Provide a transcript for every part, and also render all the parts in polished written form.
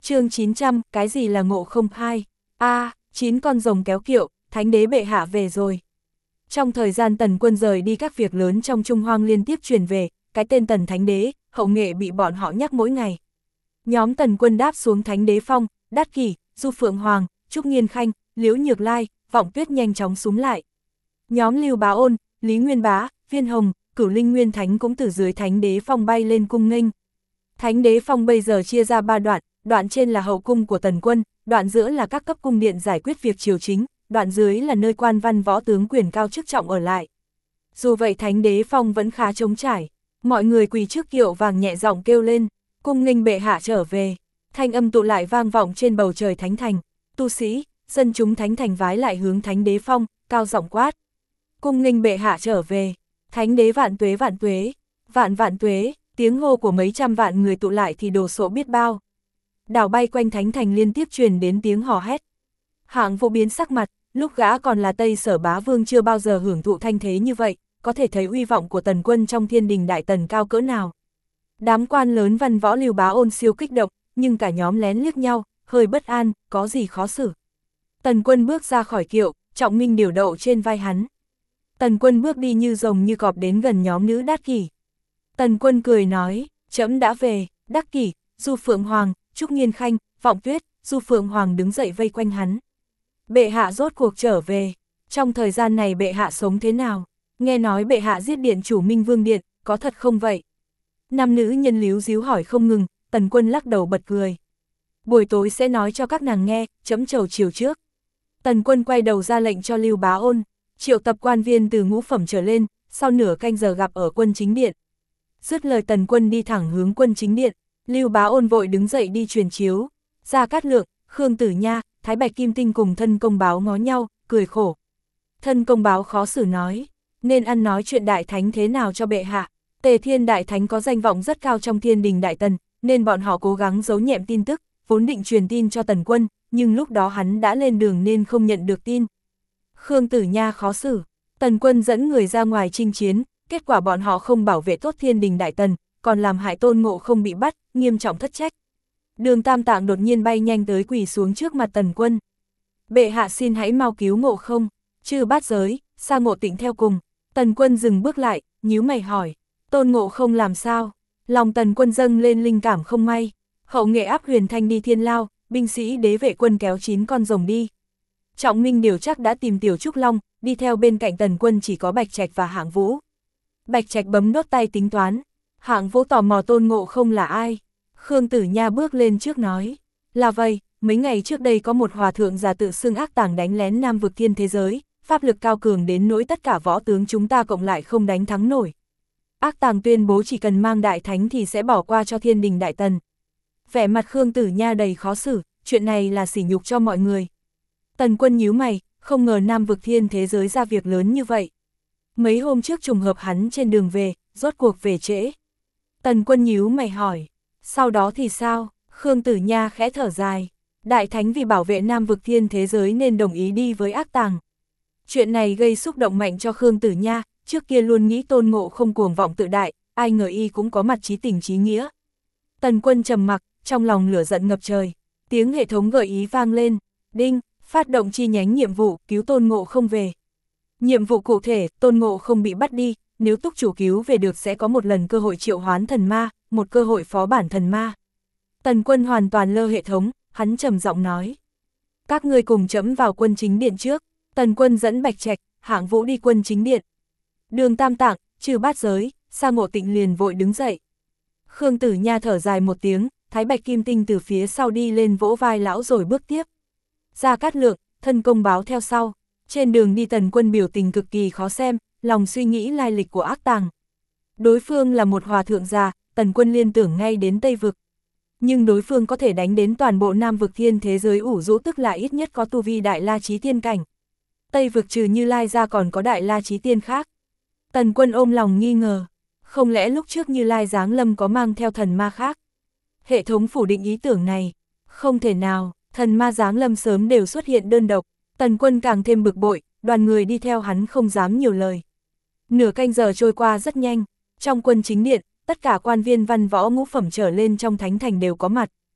Chương 900, cái gì là Ngộ Không 2? 9 con rồng kéo kiệu, thánh đế bệ hạ về rồi. Trong thời gian Tần Quân rời đi, các việc lớn trong Trung Hoang liên tiếp truyền về, cái tên Tần Thánh Đế, hậu nghệ bị bọn họ nhắc mỗi ngày. Nhóm Tần Quân đáp xuống Thánh Đế Phong, Đát Kỷ, Du Phượng Hoàng, Trúc Nghiên Khanh, Liễu Nhược Lai, Vọng Tuyết nhanh chóng xúm lại. Nhóm Lưu Bá Ôn, Lý Nguyên Bá, Viên Hồng, Cửu Linh Nguyên Thánh cũng từ dưới Thánh Đế Phong bay lên cung nghênh. Thánh Đế Phong bây giờ chia ra 3 đoạn, đoạn trên là hậu cung của Tần Quân, đoạn giữa là các cấp cung điện giải quyết việc triều chính, đoạn dưới là nơi quan văn võ tướng quyền cao chức trọng ở lại. Dù vậy Thánh Đế Phong vẫn khá trống trải, mọi người quỳ trước kiệu vàng nhẹ giọng kêu lên, cung nghênh bệ hạ trở về. Thanh âm tụ lại vang vọng trên bầu trời thánh thành, tu sĩ, dân chúng thánh thành vái lại hướng Thánh Đế Phong, cao giọng quát. Cung nghênh bệ hạ trở về, Thánh Đế vạn tuế vạn tuế, vạn vạn tuế, tiếng hô của mấy trăm vạn người tụ lại thì đồ sộ biết bao. Đảo bay quanh thánh thành liên tiếp truyền đến tiếng hò hét. Hạng Vũ biến sắc mặt, lúc gã còn là Tây Sở Bá Vương chưa bao giờ hưởng thụ thanh thế như vậy, có thể thấy uy vọng của Tần Quân trong Thiên Đình Đại Tần cao cỡ nào. Đám quan lớn văn võ Lưu Bá Ôn siêu kích động, nhưng cả nhóm lén liếc nhau, hơi bất an, có gì khó xử. Tần Quân bước ra khỏi kiệu, Trọng Minh điều đậu trên vai hắn. Tần Quân bước đi như rồng như cọp đến gần nhóm nữ Đát Kỷ. Tần Quân cười nói, trẫm đã về. Đát Kỷ, Du Phượng Hoàng, Trúc Nghiên Khanh, Vọng Tuyết, Du Phượng Hoàng đứng dậy vây quanh hắn. Bệ hạ rốt cuộc trở về, trong thời gian này bệ hạ sống thế nào? Nghe nói bệ hạ giết điện chủ Minh Vương Điện, có thật không vậy? Nam nữ nhân líu díu hỏi không ngừng, Tần Quân lắc đầu bật cười. Buổi tối sẽ nói cho các nàng nghe, trẫm trầu chiều trước. Tần Quân quay đầu ra lệnh cho Lưu Bá Ôn, triệu tập quan viên từ ngũ phẩm trở lên, sau nửa canh giờ gặp ở quân chính điện. Dứt lời Tần Quân đi thẳng hướng quân chính điện, Lưu Bá Ôn vội đứng dậy đi truyền chiếu. Gia Cát Lượng, Khương Tử Nha, Thái Bạch Kim Tinh cùng Thân Công Báo ngó nhau, cười khổ. Thân Công Báo khó xử nói, nên ăn nói chuyện đại thánh thế nào cho bệ hạ. Tề Thiên Đại Thánh có danh vọng rất cao trong Thiên Đình Đại Tần, nên bọn họ cố gắng giấu nhẹm tin tức, vốn định truyền tin cho Tần Quân, nhưng lúc đó hắn đã lên đường nên không nhận được tin. Khương Tử Nha khó xử, Tần Quân dẫn người ra ngoài chinh chiến, kết quả bọn họ không bảo vệ tốt Thiên Đình Đại Tần, còn làm hại Tôn Ngộ Không bị bắt, nghiêm trọng thất trách. Đường Tam Tạng đột nhiên bay nhanh tới quỳ xuống trước mặt Tần Quân. Bệ hạ xin hãy mau cứu Ngộ Không, Chư Bát Giới, Sa Ngộ Tịnh theo cùng. Tần Quân dừng bước lại, nhíu mày hỏi, Tôn Ngộ Không làm sao? Lòng Tần Quân dâng lên linh cảm không may. Hậu nghệ áp Huyền Thanh đi Thiên Lao, binh sĩ đế vệ quân kéo 9 con rồng đi. Trọng Minh điều chắc đã tìm Tiểu Trúc Long, đi theo bên cạnh Tần Quân chỉ có Bạch Trạch và Hạng Vũ. Bạch Trạch bấm đốt tay tính toán. Hạng Vũ tò mò Tôn Ngộ Không là ai? Khương Tử Nha bước lên trước nói, là vậy, mấy ngày trước đây có một hòa thượng già tự xưng Ác Tàng đánh lén Nam Vực Thiên thế giới, pháp lực cao cường đến nỗi tất cả võ tướng chúng ta cộng lại không đánh thắng nổi. Ác Tàng tuyên bố chỉ cần mang đại thánh thì sẽ bỏ qua cho Thiên Đình Đại Tần. Vẻ mặt Khương Tử Nha đầy khó xử, chuyện này là sỉ nhục cho mọi người. Tần Quân nhíu mày, không ngờ Nam Vực Thiên thế giới ra việc lớn như vậy. Mấy hôm trước trùng hợp hắn trên đường về, rốt cuộc về trễ. Tần Quân nhíu mày hỏi, sau đó thì sao? Khương Tử Nha khẽ thở dài, Đại Thánh vì bảo vệ Nam Vực Thiên thế giới nên đồng ý đi với Ác Tàng. Chuyện này gây xúc động mạnh cho Khương Tử Nha, trước kia luôn nghĩ Tôn Ngộ Không cuồng vọng tự đại, ai ngờ y cũng có mặt chí tình chí nghĩa. Tần Quân trầm mặc, trong lòng lửa giận ngập trời, tiếng hệ thống gợi ý vang lên, đinh, phát động chi nhánh nhiệm vụ, cứu Tôn Ngộ Không về. Nhiệm vụ cụ thể, Tôn Ngộ Không bị bắt đi, nếu túc chủ cứu về được sẽ có một lần cơ hội triệu hoán thần ma, một cơ hội phó bản thần ma. Tần Quân hoàn toàn lơ hệ thống, hắn trầm giọng nói. Các ngươi cùng trẫm vào quân chính điện trước. Tần Quân dẫn Bạch Trạch, Hạng Vũ đi quân chính điện. Đường Tam Tạng, Chư Bát Giới, Sa Ngộ Tịnh liền vội đứng dậy. Khương Tử Nha thở dài một tiếng, Thái Bạch Kim Tinh từ phía sau đi lên vỗ vai lão rồi bước tiếp. Gia Cát Lượng, Thân Công Báo theo sau. Trên đường đi Tần Quân biểu tình cực kỳ khó xem, lòng suy nghĩ lai lịch của Ác Tàng. Đối phương là một hòa thượng già, Tần Quân liên tưởng ngay đến Tây Vực. Nhưng đối phương có thể đánh đến toàn bộ Nam Vực Thiên thế giới ủ rũ, tức là ít nhất có tu vi Đại La Chí Tiên cảnh. Tây Vực trừ Như Lai ra còn có Đại La Chí Tiên khác. Tần Quân ôm lòng nghi ngờ, không lẽ lúc trước Như Lai giáng lâm có mang theo thần ma khác? Hệ thống phủ định ý tưởng này, không thể nào, thần ma giáng lâm sớm đều xuất hiện đơn độc. Tần Quân càng thêm bực bội, đoàn người đi theo hắn không dám nhiều lời. Nửa canh giờ trôi qua rất nhanh, trong quân chính điện, tất cả quan viên văn võ ngũ phẩm trở lên trong thánh thành đều có mặt.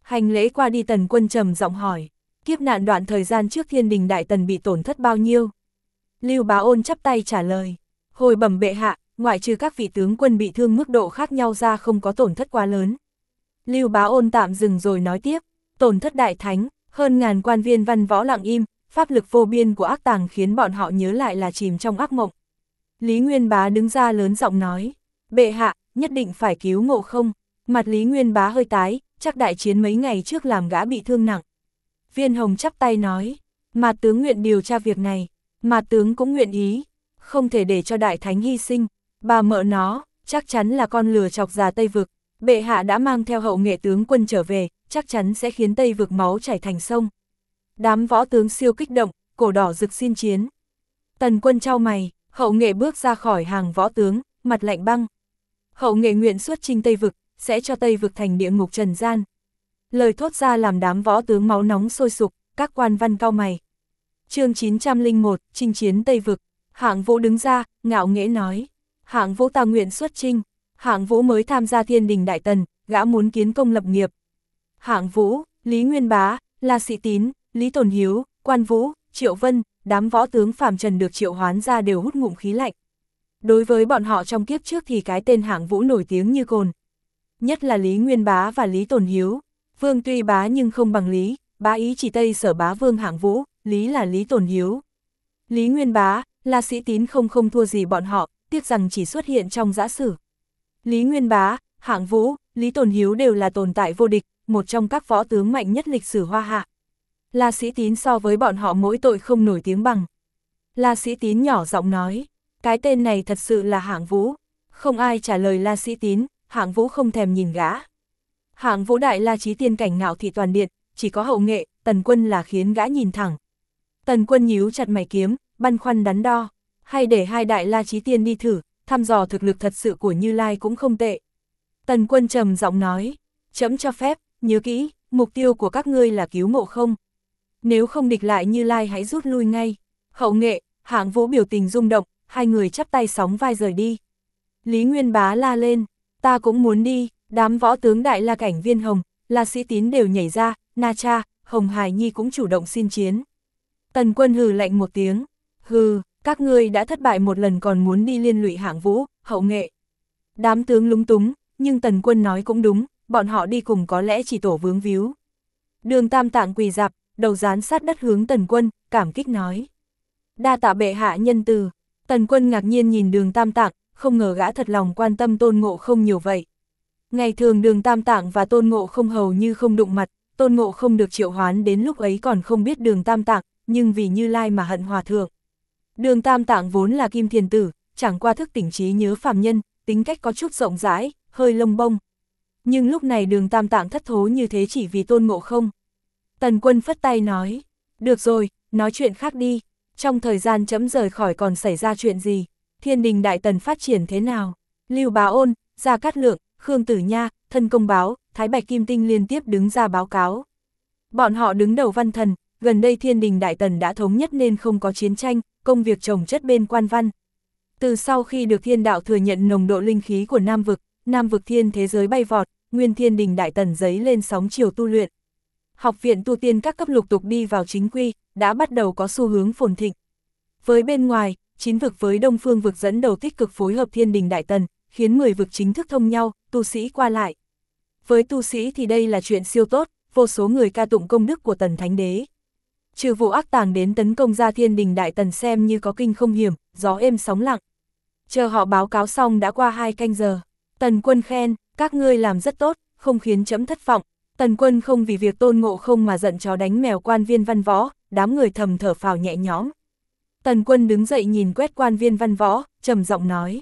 Hành lễ qua đi Tần Quân trầm giọng hỏi, kiếp nạn đoạn thời gian trước Thiên Đình Đại Tần bị tổn thất bao nhiêu? Lưu Bá Ôn chắp tay trả lời, hồi bẩm bệ hạ, ngoại trừ các vị tướng quân bị thương mức độ khác nhau ra không có tổn thất quá lớn. Lưu Bá Ôn tạm dừng rồi nói tiếp, tổn thất đại thánh, hơn ngàn quan viên văn võ lặng im, pháp lực vô biên của ác tàng khiến bọn họ nhớ lại là chìm trong ác mộng. Lý Nguyên Bá đứng ra lớn giọng nói, bệ hạ, nhất định phải cứu Ngộ Không. Mặt Lý Nguyên Bá hơi tái, chắc đại chiến mấy ngày trước làm gã bị thương nặng. Viên Hồng chắp tay nói, Mạt tướng nguyện điều tra việc này, Mạt tướng cũng nguyện ý, không thể để cho đại thánh hy sinh, bà mợ nó, chắc chắn là con lừa chọc già Tây Vực, bệ hạ đã mang theo hậu nghệ tướng quân trở về, chắc chắn sẽ khiến Tây Vực máu chảy thành sông. Đám võ tướng siêu kích động, cổ đỏ rực xin chiến. Tần Quân chau mày, hậu nghệ bước ra khỏi hàng võ tướng, mặt lạnh băng. Hậu nghệ nguyện xuất chinh Tây Vực, sẽ cho Tây Vực thành địa ngục trần gian. Lời thốt ra làm đám võ tướng máu nóng sôi sục, các quan văn cau mày. Chương 901, chinh chiến Tây Vực. Hạng Vũ đứng ra, ngạo nghễ nói, Hạng Vũ ta nguyện xuất chinh. Hạng Vũ mới tham gia Thiên Đình Đại Tần, gã muốn kiến công lập nghiệp. Hạng Vũ, Lý Nguyên Bá, La Sĩ Tín, Lý Tồn Hiếu, Quan Vũ, Triệu Vân, đám võ tướng phàm trần được triệu hoán ra đều hút ngụm khí lạnh. Đối với bọn họ trong kiếp trước thì cái tên Hạng Vũ nổi tiếng như cồn. Nhất là Lý Nguyên Bá và Lý Tồn Hiếu. Vương tuy bá nhưng không bằng Lý, bá ý chỉ Tây Sở bá vương Hạng Vũ, Lý là Lý Tồn Hiếu. Lý Nguyên Bá, La Sĩ Tín không thua gì bọn họ, tiếc rằng chỉ xuất hiện trong giã sử. Lý Nguyên Bá, Hạng Vũ, Lý Tồn Hiếu đều là tồn tại vô địch, một trong các võ tướng mạnh nhất lịch sử Hoa Hạ. La Sĩ Tín so với bọn họ mỗi tội không nổi tiếng bằng. La Sĩ Tín nhỏ giọng nói, cái tên này thật sự là Hạng Vũ. Không ai trả lời La Sĩ Tín, Hạng Vũ không thèm nhìn gã. Hạng Vũ đại la trí tiên cảnh ngạo thị toàn điện, chỉ có hậu nghệ, Tần Quân là khiến gã nhìn thẳng. Tần Quân nhíu chặt mày kiếm, băn khoăn đắn đo, hay để hai đại la trí tiên đi thử, thăm dò thực lực thật sự của Như Lai cũng không tệ. Tần Quân trầm giọng nói, trẫm cho phép, nhớ kỹ, mục tiêu của các ngươi là cứu Ngộ Không. Nếu không địch lại Như Lai hãy rút lui ngay. Hậu nghệ, Hạng Vũ biểu tình rung động, hai người chắp tay sóng vai rời đi. Lý Nguyên Bá la lên, ta cũng muốn đi, đám võ tướng đại la cảnh Viên Hồng, La Sĩ Tín đều nhảy ra, Na Cha, Hồng Hải Nhi cũng chủ động xin chiến. Tần Quân hừ lạnh một tiếng, hừ, các ngươi đã thất bại một lần còn muốn đi liên lụy Hạng Vũ, hậu nghệ. Đám tướng lúng túng, nhưng Tần Quân nói cũng đúng, bọn họ đi cùng có lẽ chỉ tổ vướng víu. Đường Tam Tạng quỳ rạp, đầu dán sát đất hướng Tần Quân, cảm kích nói. Đa tạ bệ hạ nhân từ. Tần Quân ngạc nhiên nhìn Đường Tam Tạng, không ngờ gã thật lòng quan tâm Tôn Ngộ Không nhiều vậy. Ngày thường Đường Tam Tạng và Tôn Ngộ Không hầu như không đụng mặt, Tôn Ngộ Không được triệu hoán đến lúc ấy còn không biết Đường Tam Tạng, nhưng vì Như Lai mà hận hòa thượng. Đường Tam Tạng vốn là kim thiền tử, chẳng qua thức tỉnh trí nhớ phàm nhân, tính cách có chút rộng rãi, hơi lông bông. Nhưng lúc này Đường Tam Tạng thất thố như thế chỉ vì Tôn Ngộ Không. Tần Quân phất tay nói, được rồi, nói chuyện khác đi, trong thời gian chấm rời khỏi còn xảy ra chuyện gì, Thiên Đình Đại Tần phát triển thế nào, Lưu Bá Ôn, Gia Cát Lượng, Khương Tử Nha, Thân Công Báo, Thái Bạch Kim Tinh liên tiếp đứng ra báo cáo. Bọn họ đứng đầu văn thần, gần đây Thiên Đình Đại Tần đã thống nhất nên không có chiến tranh, công việc trồng chất bên quan văn. Từ sau khi được Thiên Đạo thừa nhận nồng độ linh khí của Nam vực thiên thế giới bay vọt, nguyên Thiên Đình Đại Tần dấy lên sóng chiều tu luyện. Học viện tu tiên các cấp lục tục đi vào chính quy, đã bắt đầu có xu hướng phồn thịnh. Với bên ngoài, 9 vực với Đông Phương vực dẫn đầu tích cực phối hợp Thiên Đình Đại Tần, khiến 10 vực chính thức thông nhau, tu sĩ qua lại. Với tu sĩ thì đây là chuyện siêu tốt, vô số người ca tụng công đức của Tần Thánh Đế. Trừ vụ ác tàng đến tấn công ra Thiên Đình Đại Tần xem như có kinh không hiểm, gió êm sóng lặng. Chờ họ báo cáo xong đã qua 2 canh giờ. Tần Quân khen, các ngươi làm rất tốt, không khiến chấm thất vọng. Tần Quân không vì việc Tôn Ngộ Không mà giận chó đánh mèo quan viên văn võ, đám người thầm thở phào nhẹ nhõm. Tần Quân đứng dậy nhìn quét quan viên văn võ, trầm giọng nói.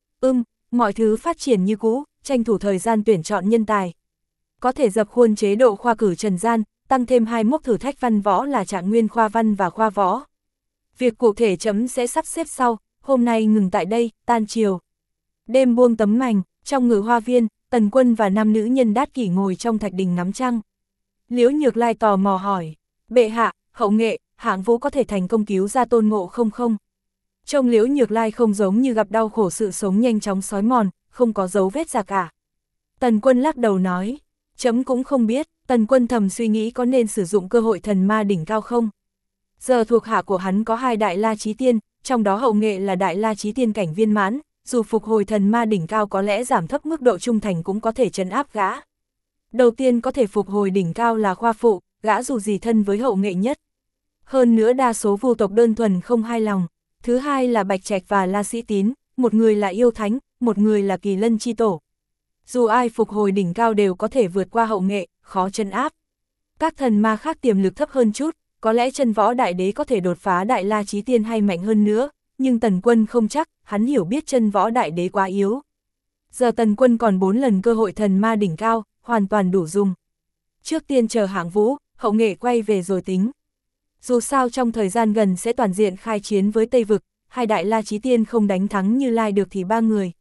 Mọi thứ phát triển như cũ, tranh thủ thời gian tuyển chọn nhân tài. Có thể dập khuôn chế độ khoa cử trần gian, tăng thêm 2 mốc thử thách văn võ là trạng nguyên khoa văn và khoa võ. Việc cụ thể chấm sẽ sắp xếp sau, hôm nay ngừng tại đây, tan chiều. Đêm buông tấm mành, trong Ngự Hoa Viên, Tần Quân và 5 nữ nhân đát kỷ ngồi trong thạch đình ngắm trăng. Liễu Nhược Lai tò mò hỏi, bệ hạ, hậu nghệ, Hạng Vũ có thể thành công cứu ra Tôn Ngộ Không không? Trông Liễu Nhược Lai không giống như gặp đau khổ sự sống nhanh chóng xói mòn, không có dấu vết gì cả. Tần Quân lắc đầu nói, chấm cũng không biết, Tần Quân thầm suy nghĩ có nên sử dụng cơ hội thần ma đỉnh cao không? Giờ thuộc hạ của hắn có 2 đại la chí tiên, trong đó hậu nghệ là đại la chí tiên cảnh viên mãn, dù phục hồi thần ma đỉnh cao có lẽ giảm thấp mức độ trung thành cũng có thể trấn áp gã. Đầu tiên có thể phục hồi đỉnh cao là Khoa Phụ, gã dù gì thân với hậu nghệ nhất. Hơn nữa đa số vu tộc đơn thuần không hài lòng. Thứ hai là Bạch Trạch và La Sĩ Tín, một người là yêu thánh, một người là kỳ lân chi tổ. Dù ai phục hồi đỉnh cao đều có thể vượt qua hậu nghệ, khó trấn áp. Các thần ma khác tiềm lực thấp hơn chút, có lẽ chân võ đại đế có thể đột phá đại la chí tiên hay mạnh hơn nữa, nhưng Tần Quân không chắc, hắn hiểu biết chân võ đại đế quá yếu. Giờ Tần Quân còn 4 lần cơ hội thần ma đỉnh cao, hoàn toàn đủ dùng. Trước tiên chờ hạng vũ, hậu nghệ quay về rồi tính. Dù sao trong thời gian gần sẽ toàn diện khai chiến với Tây Vực, 2 đại la chí tiên không đánh thắng Như Lai được thì 3 người.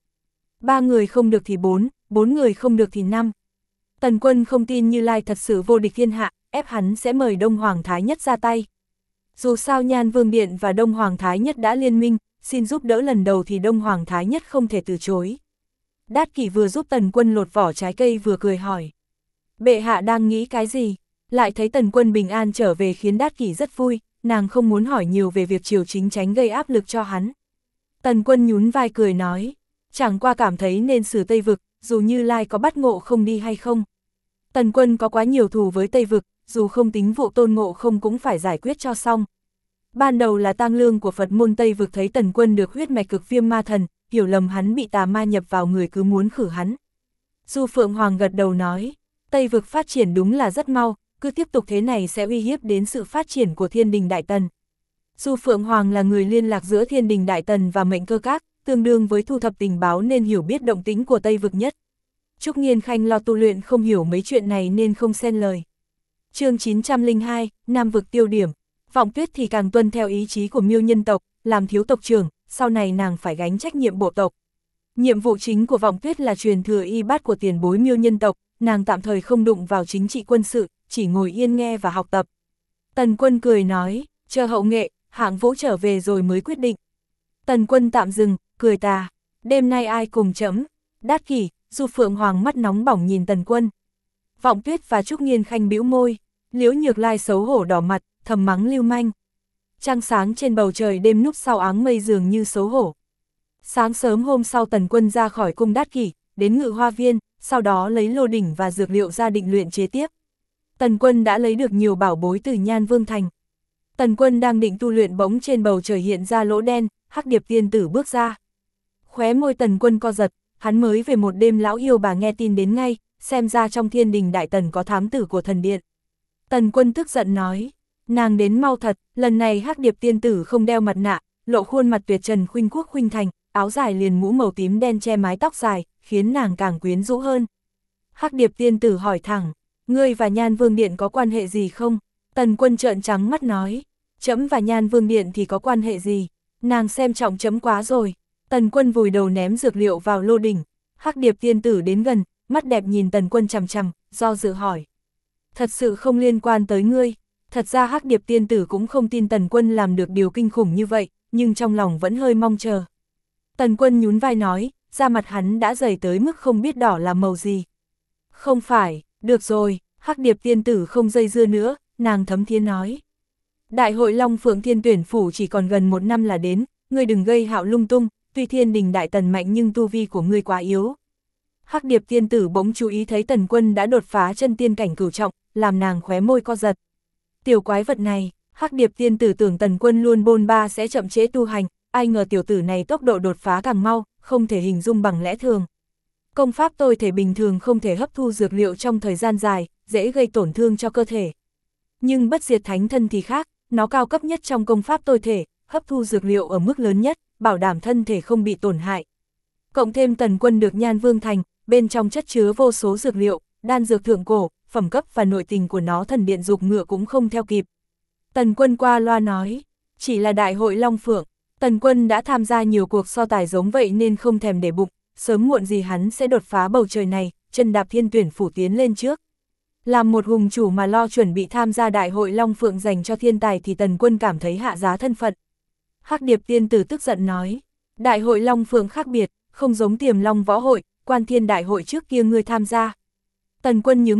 3 người không được thì 4, 4 người không được thì 5. Tần Quân không tin Như Lai thật sự vô địch thiên hạ, ép hắn sẽ mời Đông Hoàng Thái Nhất ra tay. Dù sao Nhan Vương Điện và Đông Hoàng Thái Nhất đã liên minh, xin giúp đỡ lần đầu thì Đông Hoàng Thái Nhất không thể từ chối. Đát Kỷ vừa giúp Tần Quân lột vỏ trái cây vừa cười hỏi. Bệ hạ đang nghĩ cái gì? Lại thấy Tần Quân bình an trở về khiến Đát Kỷ rất vui, nàng không muốn hỏi nhiều về việc triều chính tránh gây áp lực cho hắn. Tần Quân nhún vai cười nói, chẳng qua cảm thấy nên xử Tây Vực, dù Như Lai có bắt Ngộ Không đi hay không. Tần Quân có quá nhiều thù với Tây Vực, dù không tính vụ Tôn Ngộ Không cũng phải giải quyết cho xong. Ban đầu là Tang Lương của Phật môn Tây Vực thấy Tần Quân được huyết mạch cực viêm ma thần, hiểu lầm hắn bị tà ma nhập vào người cứ muốn khử hắn. Du Phượng Hoàng gật đầu nói, Tây Vực phát triển đúng là rất mau, cứ tiếp tục thế này sẽ uy hiếp đến sự phát triển của Thiên Đình Đại Tần. Du Phượng Hoàng là người liên lạc giữa Thiên Đình Đại Tần và Mệnh Cơ Các, tương đương với thu thập tình báo nên hiểu biết động tĩnh của Tây Vực nhất. Trúc Nghiên Khanh lo tu luyện không hiểu mấy chuyện này nên không xen lời. Chương 902, Nam Vực tiêu điểm. Vọng Tuyết thì càng tuân theo ý chí của Miêu nhân tộc, làm thiếu tộc trưởng, sau này nàng phải gánh trách nhiệm bộ tộc. Nhiệm vụ chính của Vọng Tuyết là truyền thừa y bát của tiền bối Miêu nhân tộc, nàng tạm thời không đụng vào chính trị quân sự, chỉ ngồi yên nghe và học tập. Tần Quân cười nói, chờ hậu nghệ, hạng vũ trở về rồi mới quyết định. Tần Quân tạm dừng, cười tà, đêm nay ai cùng chấm? Đát Kỷ, Du Phượng Hoàng mắt nóng bỏng nhìn Tần Quân. Vọng Tuyết và Trúc Nghiên Khanh bĩu môi, Liễu Nhược Lai xấu hổ đỏ mặt, thầm mắng lưu manh. Trăng sáng trên bầu trời đêm núp sau áng mây dường như xấu hổ. Sáng sớm hôm sau Tần Quân ra khỏi cung Đát Kỷ, đến Ngự Hoa Viên, sau đó lấy lô đỉnh và dược liệu ra định luyện chế tiếp. Tần Quân đã lấy được nhiều bảo bối từ Nhan Vương Thành. Tần Quân đang định tu luyện bỗng trên bầu trời hiện ra lỗ đen, Hắc Điệp tiên tử bước ra. Khóe môi Tần Quân co giật, hắn mới về một đêm lão yêu bà nghe tin đến ngay, xem ra trong Thiên Đình Đại Tần có thám tử của thần điện. Tần Quân tức giận nói, nàng đến mau thật, lần này Hắc Điệp tiên tử không đeo mặt nạ, lộ khuôn mặt tuyệt trần khuynh quốc khuynh thành, áo dài liền mũ màu tím đen che mái tóc dài, khiến nàng càng quyến rũ hơn. Hắc Điệp tiên tử hỏi thẳng, ngươi và Nhan Vương Điện có quan hệ gì không? Tần Quân trợn trắng mắt nói, trẫm và Nhan Vương Điện thì có quan hệ gì? Nàng xem trọng trẫm quá rồi. Tần Quân vùi đầu ném dược liệu vào lô đỉnh. Hắc Điệp tiên tử đến gần, mắt đẹp nhìn Tần Quân chằm chằm, do dự hỏi. Thật sự không liên quan tới ngươi. Thật ra Hắc Điệp tiên tử cũng không tin Tần Quân làm được điều kinh khủng như vậy, nhưng trong lòng vẫn hơi mong chờ. Tần Quân nhún vai nói, da mặt hắn đã dày tới mức không biết đỏ là màu gì. Không phải, được rồi, Hắc Điệp tiên tử không dây dưa nữa, nàng thấm thiế nói. Đại hội Long Phượng Thiên tuyển phủ chỉ còn gần 1 năm là đến, ngươi đừng gây hạo lung tung, tuy Thiên Đình Đại Tần mạnh nhưng tu vi của ngươi quá yếu. Hắc Điệp tiên tử bỗng chú ý thấy Tần Quân đã đột phá chân tiên cảnh cửu trọng, làm nàng khóe môi co giật. Tiểu quái vật này, Hắc Điệp tiên tử tưởng Tần Quân luôn bôn ba sẽ chậm trễ tu hành, ai ngờ tiểu tử này tốc độ đột phá càng mau, không thể hình dung bằng lẽ thường. Công pháp tôi thể bình thường không thể hấp thu dược liệu trong thời gian dài, dễ gây tổn thương cho cơ thể. Nhưng bất diệt thánh thân thì khác, nó cao cấp nhất trong công pháp tôi thể, hấp thu dược liệu ở mức lớn nhất, bảo đảm thân thể không bị tổn hại. Cộng thêm Tần Quân được Nhan Vương Thành, bên trong chất chứa vô số dược liệu, đan dược thượng cổ, phẩm cấp và nội tình của nó thần điện dục ngựa cũng không theo kịp. Tần Quân qua loa nói, chỉ là đại hội Long Phượng, Tần Quân đã tham gia nhiều cuộc so tài giống vậy nên không thèm để bụng, sớm muộn gì hắn sẽ đột phá bầu trời này, chân đạp thiên tuyển phủ tiến lên trước. Làm một hùng chủ mà lo chuẩn bị tham gia đại hội Long Phượng dành cho thiên tài thì Tần Quân cảm thấy hạ giá thân phận. Hắc Điệp tiên tử tức giận nói, đại hội Long Phượng khác biệt, không giống Tiềm Long võ hội, Quan Thiên đại hội trước kia ngươi tham gia. Tần Quân nhướng mày,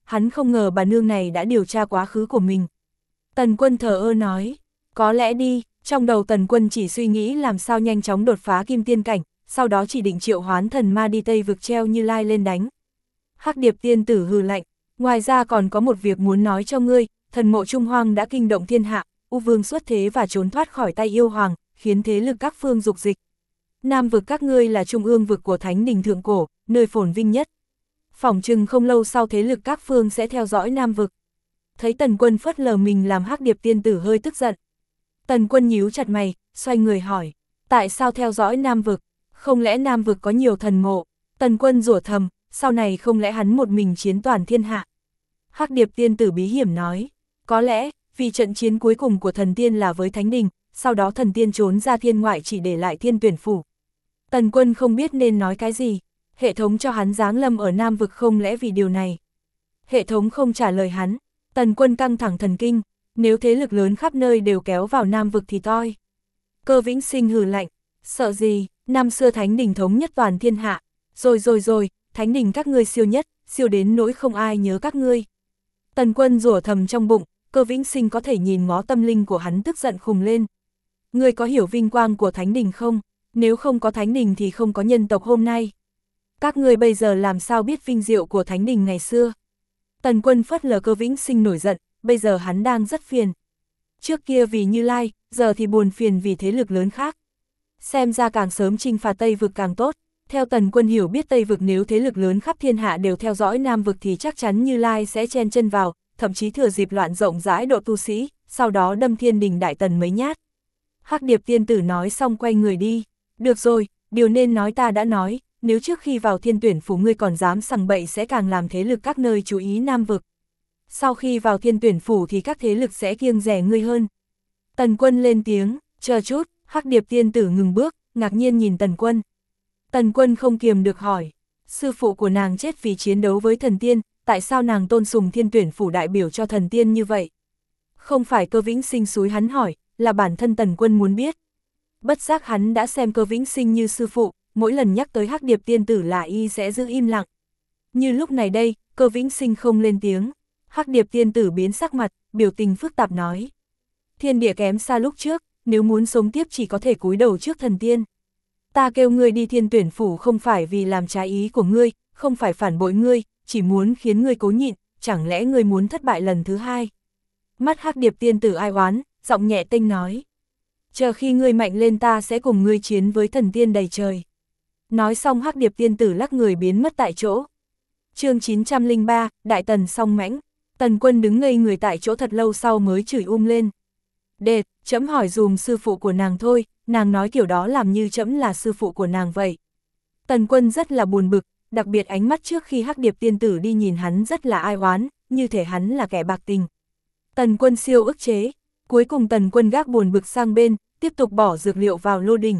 hắn không ngờ bà nương này đã điều tra quá khứ của mình. Tần Quân thờ ơ nói, có lẽ đi, trong đầu Tần Quân chỉ suy nghĩ làm sao nhanh chóng đột phá kim tiên cảnh, sau đó chỉ định triệu hoán thần ma đi Tây vực treo Như Lai lên đánh. Hắc Điệp tiên tử hừ lạnh, ngoài ra còn có một việc muốn nói cho ngươi, thần mộ Trung Hoang đã kinh động thiên hạ, U Vương xuất thế và trốn thoát khỏi tay yêu hoàng, khiến thế lực các phương dục dịch. Nam vực các ngươi là trung ương vực của Thánh Đình Thượng Cổ, nơi phồn vinh nhất. Phỏng chừng không lâu sau thế lực các phương sẽ theo dõi Nam vực. Thấy Tần Quân phớt lờ mình làm Hắc Điệp tiên tử hơi tức giận. Tần Quân nhíu chặt mày, xoay người hỏi, tại sao theo dõi Nam vực? Không lẽ Nam vực có nhiều thần mộ? Tần Quân rủa thầm, sau này không lẽ hắn một mình chiến toàn thiên hạ? Hắc Điệp tiên tử bí hiểm nói, có lẽ, vì trận chiến cuối cùng của thần tiên là với Thánh Đình, sau đó thần tiên trốn ra thiên ngoại chỉ để lại Thiên Tuyển Phủ. Tần Quân không biết nên nói cái gì, hệ thống cho hắn giáng lâm ở Nam vực không lẽ vì điều này? Hệ thống không trả lời hắn, Tần Quân căng thẳng thần kinh, nếu thế lực lớn khắp nơi đều kéo vào Nam vực thì toi. Cơ Vĩnh Sinh hừ lạnh, sợ gì, năm xưa Thánh Đình thống nhất toàn thiên hạ, rồi, Thánh Đình các ngươi siêu nhất, siêu đến nỗi không ai nhớ các ngươi. Tần Quân rủa thầm trong bụng, Cơ Vĩnh Sinh có thể nhìn ngó tâm linh của hắn tức giận khùng lên. Ngươi có hiểu vinh quang của Thánh Đình không? Nếu không có Thánh Đình thì không có nhân tộc hôm nay. Các ngươi bây giờ làm sao biết vinh diệu của Thánh Đình ngày xưa? Tần Quân phớt lờ Cơ Vĩnh Sinh nổi giận, bây giờ hắn đang rất phiền. Trước kia vì Như Lai, giờ thì buồn phiền vì thế lực lớn khác. Xem ra càng sớm chinh phạt Tây vực càng tốt. Theo Tần Quân hiểu biết Tây vực nếu thế lực lớn khắp thiên hạ đều theo dõi Nam vực thì chắc chắn Như Lai sẽ chen chân vào, thậm chí thừa dịp loạn rộng rãi độ tu sĩ, sau đó đâm Thiên Đình Đại Tần mấy nhát. Hắc Điệp tiên tử nói xong quay người đi. Được rồi, điều nên nói ta đã nói, nếu trước khi vào Thiên Tuyển Phủ ngươi còn dám sằng bậy sẽ càng làm thế lực các nơi chú ý Nam vực. Sau khi vào Thiên Tuyển Phủ thì các thế lực sẽ kiêng dè ngươi hơn. Tần Quân lên tiếng, chờ chút, Hắc Điệp tiên tử ngừng bước, ngạc nhiên nhìn Tần Quân. Tần Quân không kiềm được hỏi, sư phụ của nàng chết vì chiến đấu với thần tiên, tại sao nàng tôn sùng Thiên Tuyển Phủ đại biểu cho thần tiên như vậy? Không phải Cơ Vĩnh Sinh xúi hắn hỏi, là bản thân Tần Quân muốn biết. Bất giác hắn đã xem Cơ Vĩnh Sinh như sư phụ, mỗi lần nhắc tới Hắc Điệp tiên tử là y sẽ giữ im lặng. Như lúc này đây, Cơ Vĩnh Sinh không lên tiếng. Hắc Điệp tiên tử biến sắc mặt, biểu tình phức tạp nói. Thiên địa kém xa lúc trước, nếu muốn sống tiếp chỉ có thể cúi đầu trước thần tiên. Ta kêu ngươi đi Thiên Tuyển Phủ không phải vì làm trái ý của ngươi, không phải phản bội ngươi, chỉ muốn khiến ngươi cố nhịn, chẳng lẽ ngươi muốn thất bại lần thứ hai? Mắt Hắc Điệp tiên tử ai oán, giọng nhẹ tênh nói. Chờ khi ngươi mạnh lên ta sẽ cùng ngươi chiến với thần tiên đầy trời. Nói xong Hắc Điệp tiên tử lắc người biến mất tại chỗ. Chương 903, Đại Tần song mãnh. Tần Quân đứng ngây người tại chỗ thật lâu sau mới chửi lên. Đệt, trẫm hỏi dùm sư phụ của nàng thôi, nàng nói kiểu đó làm như trẫm là sư phụ của nàng vậy. Tần Quân rất là buồn bực, đặc biệt ánh mắt trước khi Hắc Điệp tiên tử đi nhìn hắn rất là ai oán, như thể hắn là kẻ bạc tình. Tần Quân siêu ức chế, cuối cùng Tần Quân gác buồn bực sang bên, tiếp tục bỏ dược liệu vào lô đỉnh.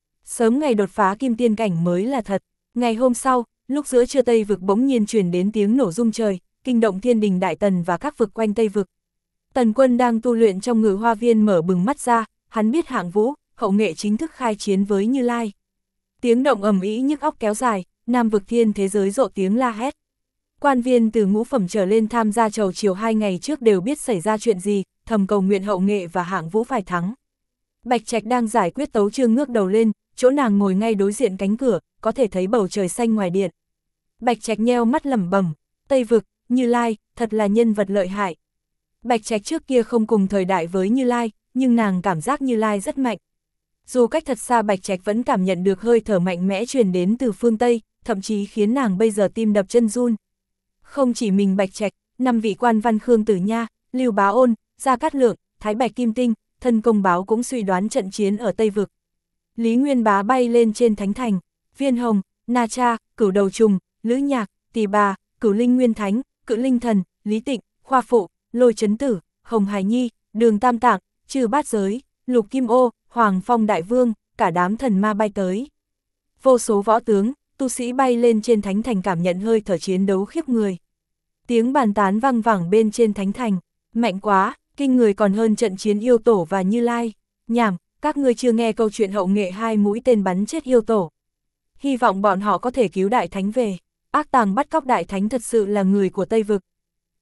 Sớm ngày đột phá kim tiên cảnh mới là thật. Ngày hôm sau, lúc giữa trưa Tây vực bỗng nhiên truyền đến tiếng nổ rung trời, kinh động Thiên Đình Đại Tần và các vực quanh Tây vực. Tần Quân đang tu luyện trong Ngự Hoa Viên mở bừng mắt ra, hắn biết Hạng Vũ, Hậu Nghệ chính thức khai chiến với Như Lai. Tiếng động ầm ĩ nhức óc kéo dài, Nam vực thiên thế giới rộ tiếng la hét. Quan viên từ ngũ phẩm trở lên tham gia chầu chiều 2 ngày trước đều biết xảy ra chuyện gì, thầm cầu nguyện Hậu Nghệ và Hạng Vũ phải thắng. Bạch Trạch đang giải quyết tấu chương ngước đầu lên, chỗ nàng ngồi ngay đối diện cánh cửa, có thể thấy bầu trời xanh ngoài điện. Bạch Trạch nheo mắt lẩm bẩm, Tây vực, Như Lai, thật là nhân vật lợi hại. Bạch Trạch trước kia không cùng thời đại với Như Lai, nhưng nàng cảm giác Như Lai rất mạnh. Dù cách thật xa Bạch Trạch vẫn cảm nhận được hơi thở mạnh mẽ truyền đến từ phương Tây, thậm chí khiến nàng bây giờ tim đập chân run. Không chỉ mình Bạch Trạch, 5 vị quan văn Khương Tử Nha, Lưu Bá Ôn, Gia Cát Lượng, Thái Bạch Kim Tinh, Thân Công Báo cũng suy đoán trận chiến ở Tây vực. Lý Nguyên Bá bay lên trên thánh thành, Viên Hồng, Na Cha, Cửu Đầu Trùng, Lữ Nhạc, Tỳ Bà, Cửu Linh Nguyên Thánh, Cự Linh Thần, Lý Tịnh, Khoa Phụ, Lôi Chấn Tử, Hồng Hải Nhi, Đường Tam Tạng, Trừ Bát Giới, Lục Kim Ô, Hoàng Phong Đại Vương, cả đám thần ma bay tới. Vô số võ tướng, tu sĩ bay lên trên thánh thành cảm nhận hơi thở chiến đấu khiếp người. Tiếng bàn tán vang vẳng bên trên thánh thành, mạnh quá, kinh người còn hơn trận chiến yêu tổ và Như Lai. Nhảm, các ngươi chưa nghe câu chuyện Hậu Nghệ 2 mũi tên bắn chết yêu tổ. Hy vọng bọn họ có thể cứu Đại Thánh về. Ác Tàng bắt cóc Đại Thánh thật sự là người của Tây vực.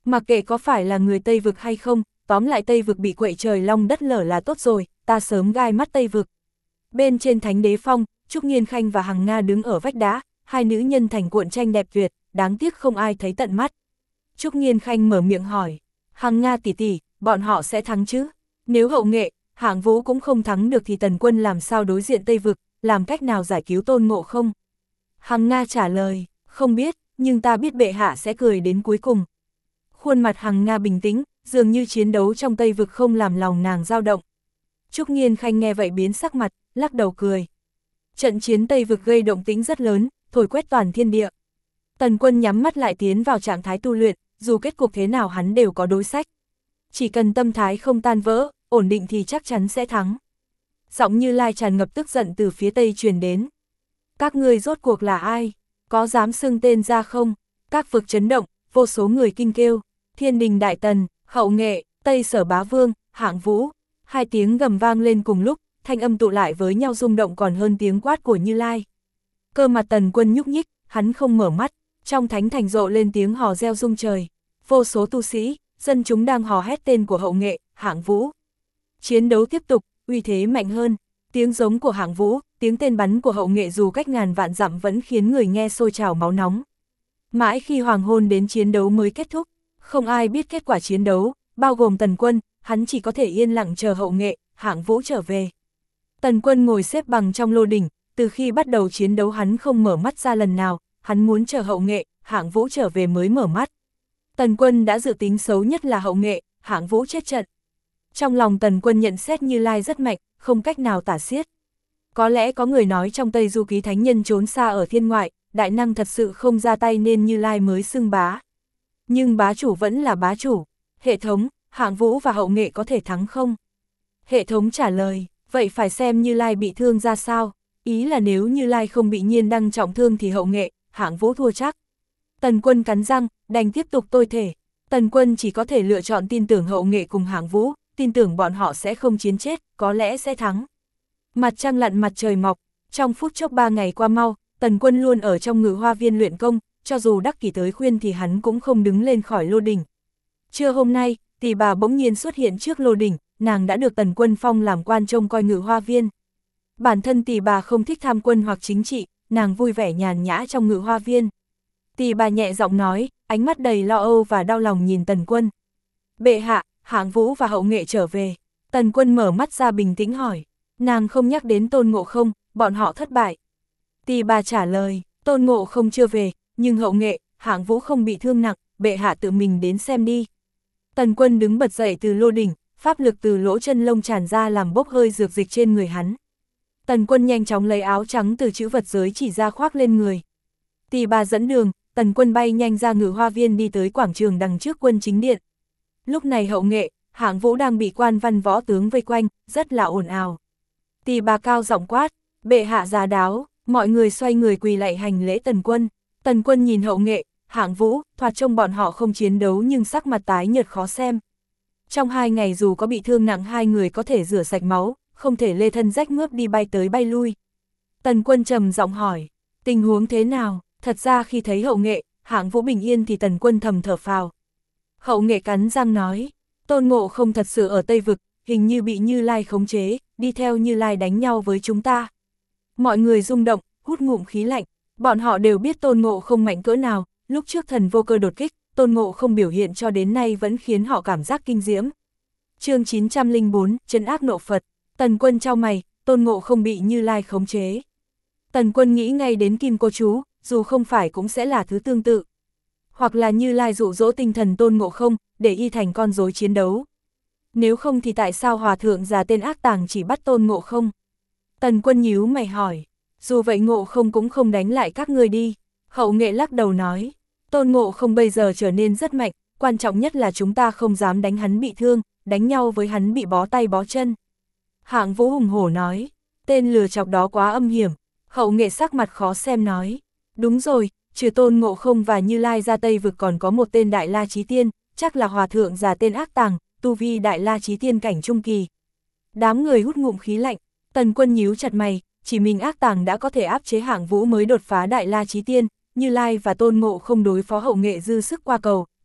Mặc kệ có phải là người Tây Vực hay không, tóm lại Tây Vực bị quậy trời long đất lở là tốt rồi, ta sớm gai mắt Tây Vực. Bên trên Thánh Đế Phong, Trúc Nghiên Khanh và Hằng Nga đứng ở vách đá, hai nữ nhân thành cuộn tranh đẹp tuyệt, đáng tiếc không ai thấy tận mắt. Trúc Nghiên Khanh mở miệng hỏi, Hằng Nga tỷ tỷ, bọn họ sẽ thắng chứ? Nếu Hậu Nghệ, Hạng Vũ cũng không thắng được thì Tần Quân làm sao đối diện Tây Vực, làm cách nào giải cứu Tôn Ngộ Không? Hằng Nga trả lời, không biết, nhưng ta biết bệ hạ sẽ cười đến cuối cùng. Khuôn mặt Hằng Nga bình tĩnh, dường như chiến đấu trong Tây Vực không làm lòng nàng dao động. Trúc Nghiên Khanh nghe vậy biến sắc mặt, lắc đầu cười. Trận chiến Tây Vực gây động tĩnh rất lớn, thổi quét toàn thiên địa. Tần Quân nhắm mắt lại tiến vào trạng thái tu luyện, dù kết cục thế nào hắn đều có đối sách. Chỉ cần tâm thái không tan vỡ, ổn định thì chắc chắn sẽ thắng. Giọng Như Lai tràn ngập tức giận từ phía Tây truyền đến. Các ngươi rốt cuộc là ai? Có dám xưng tên ra không? Các vực chấn động, vô số người kinh kêu. Thiên Đình Đại Tần, Hậu Nghệ, Tây Sở Bá Vương, Hạng Vũ. Hai tiếng gầm vang lên cùng lúc, thanh âm tụ lại với nhau rung động còn hơn tiếng quát của Như Lai. Cơ mặt Tần Quân nhúc nhích, hắn không mở mắt, trong thánh thành rộ lên tiếng hò reo rung trời. Vô số tu sĩ, dân chúng đang hò hét tên của Hậu Nghệ, Hạng Vũ. Chiến đấu tiếp tục, uy thế mạnh hơn, tiếng giống của Hạng Vũ, tiếng tên bắn của Hậu Nghệ dù cách ngàn vạn dặm vẫn khiến người nghe sôi trào máu nóng. Mãi khi hoàng hôn đến chiến đấu mới kết thúc, không ai biết kết quả chiến đấu, bao gồm Tần Quân, hắn chỉ có thể yên lặng chờ Hậu Nghệ, Hạng Vũ trở về. Tần Quân ngồi xếp bằng trong lô đỉnh, từ khi bắt đầu chiến đấu hắn không mở mắt ra lần nào, hắn muốn chờ Hậu Nghệ, Hạng Vũ trở về mới mở mắt. Tần Quân đã dự tính xấu nhất là Hậu Nghệ, Hạng Vũ chết trận. Trong lòng Tần Quân nhận xét Như Lai rất mạnh, không cách nào tả xiết. Có lẽ có người nói trong Tây Du Ký thánh nhân trốn xa ở thiên ngoại, đại năng thật sự không ra tay nên Như Lai mới xưng bá. Nhưng bá chủ vẫn là bá chủ. Hệ thống, Hạng Vũ và Hậu Nghệ có thể thắng không? Hệ thống trả lời, vậy phải xem Như Lai bị thương ra sao. Ý là nếu Như Lai không bị Nhiên Đăng trọng thương thì Hậu Nghệ, Hạng Vũ thua chắc. Tần Quân cắn răng, đành tiếp tục tôi thể. Tần Quân chỉ có thể lựa chọn tin tưởng Hậu Nghệ cùng Hạng Vũ, tin tưởng bọn họ sẽ không chiến chết, có lẽ sẽ thắng. Mặt trăng lặn mặt trời mọc, trong phút chốc 3 ngày qua mau, Tần Quân luôn ở trong Ngự Hoa Viên luyện công, cho dù Đắc Kỷ tới khuyên thì hắn cũng không đứng lên khỏi lô đỉnh. Trưa hôm nay, Tỷ Bà bỗng nhiên xuất hiện trước lô đỉnh, nàng đã được Tần Quân phong làm quan trông coi Ngự Hoa Viên. Bản thân Tỷ Bà không thích tham quân hoặc chính trị, nàng vui vẻ nhàn nhã trong Ngự Hoa Viên. Tỷ Bà nhẹ giọng nói, ánh mắt đầy lo âu và đau lòng nhìn Tần Quân. Bệ hạ, Hạng Vũ và Hậu Nghệ trở về. Tần Quân mở mắt ra bình tĩnh hỏi. Nàng không nhắc đến Tôn Ngộ Không, bọn họ thất bại. Tỷ Bà trả lời, Tôn Ngộ Không chưa về, nhưng Hậu Nghệ, Hạng Vũ không bị thương nặng, bệ hạ tự mình đến xem đi. Tần Quân đứng bật dậy từ lô đỉnh, pháp lực từ lỗ chân lông tràn ra làm bốc hơi dược dịch trên người hắn. Tần Quân nhanh chóng lấy áo trắng từ chữ vật giới chỉ ra khoác lên người. Tỷ Bà dẫn đường, Tần Quân bay nhanh ra Ngự Hoa Viên đi tới quảng trường đằng trước quân chính điện. Lúc này Hậu Nghệ, Hạng Vũ đang bị quan văn võ tướng vây quanh, rất là ồn ào. Tỷ Bà cao giọng quát, bệ hạ giá đáo, mọi người xoay người quỳ lạy hành lễ Tần Quân. Tần Quân nhìn Hậu Nghệ, Hạng Vũ, thoạt trông bọn họ không chiến đấu nhưng sắc mặt tái nhợt khó xem. Trong 2 ngày dù có bị thương nặng hai người có thể rửa sạch máu, không thể lê thân rách mướp đi bay tới bay lui. Tần Quân trầm giọng hỏi, tình huống thế nào? Thật ra khi thấy Hậu Nghệ, Hạng Vũ bình yên thì Tần Quân thầm thở phào. Hậu Nghệ cắn răng nói, Tôn Ngộ Không thật sự ở Tây Vực, hình như bị Như Lai khống chế, đi theo Như Lai đánh nhau với chúng ta. Mọi người rung động, hút ngụm khí lạnh, bọn họ đều biết Tôn Ngộ Không mạnh cỡ nào, lúc trước thần vô cơ đột kích, Tôn Ngộ Không biểu hiện cho đến nay vẫn khiến họ cảm giác kinh diễm. Chương 904, trấn ác nộ Phật. Tần Quân chau mày, Tôn Ngộ Không bị Như Lai khống chế. Tần Quân nghĩ ngay đến Kim Cô Chú, dù không phải cũng sẽ là thứ tương tự. Hoặc là Như Lai dụ dỗ tinh thần Tôn Ngộ Không, để y thành con rối chiến đấu. Nếu không thì tại sao Hòa Thượng già tên ác tàng chỉ bắt Tôn Ngộ Không? Tần Quân nhíu mày hỏi, dù vậy Ngộ Không cũng không đánh lại các ngươi đi. Hậu Nghệ lắc đầu nói, Tôn Ngộ Không bây giờ trở nên rất mạnh, quan trọng nhất là chúng ta không dám đánh hắn bị thương, đánh nhau với hắn bị bó tay bó chân. Hạng Vũ hùng hổ nói, tên lừa chọc đó quá âm hiểm. Hậu Nghệ sắc mặt khó xem nói, đúng rồi, trừ Tôn Ngộ Không và Như Lai ra Tây Vực còn có một tên Đại La Chí Tiên, chắc là Hòa Thượng già tên ác tàng, tu vi Đại La Chí Tiên cảnh trung kỳ. Đám người hút ngụm khí lạnh, Tần Quân nhíu chặt mày, chỉ mình ác tàng đã có thể áp chế Hạng Vũ mới đột phá Đại La Chí Tiên, Như Lai và Tôn Ngộ Không đối phó Hậu Nghệ dư sức qua cầu,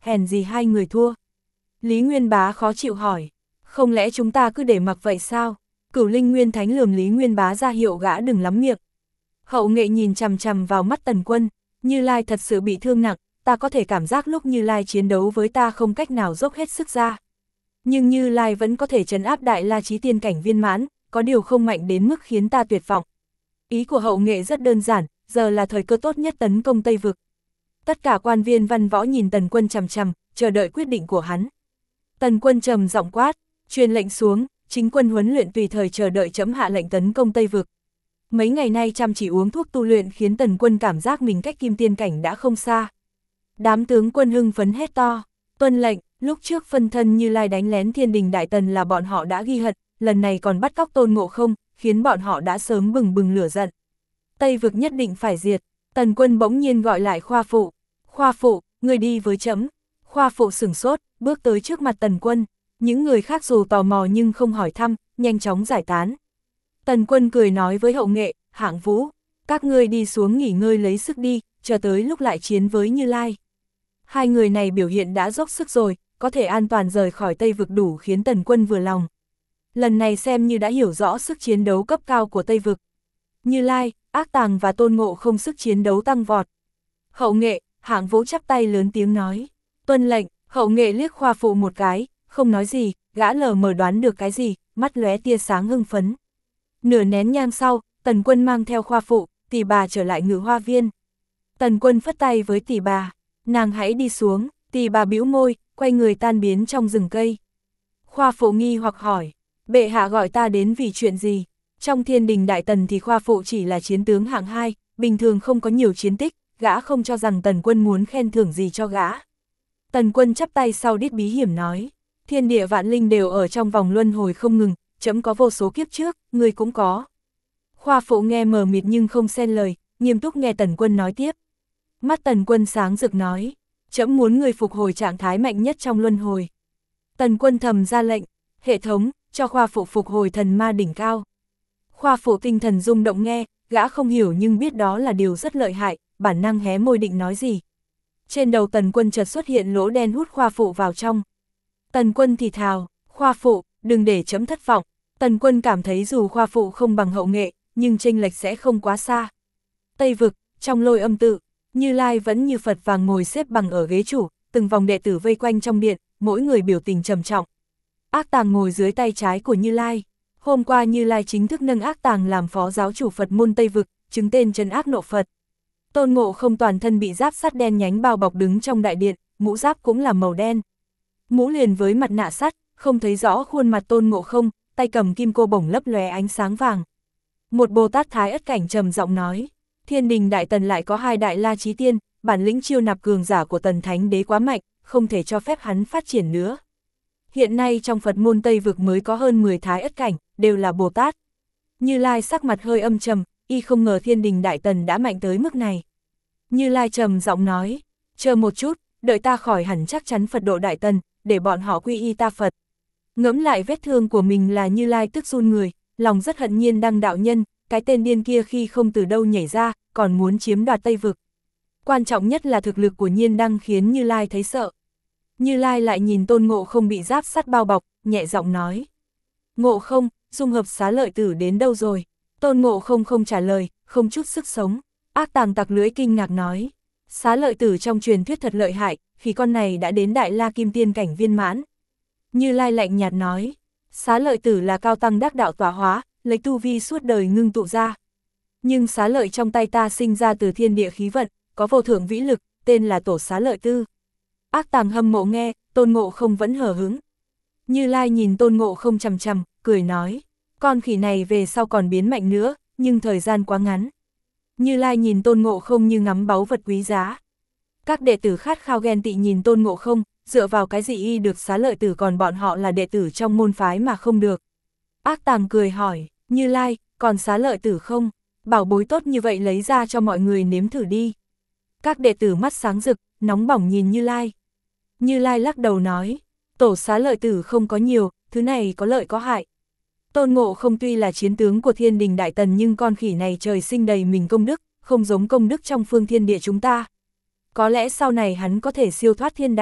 hèn gì hai người thua. Lý Nguyên Bá khó chịu hỏi, không lẽ chúng ta cứ để mặc vậy sao? Cửu Linh Nguyên Thánh lườm Lý Nguyên Bá ra hiệu gã đừng lắm miệng. Hậu Nghệ nhìn chằm chằm vào mắt Tần Quân, Như Lai thật sự bị thương nặng, ta có thể cảm giác lúc Như Lai chiến đấu với ta không cách nào dốc hết sức ra. Nhưng Như Lai vẫn có thể trấn áp Đại La Chí Tiên cảnh viên mãn, có điều không mạnh đến mức khiến ta tuyệt vọng. Ý của Hậu Nghệ rất đơn giản, giờ là thời cơ tốt nhất tấn công Tây Vực. Tất cả quan viên văn võ nhìn Tần Quân chằm chằm, chờ đợi quyết định của hắn. Tần Quân trầm giọng quát, truyền lệnh xuống, chính quân huấn luyện tùy thời chờ đợi chấm hạ lệnh tấn công Tây Vực. Mấy ngày nay chăm chỉ uống thuốc tu luyện khiến Tần Quân cảm giác mình cách Kim Tiên cảnh đã không xa. Đám tướng quân hưng phấn hét to, tuân lệnh. Lúc trước phân thân Như Lai đánh lén Thiên Đình Đại Tần là bọn họ đã ghi hận, lần này còn bắt cóc Tôn Ngộ Không, khiến bọn họ đã sớm bừng bừng lửa giận. Tây Vực nhất định phải diệt. Tần Quân bỗng nhiên gọi lại Khoa Phụ. Khoa Phụ, người đi với chấm. Khoa Phụ sửng sốt, bước tới trước mặt Tần Quân. Những người khác dù tò mò nhưng không hỏi thăm, nhanh chóng giải tán. Tần Quân cười nói với Hậu Nghệ, Hạng Vũ, các ngươi đi xuống nghỉ ngơi lấy sức đi, chờ tới lúc lại chiến với Như Lai. Hai người này biểu hiện đã dốc sức rồi, có thể an toàn rời khỏi Tây Vực đủ khiến Tần Quân vừa lòng. Lần này xem như đã hiểu rõ sức chiến đấu cấp cao của Tây Vực. Như Lai, Ác Tàng và Tôn Ngộ Không sức chiến đấu tăng vọt. Hậu Nghệ, Hạng Vũ chắp tay lớn tiếng nói, tuân lệnh. Hậu Nghệ liếc Khoa Phụ một cái, không nói gì, gã lờ mờ đoán được cái gì, mắt lóe tia sáng hưng phấn. Nửa nén nhang sau, Tần Quân mang theo Khoa Phụ, Tỷ Bà trở lại Ngự Hoa Viên. Tần Quân phất tay với Tỷ Bà, nàng hãy đi xuống. Tỷ Bà bĩu môi, quay người tan biến trong rừng cây. Khoa Phụ nghi hoặc hỏi, bệ hạ gọi ta đến vì chuyện gì? Trong Thiên Đình Đại Tần thì Khoa Phụ chỉ là chiến tướng hạng 2, bình thường không có nhiều chiến tích, gã không cho rằng Tần Quân muốn khen thưởng gì cho gã. Tần Quân chắp tay sau đít bí hiểm nói, thiên địa vạn linh đều ở trong vòng luân hồi không ngừng, chấm có vô số kiếp trước, người cũng có. Khoa Phụ nghe mờ mịt nhưng không xen lời, nghiêm túc nghe Tần Quân nói tiếp. Mắt Tần Quân sáng rực nói, chấm muốn người phục hồi trạng thái mạnh nhất trong luân hồi. Tần Quân thầm ra lệnh, hệ thống, cho Khoa Phụ phục hồi thần ma đỉnh cao. Khoa Phụ tinh thần rung động nghe, gã không hiểu nhưng biết đó là điều rất lợi hại, bản năng hé môi định nói gì. Trên đầu Tần Quân chợt xuất hiện lỗ đen hút Khoa Phụ vào trong. Tần Quân thì thào, Khoa Phụ, đừng để chấm thất vọng. Tần Quân cảm thấy dù Khoa Phụ không bằng Hậu Nghệ, nhưng chênh lệch sẽ không quá xa. Tây Vực, trong Lôi Âm tự, Như Lai vẫn như Phật vàng ngồi xếp bằng ở ghế chủ, từng vòng đệ tử vây quanh trong điện, mỗi người biểu tình trầm trọng. Ác Tàng ngồi dưới tay trái của Như Lai. Hôm qua Như Lai chính thức nâng Ác Tàng làm phó giáo chủ Phật môn Tây Vực, chứng tên trấn ác nộ Phật. Tôn Ngộ Không toàn thân bị giáp sắt đen nhánh bao bọc đứng trong đại điện, mũ giáp cũng là màu đen. Mũ liền với mặt nạ sắt, không thấy rõ khuôn mặt Tôn Ngộ Không, tay cầm kim cô bổng lấp lóe ánh sáng vàng. Một Bồ Tát Thái Ất Cảnh trầm giọng nói, Thiên Đình Đại Tần lại có 2 Đại La Chí Tiên, bản lĩnh chiêu nạp cường giả của Tần Thánh Đế quá mạnh, không thể cho phép hắn phát triển nữa. Hiện nay trong Phật môn Tây Vực mới có hơn 10 Thái Ất Cảnh, đều là Bồ Tát. Như Lai sắc mặt hơi âm trầm, y không ngờ Thiên Đình Đại Tần đã mạnh tới mức này. Như Lai trầm giọng nói, chờ một chút, đợi ta khỏi hẳn chắc chắn Phật độ Đại Tần, để bọn họ quy y ta Phật. Ngẫm lại vết thương của mình là Như Lai tức run người, lòng rất hận Nhiên Đăng đạo nhân, cái tên điên kia khi không từ đâu nhảy ra, còn muốn chiếm đoạt Tây Vực. Quan trọng nhất là thực lực của Nhiên Đăng khiến Như Lai thấy sợ. Như Lai lại nhìn Tôn Ngộ Không bị giáp sắt bao bọc, nhẹ giọng nói. Ngộ Không, dung hợp Xá Lợi Tử đến đâu rồi? Tôn Ngộ Không không trả lời, không chút sức sống. Ác Tàng tặc lưỡi kinh ngạc nói. Xá Lợi Tử trong truyền thuyết thật lợi hại, khi con này đã đến Đại La Kim Tiên cảnh viên mãn. Như Lai lạnh nhạt nói. Xá Lợi Tử là cao tăng đắc đạo tọa hóa, lấy tu vi suốt đời ngưng tụ ra. Nhưng xá lợi trong tay ta sinh ra từ thiên địa khí vận, có vô thượng vĩ lực, tên là Tổ Xá Lợi Tư. Ác Tàng hâm mộ nghe, Tôn Ngộ Không vẫn hờ hững. Như Lai nhìn Tôn Ngộ Không chằm chằm, cười nói, con khỉ này về sau còn biến mạnh nữa, nhưng thời gian quá ngắn. Như Lai nhìn Tôn Ngộ Không như ngắm báu vật quý giá. Các đệ tử khát khao ghen tị nhìn Tôn Ngộ Không, dựa vào cái gì y được Xá Lợi Tử còn bọn họ là đệ tử trong môn phái mà không được. Ác Tàng cười hỏi, Như Lai, còn Xá Lợi Tử không? Bảo bối tốt như vậy lấy ra cho mọi người nếm thử đi. Các đệ tử mắt sáng rực, nóng bỏng nhìn Như Lai. Như Lai lắc đầu nói, Tổ Xá Lợi Tử không có nhiều, thứ này có lợi có hại. Tôn Ngộ Không tuy là chiến tướng của Thiên Đình Đại Tần nhưng con khỉ này trời sinh đầy mình công đức, không giống công đức trong phương thiên địa chúng ta. Có lẽ sau này hắn có thể siêu thoát thiên đạo.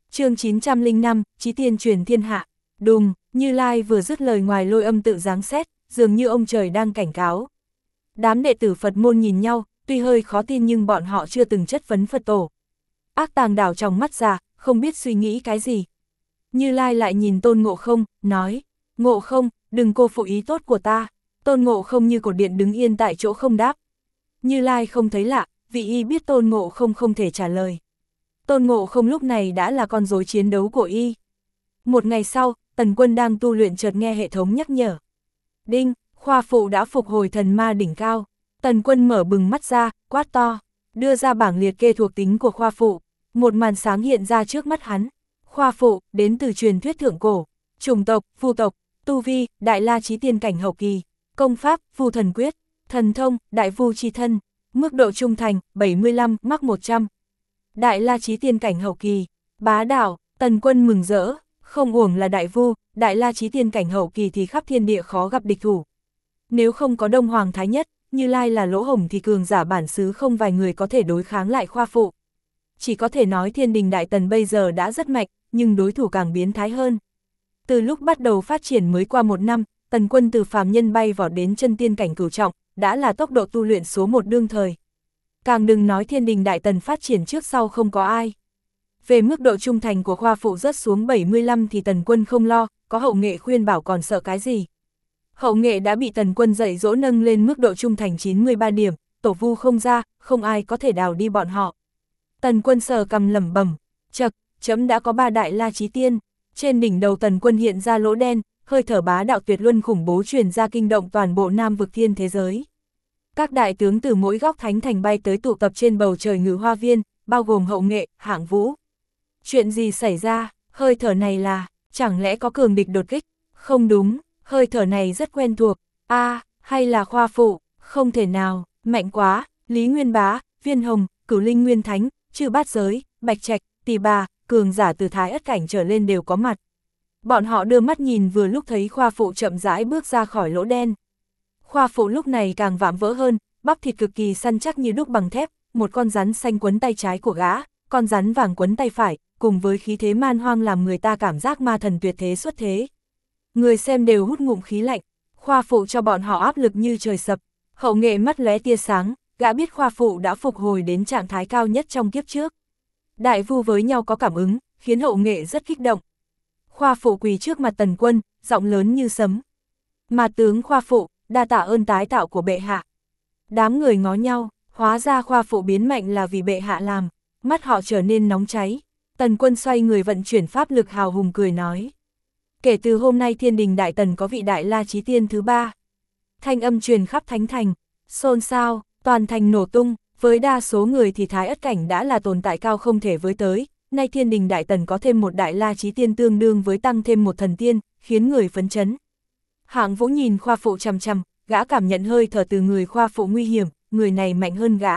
Chương 905, Chí tiên truyền thiên hạ. Đùng, Như Lai vừa dứt lời ngoài lôi âm tự giáng xét, dường như ông trời đang cảnh cáo. Đám đệ tử Phật môn nhìn nhau, tuy hơi khó tin nhưng bọn họ chưa từng chất vấn Phật tổ. Ác Tàng đảo trong mắt ra, không biết suy nghĩ cái gì. Như Lai lại nhìn Tôn Ngộ Không, nói, Ngộ Không, đừng cô phụ ý tốt của ta. Tôn Ngộ Không như cột điện đứng yên tại chỗ không đáp. Như Lai không thấy lạ, vì y biết Tôn Ngộ Không không thể trả lời. Tôn Ngộ Không lúc này đã là con rối chiến đấu của y. Một ngày sau, Tần Quân đang tu luyện chợt nghe hệ thống nhắc nhở. Đinh, Khoa Phụ đã phục hồi thần ma đỉnh cao. Tần Quân mở bừng mắt ra, quát to, đưa ra bảng liệt kê thuộc tính của Khoa Phụ. Một màn sáng hiện ra trước mắt hắn. Khoa Phụ, đến từ truyền thuyết thượng cổ. Chủng tộc, Vu tộc. Tu vi, Đại La Chí Tiên cảnh hậu kỳ. Công pháp, Vu Thần Quyết. Thần thông, Đại Vu Chi Thân. Mức độ trung thành, 75, mắc 100. Đại La Chí Tiên cảnh hậu kỳ. Bá đạo, Tần Quân mừng rỡ. Không uổng là Đại Vu, Đại La Chí Tiên cảnh hậu kỳ thì khắp thiên địa khó gặp địch thủ. Nếu không có Đông Hoàng Thái Nhất, Như Lai là lỗ hổng thì cường giả bản xứ không vài người có thể đối kháng lại Khoa Phụ. Chỉ có thể nói Thiên Đình Đại Tần bây giờ đã rất mạnh, nhưng đối thủ càng biến thái hơn. Từ lúc bắt đầu phát triển mới qua 1 năm, Tần Quân từ phàm nhân bay vọt đến chân tiên cảnh cửu trọng, đã là tốc độ tu luyện số 1 đương thời. Càng đừng nói Thiên Đình Đại Tần phát triển trước sau không có ai. Về mức độ trung thành của Khoa Phụ rớt xuống 75 thì Tần Quân không lo, có Hậu Nghệ khuyên bảo còn sợ cái gì. Hậu Nghệ đã bị Tần Quân dạy dỗ nâng lên mức độ trung thành 93 điểm, tổ vu không ra, không ai có thể đào đi bọn họ. Tần Quân sờ cằm lẩm bẩm, chậc, chấm đã có 3 Đại La Chí Tiên. Trên đỉnh đầu Tần Quân hiện ra lỗ đen, hơi thở bá đạo tuyệt luân khủng bố truyền ra kinh động toàn bộ Nam vực thiên thế giới. Các đại tướng từ mỗi góc thánh thành bay tới tụ tập trên bầu trời Ngự Hoa Viên, bao gồm Hậu Nghệ, Hạng Vũ. Chuyện gì xảy ra, hơi thở này là, chẳng lẽ có cường địch đột kích? Không đúng, hơi thở này rất quen thuộc, hay là Khoa Phụ, không thể nào, mạnh quá, Lý Nguyên Bá, Viên Hồng, Cửu Linh Nguyên Thánh, Chư Bát Giới, Bạch Trạch, Tỳ Bà, cường giả từ Thái Ất cảnh trở lên đều có mặt. Bọn họ đưa mắt nhìn vừa lúc thấy Khoa Phụ chậm rãi bước ra khỏi lỗ đen. Khoa Phụ lúc này càng vạm vỡ hơn, bắp thịt cực kỳ săn chắc như đúc bằng thép, một con rắn xanh quấn tay trái của gã, con rắn vàng quấn tay phải, cùng với khí thế man hoang làm người ta cảm giác ma thần tuyệt thế xuất thế. Người xem đều hút ngụm khí lạnh, Khoa Phụ cho bọn họ áp lực như trời sập. Hậu Nghệ mắt lóe tia sáng, gã biết Khoa Phụ đã phục hồi đến trạng thái cao nhất trong kiếp trước. Đại Vu với nhau có cảm ứng, khiến Hậu Nghệ rất kích động. Khoa Phụ quỳ trước mặt Tần Quân, giọng lớn như sấm. Mà tướng Khoa Phụ, đa tạ ơn tái tạo của bệ hạ. Đám người ngó nhau, hóa ra Khoa Phụ biến mạnh là vì bệ hạ làm, mắt họ trở nên nóng cháy. Tần Quân xoay người vận chuyển pháp lực hào hùng cười nói. Kể từ hôm nay Thiên Đình Đại Tần có vị Đại La Chí Tiên thứ 3. Thanh âm truyền khắp thánh thành, xôn xao, toàn thành nổ tung, với đa số người thì Thái Ất cảnh đã là tồn tại cao không thể với tới, nay Thiên Đình Đại Tần có thêm một Đại La Chí Tiên tương đương với tăng thêm một thần tiên, khiến người phấn chấn. Hạng Vũ nhìn Khoa Phụ chằm chằm, gã cảm nhận hơi thở từ người Khoa Phụ nguy hiểm, người này mạnh hơn gã.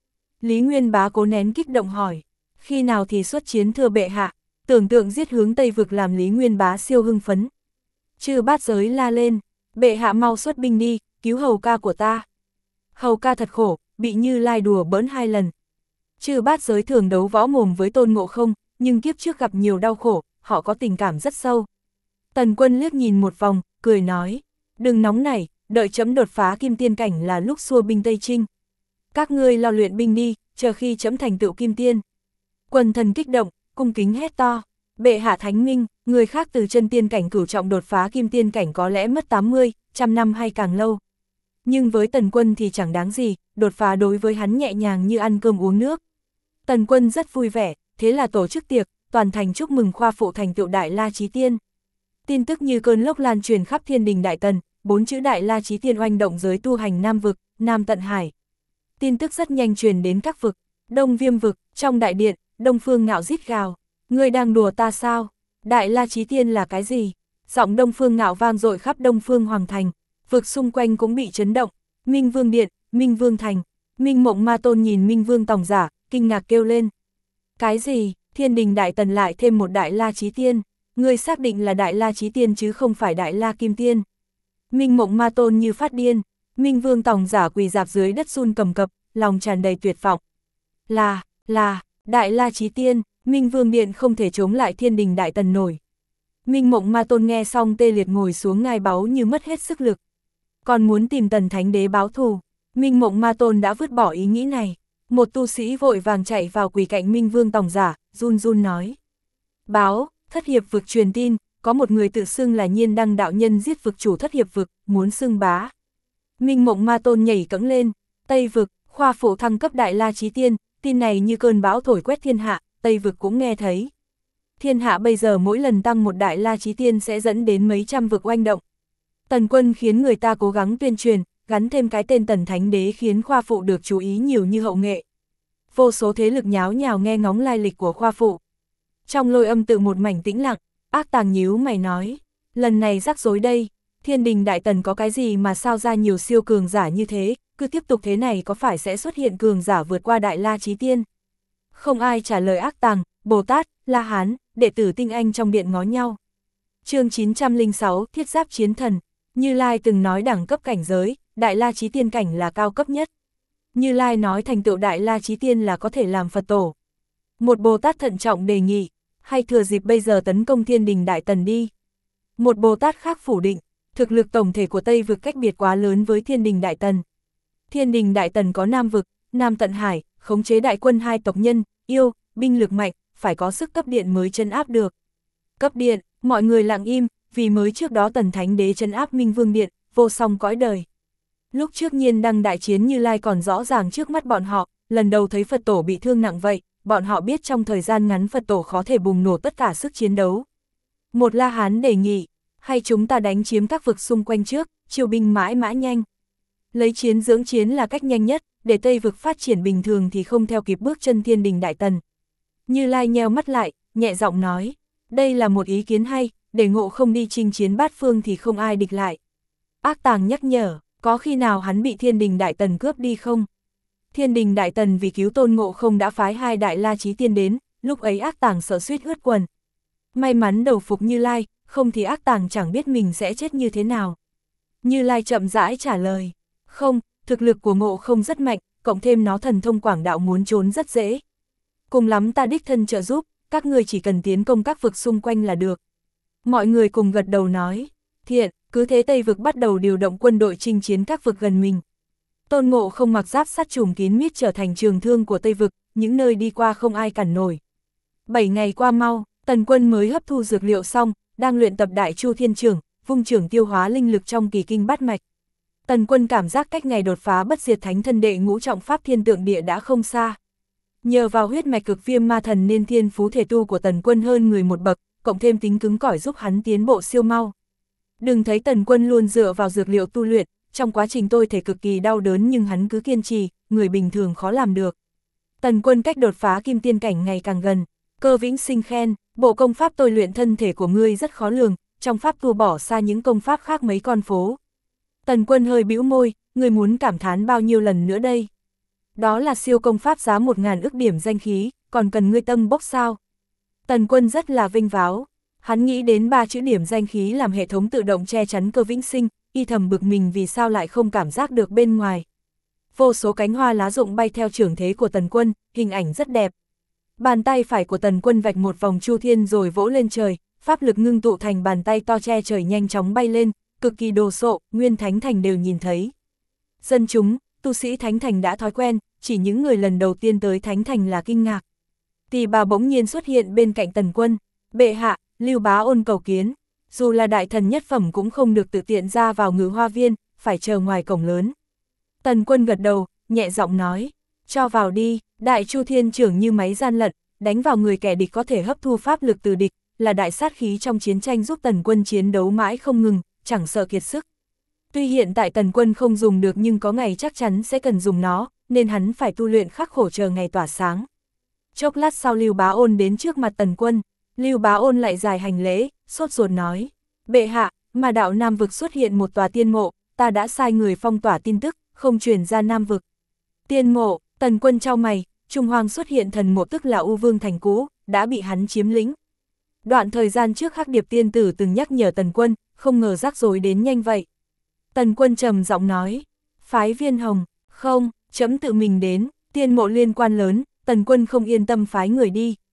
Lý Nguyên Bá cố nén kích động hỏi, khi nào thì xuất chiến thưa bệ hạ? Tưởng tượng giết hướng Tây Vực làm Lý Nguyên Bá siêu hưng phấn. Chư Bát Giới la lên, bệ hạ mau xuất binh đi, cứu hầu ca của ta. Hầu ca thật khổ, bị Như Lai đùa bỡn 2 lần. Chư Bát Giới thường đấu võ mồm với Tôn Ngộ Không, nhưng kiếp trước gặp nhiều đau khổ, họ có tình cảm rất sâu. Tần Quân liếc nhìn một vòng, cười nói, đừng nóng nảy, đợi chấm đột phá kim tiên cảnh là lúc xua binh Tây Trinh. Các ngươi lo luyện binh đi, chờ khi chấm thành tựu kim tiên. Quần thần kích động, cung kính hét to, bệ hạ thánh minh, người khác từ chân tiên cảnh cửu trọng đột phá kim tiên cảnh có lẽ mất 80, 100 năm hay càng lâu. Nhưng với Tần Quân thì chẳng đáng gì, đột phá đối với hắn nhẹ nhàng như ăn cơm uống nước. Tần Quân rất vui vẻ, thế là tổ chức tiệc, toàn thành chúc mừng Khoa Phụ thành tựu Đại La Chí Tiên. Tin tức như cơn lốc lan truyền khắp Thiên Đình Đại Tần, 4 chữ Đại La Chí Tiên oanh động giới tu hành Nam vực, Nam Tận Hải. Tin tức rất nhanh truyền đến các vực, Đông Viêm vực, trong đại điện, Đông Phương Ngạo rít gào, ngươi đang đùa ta sao? Đại La Chí Tiên là cái gì? Giọng Đông Phương Ngạo vang dội khắp Đông Phương Hoàng thành, vực xung quanh cũng bị chấn động. Minh Vương điện, Minh Vương thành, Minh Mộng Ma Tôn nhìn Minh Vương Tòng Giả, kinh ngạc kêu lên. Cái gì? Thiên Đình Đại Tần lại thêm một Đại La Chí Tiên? Ngươi xác định là Đại La Chí Tiên chứ không phải Đại La Kim Tiên? Minh Mộng Ma Tôn như phát điên, Minh Vương Tòng Giả quỳ rạp dưới đất run cầm cập, lòng tràn đầy tuyệt vọng. Là Đại La Chí Tiên, Minh Vương Điện không thể chống lại Thiên Đình Đại Tần nổi. Minh Mộng Ma Tôn nghe xong tê liệt ngồi xuống ngai báu như mất hết sức lực. Còn muốn tìm Tần Thánh Đế báo thù, Minh Mộng Ma Tôn đã vứt bỏ ý nghĩ này. Một tu sĩ vội vàng chạy vào quỳ cạnh Minh Vương Tòng Giả, run run nói. Báo, Thất Hiệp Vực truyền tin, có một người tự xưng là Nhiên Đăng đạo nhân giết vực chủ Thất Hiệp Vực, muốn xưng bá. Minh Mộng Ma Tôn nhảy cẫng lên, Tây Vực, khoa phụ thăng cấp Đại La Chí Tiên, tin này như cơn bão thổi quét thiên hạ, Tây Vực cũng nghe thấy. Thiên hạ bây giờ mỗi lần tăng một Đại La Chí Tiên sẽ dẫn đến mấy trăm vực oanh động. Tần Quân khiến người ta cố gắng tuyên truyền, gắn thêm cái tên Tần Thánh Đế khiến khoa phụ được chú ý nhiều như hậu nghệ. Vô số thế lực nháo nhào nghe ngóng lai lịch của khoa phụ. Trong Lôi Âm tự một mảnh tĩnh lặng, Ác Tàng nhíu mày nói, lần này rắc rối đây, Thiên Đình Đại Tần có cái gì mà sao ra nhiều siêu cường giả như thế, cứ tiếp tục thế này có phải sẽ xuất hiện cường giả vượt qua Đại La Chí Tiên? Không ai trả lời Ác Tàng, Bồ Tát, La Hán, đệ tử tinh anh trong điện ngó nhau. Chương 906, Thiết Giáp Chiến Thần. Như Lai từng nói đẳng cấp cảnh giới, Đại La Chí Tiên cảnh là cao cấp nhất. Như Lai nói thành tựu Đại La Chí Tiên là có thể làm Phật tổ. Một Bồ Tát thận trọng đề nghị, hay thừa dịp bây giờ tấn công Thiên Đình Đại Tần đi. Một Bồ Tát khác phủ định, thực lực tổng thể của Tây Vực cách biệt quá lớn với Thiên Đình Đại Tần. Thiên Đình Đại Tần có Nam Vực, Nam Tận Hải, khống chế đại quân hai tộc nhân, yêu, binh lực mạnh, phải có sức cấp điện mới trấn áp được. Cấp điện, mọi người lặng im, vì mới trước đó Tần Thánh Đế trấn áp Minh Vương Điện, vô song cõi đời. Lúc trước Nhiên Đăng đại chiến Như Lai còn rõ ràng trước mắt bọn họ, lần đầu thấy Phật tổ bị thương nặng vậy, bọn họ biết trong thời gian ngắn Phật tổ khó thể bùng nổ tất cả sức chiến đấu. Một La Hán đề nghị, hay chúng ta đánh chiếm các vực xung quanh trước, chiêu binh mãi mã nhanh. Lấy chiến dưỡng chiến là cách nhanh nhất, để Tây Vực phát triển bình thường thì không theo kịp bước chân Thiên Đình Đại Tần. Như Lai nheo mắt lại, nhẹ giọng nói, đây là một ý kiến hay, để Ngộ Không đi chinh chiến bát phương thì không ai địch lại. Ác Tàng nhắc nhở, có khi nào hắn bị Thiên Đình Đại Tần cướp đi không? Thiên Đình Đại Tần vì cứu Tôn Ngộ Không đã phái hai Đại La Chí Tiên đến, lúc ấy Ác Tàng sợ suýt ướt quần. May mắn đầu phục Như Lai, không thì Ác Tàng chẳng biết mình sẽ chết như thế nào. Như Lai chậm rãi trả lời, không, thực lực của Ngộ Không rất mạnh, cộng thêm nó thần thông quảng đạo muốn trốn rất dễ. Cùng lắm ta đích thân trợ giúp, các người chỉ cần tiến công các vực xung quanh là được. Mọi người cùng gật đầu nói, thiện, cứ thế Tây Vực bắt đầu điều động quân đội chinh chiến các vực gần mình. Tôn Ngộ Không mặc giáp sắt trùm kín mít trở thành trường thương của Tây Vực, những nơi đi qua không ai cản nổi. 7 ngày qua mau, Tần Quân mới hấp thu dược liệu xong, đang luyện tập Đại Chu Thiên Trưởng, vung trưởng tiêu hóa linh lực trong kỳ kinh bát mạch. Tần Quân cảm giác cách ngày đột phá bất diệt thánh thân đệ ngũ trọng pháp thiên tượng địa đã không xa. Nhờ vào huyết mạch cực viêm ma thần nên thiên phú thể tu của Tần Quân hơn người một bậc, cộng thêm tính cứng cỏi giúp hắn tiến bộ siêu mau. Đừng thấy Tần Quân luôn dựa vào dược liệu tu luyện, trong quá trình tôi thể cực kỳ đau đớn nhưng hắn cứ kiên trì, người bình thường khó làm được. Tần Quân cách đột phá kim tiên cảnh ngày càng gần. Cơ Vĩnh Sinh khen, bộ công pháp tôi luyện thân thể của ngươi rất khó lường, trong pháp tu bỏ xa những công pháp khác mấy con phố. Tần Quân hơi bĩu môi, ngươi muốn cảm thán bao nhiêu lần nữa đây? Đó là siêu công pháp giá 1000 ức điểm danh khí, còn cần ngươi tâm bốc sao? Tần Quân rất là vinh váo, hắn nghĩ đến 3 chữ điểm danh khí làm hệ thống tự động che chắn Cơ Vĩnh Sinh, y thầm bực mình vì sao lại không cảm giác được bên ngoài. Vô số cánh hoa lá rụng bay theo trưởng thế của Tần Quân, hình ảnh rất đẹp. Bàn tay phải của Tần Quân vạch một vòng chu thiên rồi vỗ lên trời, pháp lực ngưng tụ thành bàn tay to che trời nhanh chóng bay lên, cực kỳ đồ sộ, nguyên Thánh Thành đều nhìn thấy. Dân chúng, tu sĩ Thánh Thành đã thói quen, chỉ những người lần đầu tiên tới Thánh Thành là kinh ngạc. Tỳ bà bỗng nhiên xuất hiện bên cạnh Tần Quân, bệ hạ, Lưu Bá Ôn cầu kiến, dù là đại thần nhất phẩm cũng không được tự tiện ra vào Ngự Hoa Viên, phải chờ ngoài cổng lớn. Tần Quân gật đầu, nhẹ giọng nói, cho vào đi. Đại Chu Thiên Trưởng như máy gian lận, đánh vào người kẻ địch có thể hấp thu pháp lực từ địch, là đại sát khí trong chiến tranh giúp Tần Quân chiến đấu mãi không ngừng, chẳng sợ kiệt sức. Tuy hiện tại Tần Quân không dùng được nhưng có ngày chắc chắn sẽ cần dùng nó, nên hắn phải tu luyện khắc khổ chờ ngày tỏa sáng. Chốc lát sau Lưu Bá Ôn đến trước mặt Tần Quân, Lưu Bá Ôn lại dài hành lễ, sốt ruột nói, bệ hạ, mà đạo Nam Vực xuất hiện một tòa tiên mộ, ta đã sai người phong tỏa tin tức, không truyền ra Nam Vực. Tiên mộ, Tần Quân chau mày, Trung Hoang xuất hiện thần mộ tức là U Vương Thành cũ, đã bị hắn chiếm lĩnh. Đoạn thời gian trước Hắc Điệp Tiên Tử từng nhắc nhở Tần Quân, không ngờ rắc rối đến nhanh vậy. Tần Quân trầm giọng nói, phái Viên Hồng, không, trẫm tự mình đến, tiên mộ liên quan lớn, Tần Quân không yên tâm phái người đi.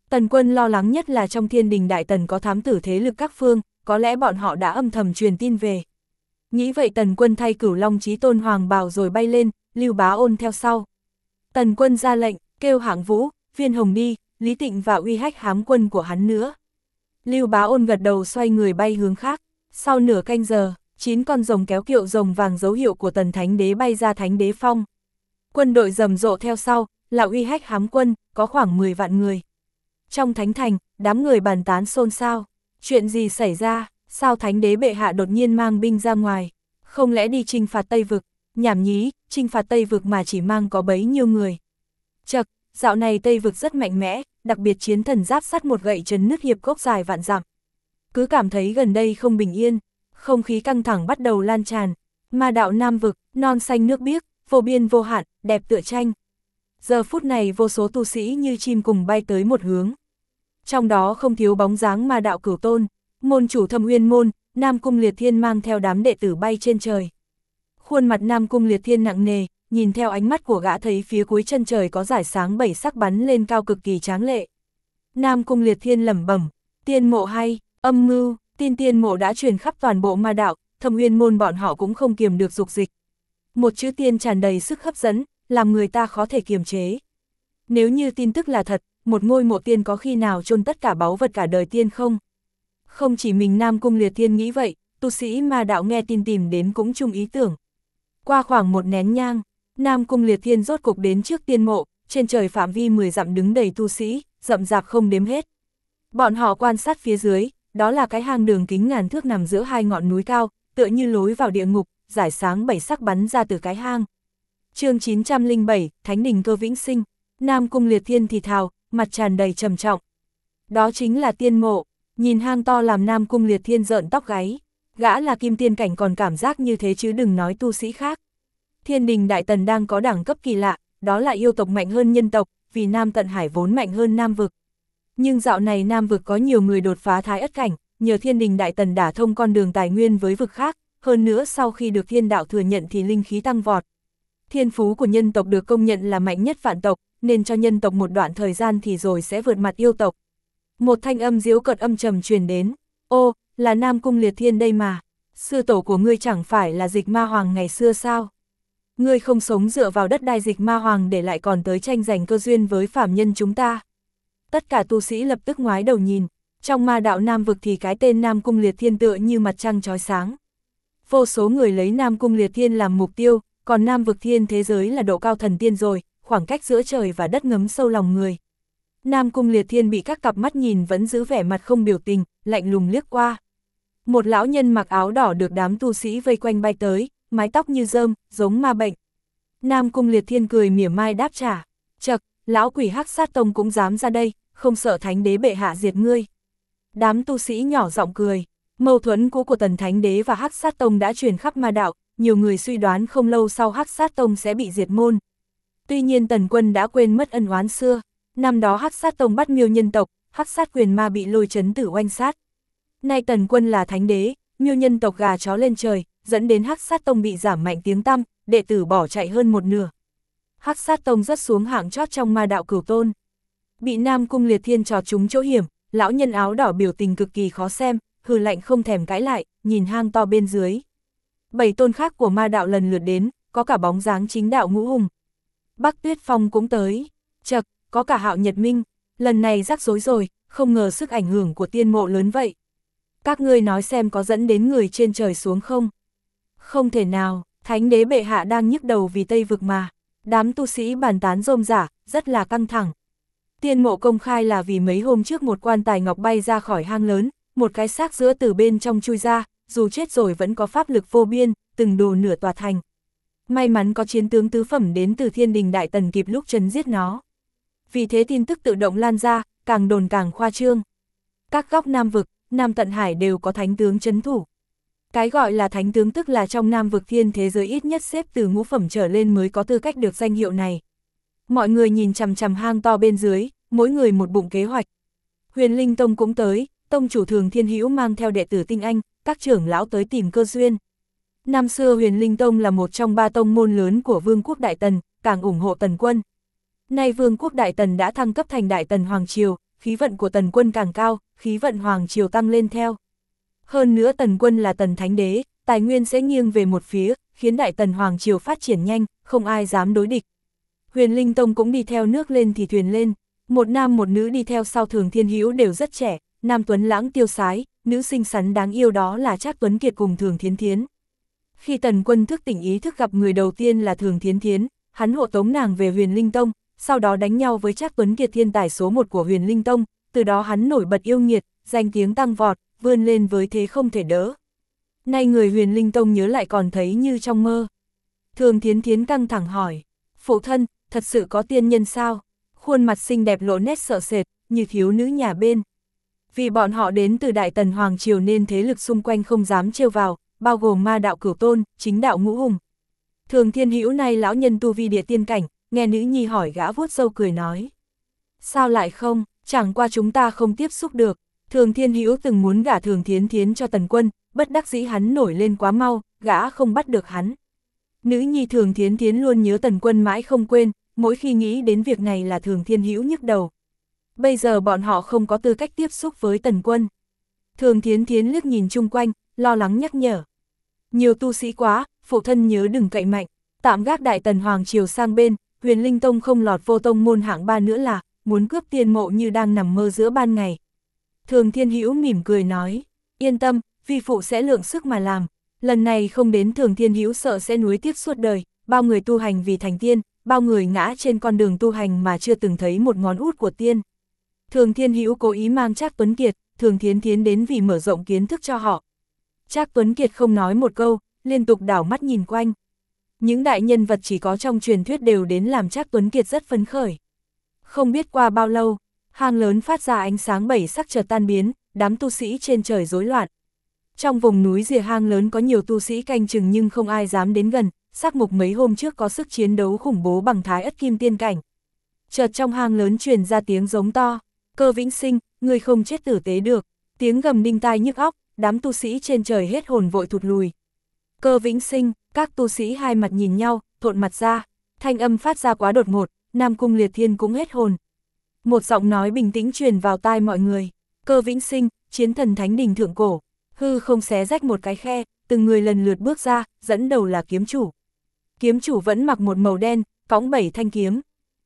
Tần Quân lo lắng nhất là trong Thiên Đình Đại Tần có thám tử thế lực các phương, có lẽ bọn họ đã âm thầm truyền tin về. Nghĩ vậy Tần Quân thay Cửu Long Chí Tôn hoàng bào rồi bay lên, Lưu Bá Ôn theo sau. Tần Quân ra lệnh, kêu Hạng Vũ, Viên Hồng đi, Lý Tịnh và Uy Hách hám quân của hắn nữa. Lưu Bá Ôn gật đầu xoay người bay hướng khác. Sau nửa canh giờ, 9 con rồng kéo kiệu rồng vàng dấu hiệu của Tần Thánh Đế bay ra Thánh Đế Phong. Quân đội rầm rộ theo sau, là Uy Hách hám quân, có khoảng 10 vạn người. Trong Thánh Thành, đám người bàn tán xôn xao. Chuyện gì xảy ra, sao Thánh Đế bệ hạ đột nhiên mang binh ra ngoài? Không lẽ đi chinh phạt Tây Vực? Nhảm nhí, chinh phạt Tây Vực mà chỉ mang có bấy nhiêu người. Chậc, dạo này Tây Vực rất mạnh mẽ, đặc biệt chiến thần giáp sắt một gậy trấn nứt hiệp cốc dài vạn dặm. Cứ cảm thấy gần đây không bình yên, không khí căng thẳng bắt đầu lan tràn. Ma đạo Nam Vực, non xanh nước biếc, vô biên vô hạn, đẹp tựa tranh. Giờ phút này vô số tu sĩ như chim cùng bay tới một hướng. Trong đó không thiếu bóng dáng ma đạo Cửu Tôn, môn chủ Thâm Uyên Môn, Nam Cung Liệt Thiên mang theo đám đệ tử bay trên trời. Khuôn mặt Nam Cung Liệt Thiên nặng nề, nhìn theo ánh mắt của gã thấy phía cuối chân trời có dải sáng 7 sắc bắn lên cao cực kỳ tráng lệ. Nam Cung Liệt Thiên lẩm bẩm, tiên mộ hay, âm mưu, tin tiên mộ đã truyền khắp toàn bộ ma đạo, Thâm Uyên Môn bọn họ cũng không kiềm được dục dịch. Một chữ tiên tràn đầy sức hấp dẫn, làm người ta khó thể kiềm chế. Nếu như tin tức là thật, một ngôi mộ tiên có khi nào chôn tất cả báu vật cả đời tiên không? Không chỉ mình Nam Cung Liệt Thiên nghĩ vậy, tu sĩ ma đạo nghe tin tìm đến cũng chung ý tưởng. Qua khoảng một nén nhang, Nam Cung Liệt Thiên rốt cục đến trước tiên mộ, trên trời phạm vi 10 dặm đứng đầy tu sĩ, rậm rạp không đếm hết. Bọn họ quan sát phía dưới, đó là cái hang đường kính ngàn thước nằm giữa hai ngọn núi cao, tựa như lối vào địa ngục, rải sáng 7 sắc bắn ra từ cái hang. Chương 907, Thánh Đình Cơ Vĩnh Sinh. Nam Cung Liệt Thiên thì thào, mặt tràn đầy trầm trọng. Đó chính là tiên mộ, nhìn hang to làm Nam Cung Liệt Thiên rợn tóc gáy. Gã là kim tiên cảnh còn cảm giác như thế chứ đừng nói tu sĩ khác. Thiên Đình Đại Tần đang có đẳng cấp kỳ lạ, đó là yêu tộc mạnh hơn nhân tộc, vì Nam Tận Hải vốn mạnh hơn Nam Vực. Nhưng dạo này Nam Vực có nhiều người đột phá Thái Ất Cảnh, nhờ Thiên Đình Đại Tần đả thông con đường tài nguyên với vực khác, hơn nữa sau khi được thiên đạo thừa nhận thì linh khí tăng vọt. Thiên phú của nhân tộc được công nhận là mạnh nhất vạn tộc, nên cho nhân tộc một đoạn thời gian thì rồi sẽ vượt mặt yêu tộc. Một thanh âm giễu cợt âm trầm truyền đến, ô, là Nam Cung Liệt Thiên đây mà, sư tổ của ngươi chẳng phải là Dịch Ma Hoàng ngày xưa sao? Ngươi không sống dựa vào đất đai Dịch Ma Hoàng để lại còn tới tranh giành cơ duyên với phàm nhân chúng ta. Tất cả tu sĩ lập tức ngoái đầu nhìn, trong ma đạo Nam Vực thì cái tên Nam Cung Liệt Thiên tựa như mặt trăng chói sáng. Vô số người lấy Nam Cung Liệt Thiên làm mục tiêu, còn Nam Vực thiên thế giới là độ cao thần tiên rồi, khoảng cách giữa trời và đất ngấm sâu lòng người. Nam Cung Liệt Thiên bị các cặp mắt nhìn vẫn giữ vẻ mặt không biểu tình, lạnh lùng liếc qua. Một lão nhân mặc áo đỏ được đám tu sĩ vây quanh bay tới, mái tóc như rơm, giống ma bệnh. Nam Cung Liệt Thiên cười mỉa mai đáp trả, chậc, lão quỷ Hắc Sát Tông cũng dám ra đây, không sợ Thánh Đế bệ hạ diệt ngươi. Đám tu sĩ nhỏ giọng cười, mâu thuẫn cũ của Tần Thánh Đế và Hắc Sát Tông đã truyền khắp ma đạo, nhiều người suy đoán không lâu sau Hắc Sát Tông sẽ bị diệt môn. Tuy nhiên Tần Quân đã quên mất ân oán xưa, năm đó Hắc Sát Tông bắt Miêu nhân tộc, Hắc Sát Quyền Ma bị lôi trấn tử oanh sát. Nay Tần Quân là Thánh Đế, Miêu nhân tộc gà chó lên trời, dẫn đến Hắc Sát Tông bị giảm mạnh tiếng tăm, đệ tử bỏ chạy hơn một nửa. Hắc Sát Tông rất xuống hạng chót trong ma đạo Cửu Tôn. Bị Nam Cung Liệt Thiên trò trúng chỗ hiểm, lão nhân áo đỏ biểu tình cực kỳ khó xem, hừ lạnh không thèm cãi lại, nhìn hang to bên dưới. 7 tôn khác của ma đạo lần lượt đến, có cả bóng dáng chính đạo Ngũ Hùng. Bắc Tuyết Phong cũng tới, chậc, có cả Hạo Nhật Minh, lần này rắc rối rồi, không ngờ sức ảnh hưởng của tiên mộ lớn vậy. Các ngươi nói xem có dẫn đến người trên trời xuống không? Không thể nào, Thánh Đế bệ hạ đang nhức đầu vì Tây Vực mà. Đám tu sĩ bàn tán rôm rả, rất là căng thẳng. Tiên mộ công khai là vì mấy hôm trước một quan tài ngọc bay ra khỏi hang lớn, một cái xác giữa từ bên trong chui ra, dù chết rồi vẫn có pháp lực vô biên, từng đồ nửa tòa thành. May mắn có chiến tướng tứ phẩm đến từ Thiên Đình Đại Tần kịp lúc trấn giết nó. Vì thế tin tức tự động lan ra, càng đồn càng khoa trương. Các góc Nam Vực, Nam Tận Hải đều có thánh tướng trấn thủ. Cái gọi là thánh tướng tức là trong Nam Vực thiên thế giới ít nhất xếp từ ngũ phẩm trở lên mới có tư cách được danh hiệu này. Mọi người nhìn chằm chằm hang to bên dưới, mỗi người một bụng kế hoạch. Huyền Linh Tông cũng tới, tông chủ Thường Thiên Hữu mang theo đệ tử tinh anh, các trưởng lão tới tìm cơ duyên. Năm xưa Huyền Linh Tông là một trong 3 tông môn lớn của Vương quốc Đại Tần, càng ủng hộ Tần Quân. Nay Vương quốc Đại Tần đã thăng cấp thành Đại Tần Hoàng Triều, khí vận của Tần Quân càng cao, khí vận hoàng triều tăng lên theo. Hơn nữa Tần Quân là Tần Thánh Đế, tài nguyên sẽ nghiêng về một phía, khiến Đại Tần hoàng triều phát triển nhanh, không ai dám đối địch. Huyền Linh Tông cũng đi theo nước lên thì thuyền lên, một nam một nữ đi theo sau Thường Thiên Hữu đều rất trẻ, nam tuấn lãng tiêu sái, nữ xinh xắn đáng yêu đó là Trác Tuấn Kiệt cùng Thường Thiến Thiến. Khi Tần Quân thức tỉnh ý thức gặp người đầu tiên là Thường Thiến Thiến, hắn hộ tống nàng về Huyền Linh Tông, sau đó đánh nhau với Trác Tuấn Kiệt thiên tài số 1 của Huyền Linh Tông, từ đó hắn nổi bật yêu nghiệt, danh tiếng tăng vọt, vươn lên với thế không thể đỡ. Nay người Huyền Linh Tông nhớ lại còn thấy như trong mơ. Thường Thiến Thiến căng thẳng hỏi, phụ thân, thật sự có tiên nhân sao? Khuôn mặt xinh đẹp lộ nét sợ sệt, như thiếu nữ nhà bên. Vì bọn họ đến từ Đại Tần Hoàng Triều nên thế lực xung quanh không dám trêu vào, bao gồm ma đạo Cửu Tôn, chính đạo Ngũ Hùng. Thường Thiên Hữu này lão nhân tu vi địa tiên cảnh, nghe nữ nhi hỏi gã vuốt râu cười nói. Sao lại không, chẳng qua chúng ta không tiếp xúc được. Thường Thiên Hữu từng muốn gả Thường Thiến Thiến cho Tần Quân, bất đắc dĩ hắn nổi lên quá mau, gã không bắt được hắn. Nữ nhi Thường Thiến Thiến luôn nhớ Tần Quân mãi không quên, mỗi khi nghĩ đến việc này là Thường Thiên Hữu nhức đầu. Bây giờ bọn họ không có tư cách tiếp xúc với Tần Quân. Thường Thiến Thiến liếc nhìn chung quanh, lo lắng nhắc nhở. Nhiều tu sĩ quá, phụ thân nhớ đừng cậy mạnh, tạm gác Đại Tần Hoàng Triều sang bên, Huyền Linh Tông không lọt vô tông môn hạng 3 nữa là, muốn cướp tiên mộ như đang nằm mơ giữa ban ngày. Thường Thiên Hữu mỉm cười nói, yên tâm, vi phụ sẽ lượng sức mà làm. Lần này không đến Thường Thiên Hữu sợ sẽ nuối tiếc suốt đời, bao người tu hành vì thành tiên, bao người ngã trên con đường tu hành mà chưa từng thấy một ngón út của tiên. Thường Thiên Hữu cố ý mang Trác Tuấn Kiệt, Thường Thiến Thiến đến vì mở rộng kiến thức cho họ. Trác Tuấn Kiệt không nói một câu, liên tục đảo mắt nhìn quanh. Những đại nhân vật chỉ có trong truyền thuyết đều đến làm Trác Tuấn Kiệt rất phấn khởi. Không biết qua bao lâu, hang lớn phát ra ánh sáng bảy sắc chợt tan biến, đám tu sĩ trên trời rối loạn. Trong vùng núi rìa hang lớn có nhiều tu sĩ canh chừng nhưng không ai dám đến gần, Sắc Mục mấy hôm trước có sức chiến đấu khủng bố bằng Thái Ất Kim Tiên cảnh. Chợt trong hang lớn truyền ra tiếng giống to, Cơ Vĩnh Sinh, người không chết tử tế được, tiếng gầm đinh tai nhức óc, đám tu sĩ trên trời hết hồn vội thụt lùi. Cơ Vĩnh Sinh, các tu sĩ hai mặt nhìn nhau, thộn mặt ra, thanh âm phát ra quá đột ngột, Nam Cung Liệt Thiên cũng hết hồn. Một giọng nói bình tĩnh truyền vào tai mọi người, Cơ Vĩnh Sinh, chiến thần thánh đình thượng cổ, hư không xé rách một cái khe, từng người lần lượt bước ra, dẫn đầu là kiếm chủ. Kiếm chủ vẫn mặc một màu đen, cõng 7 thanh kiếm.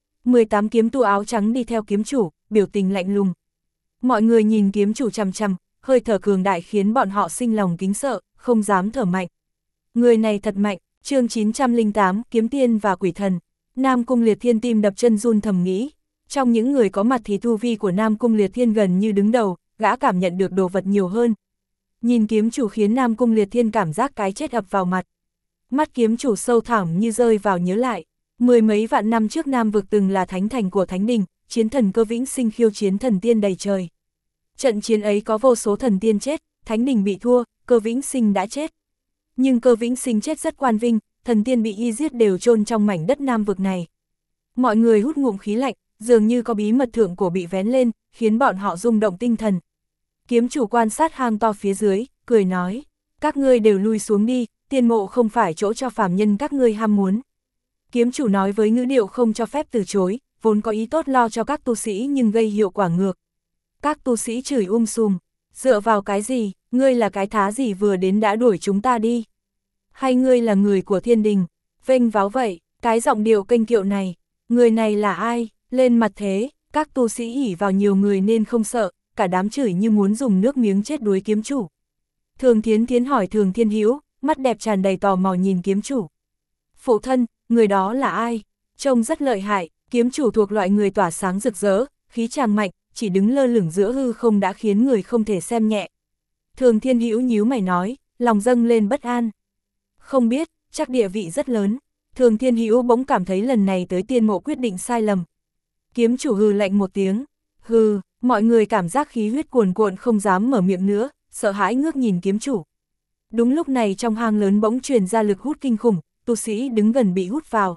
18 kiếm tu áo trắng đi theo kiếm chủ, biểu tình lạnh lùng. Mọi người nhìn kiếm chủ chằm chằm, hơi thở cường đại khiến bọn họ sinh lòng kính sợ, không dám thở mạnh. Người này thật mạnh, chương 908, kiếm tiên và quỷ thần. Nam Cung Liệt Thiên tim đập chân run thầm nghĩ. Trong những người có mặt thì tu vi của Nam Cung Liệt Thiên gần như đứng đầu, gã cảm nhận được đồ vật nhiều hơn. Nhìn kiếm chủ khiến Nam Cung Liệt Thiên cảm giác cái chết ập vào mặt. Mắt kiếm chủ sâu thẳm như rơi vào nhớ lại. Mười mấy vạn năm trước Nam Vực từng là thánh thành của Thánh Đình, chiến thần Cơ Vĩnh Sinh khiêu chiến thần tiên đầy trời. Trận chiến ấy có vô số thần tiên chết, Thánh Đình bị thua, Cơ Vĩnh Sinh đã chết. Nhưng Cơ Vĩnh Sinh chết rất quan vinh, thần tiên bị y giết đều chôn trong mảnh đất Nam Vực này. Mọi người hút ngụm khí lạnh, dường như có bí mật thượng cổ bị vén lên, khiến bọn họ rung động tinh thần. Kiếm chủ quan sát hang to phía dưới, cười nói, các ngươi đều lui xuống đi, tiên mộ không phải chỗ cho phàm nhân các ngươi ham muốn. Kiếm chủ nói với ngữ điệu không cho phép từ chối, vốn có ý tốt lo cho các tu sĩ nhưng gây hiệu quả ngược. Các tu sĩ chửi sùm, dựa vào cái gì, ngươi là cái thá gì vừa đến đã đuổi chúng ta đi. Hay ngươi là người của thiên đình, vênh váo vậy, cái giọng điệu kênh kiệu này, người này là ai, lên mặt thế, các tu sĩ ỉ vào nhiều người nên không sợ, cả đám chửi như muốn dùng nước miếng chết đuối kiếm chủ. Thường Thiến Thiến hỏi Thường Thiên Hữu, mắt đẹp tràn đầy tò mò nhìn kiếm chủ. Phụ thân, người đó là ai? Trông rất lợi hại, kiếm chủ thuộc loại người tỏa sáng rực rỡ, khí tràng mạnh, chỉ đứng lơ lửng giữa hư không đã khiến người không thể xem nhẹ. Thường Thiên Hữu nhíu mày nói, lòng dâng lên bất an. Không biết, chắc địa vị rất lớn. Thường Thiên Hữu bỗng cảm thấy lần này tới tiên mộ quyết định sai lầm. Kiếm chủ hừ lạnh một tiếng. Hừ, mọi người cảm giác khí huyết cuồn cuộn không dám mở miệng nữa, sợ hãi ngước nhìn kiếm chủ. Đúng lúc này trong hang lớn bỗng truyền ra lực hút kinh khủng, tu sĩ đứng gần bị hút vào.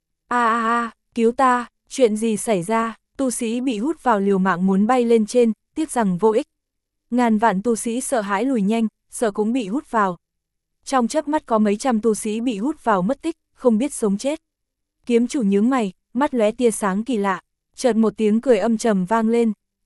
Cứu ta, chuyện gì xảy ra, tu sĩ bị hút vào liều mạng muốn bay lên trên, tiếc rằng vô ích. Ngàn vạn tu sĩ sợ hãi lùi nhanh, sợ cũng bị hút vào. Trong chớp mắt có mấy trăm tu sĩ bị hút vào mất tích, không biết sống chết. Kiếm chủ nhướng mày, mắt lóe tia sáng kỳ lạ, chợt một tiếng cười âm trầm vang lên.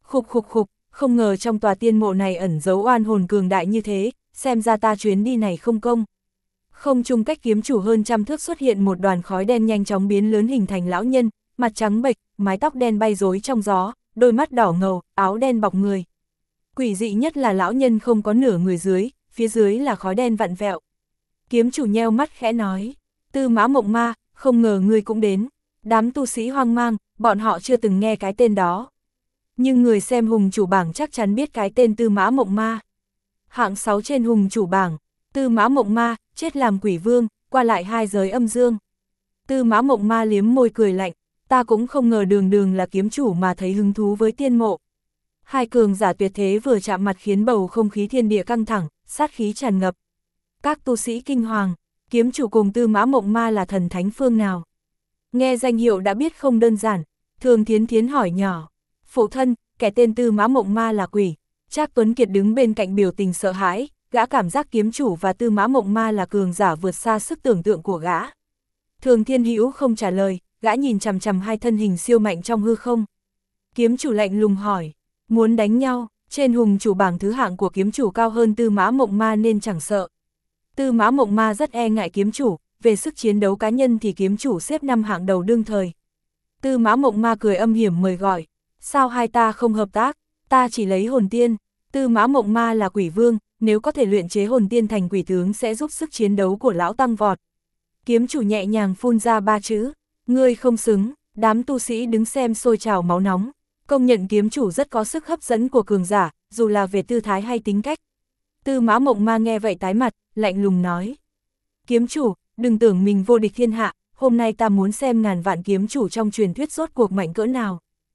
Khục, không ngờ trong tòa tiên mộ này ẩn giấu oan hồn cường đại như thế, xem ra ta chuyến đi này không công. Không trung cách kiếm chủ hơn trăm thước xuất hiện một đoàn khói đen nhanh chóng biến lớn hình thành lão nhân, mặt trắng bệch, mái tóc đen bay rối trong gió, đôi mắt đỏ ngầu, áo đen bọc người. Quỷ dị nhất là lão nhân không có nửa người dưới, phía dưới là khói đen vặn vẹo. Kiếm chủ nheo mắt khẽ nói, Tư Mã Mộng Ma, không ngờ ngươi cũng đến. Đám tu sĩ hoang mang, bọn họ chưa từng nghe cái tên đó. Nhưng người xem hùng chủ bảng chắc chắn biết cái tên Tư Mã Mộng Ma. Hạng 6 trên hùng chủ bảng, Tư Mã Mộng Ma, chết làm quỷ vương, qua lại hai giới âm dương. Tư Mã Mộng Ma liếm môi cười lạnh, ta cũng không ngờ đường là kiếm chủ mà thấy hứng thú với tiên mộ. Hai cường giả tuyệt thế vừa chạm mặt khiến bầu không khí thiên địa căng thẳng, sát khí tràn ngập. Các tu sĩ kinh hoàng, kiếm chủ cùng Tư Mã Mộng Ma là thần thánh phương nào? Nghe danh hiệu đã biết không đơn giản, Thường Thiến Thiến hỏi nhỏ, phụ thân, kẻ tên Tư Mã Mộng Ma là quỷ. Trác Tuấn Kiệt đứng bên cạnh biểu tình sợ hãi, gã cảm giác kiếm chủ và Tư Mã Mộng Ma là cường giả vượt xa sức tưởng tượng của gã. Thường Thiên Hữu không trả lời, gã nhìn chằm chằm hai thân hình siêu mạnh trong hư không. Kiếm chủ lạnh lùng hỏi, muốn đánh nhau? Trên hùng chủ bảng thứ hạng của kiếm chủ cao hơn Tư Mã Mộng Ma nên chẳng sợ. Tư Mã Mộng Ma rất e ngại kiếm chủ, về sức chiến đấu cá nhân thì kiếm chủ xếp 5 hạng đầu đương thời. Tư Mã Mộng Ma cười âm hiểm mời gọi, sao hai ta không hợp tác, ta chỉ lấy hồn tiên. Tư Mã Mộng Ma là quỷ vương, nếu có thể luyện chế hồn tiên thành quỷ tướng sẽ giúp sức chiến đấu của lão tăng vọt. Kiếm chủ nhẹ nhàng phun ra 3 chữ, ngươi không xứng. Đám tu sĩ đứng xem sôi trào máu nóng, công nhận kiếm chủ rất có sức hấp dẫn của cường giả, dù là về tư thái hay tính cách. Tư Mã Mộng Ma nghe vậy tái mặt, lạnh lùng nói, kiếm chủ, đừng tưởng mình vô địch thiên hạ, hôm nay ta muốn xem ngàn vạn kiếm chủ trong truyền thuyết rốt cuộc mạnh cỡ nào.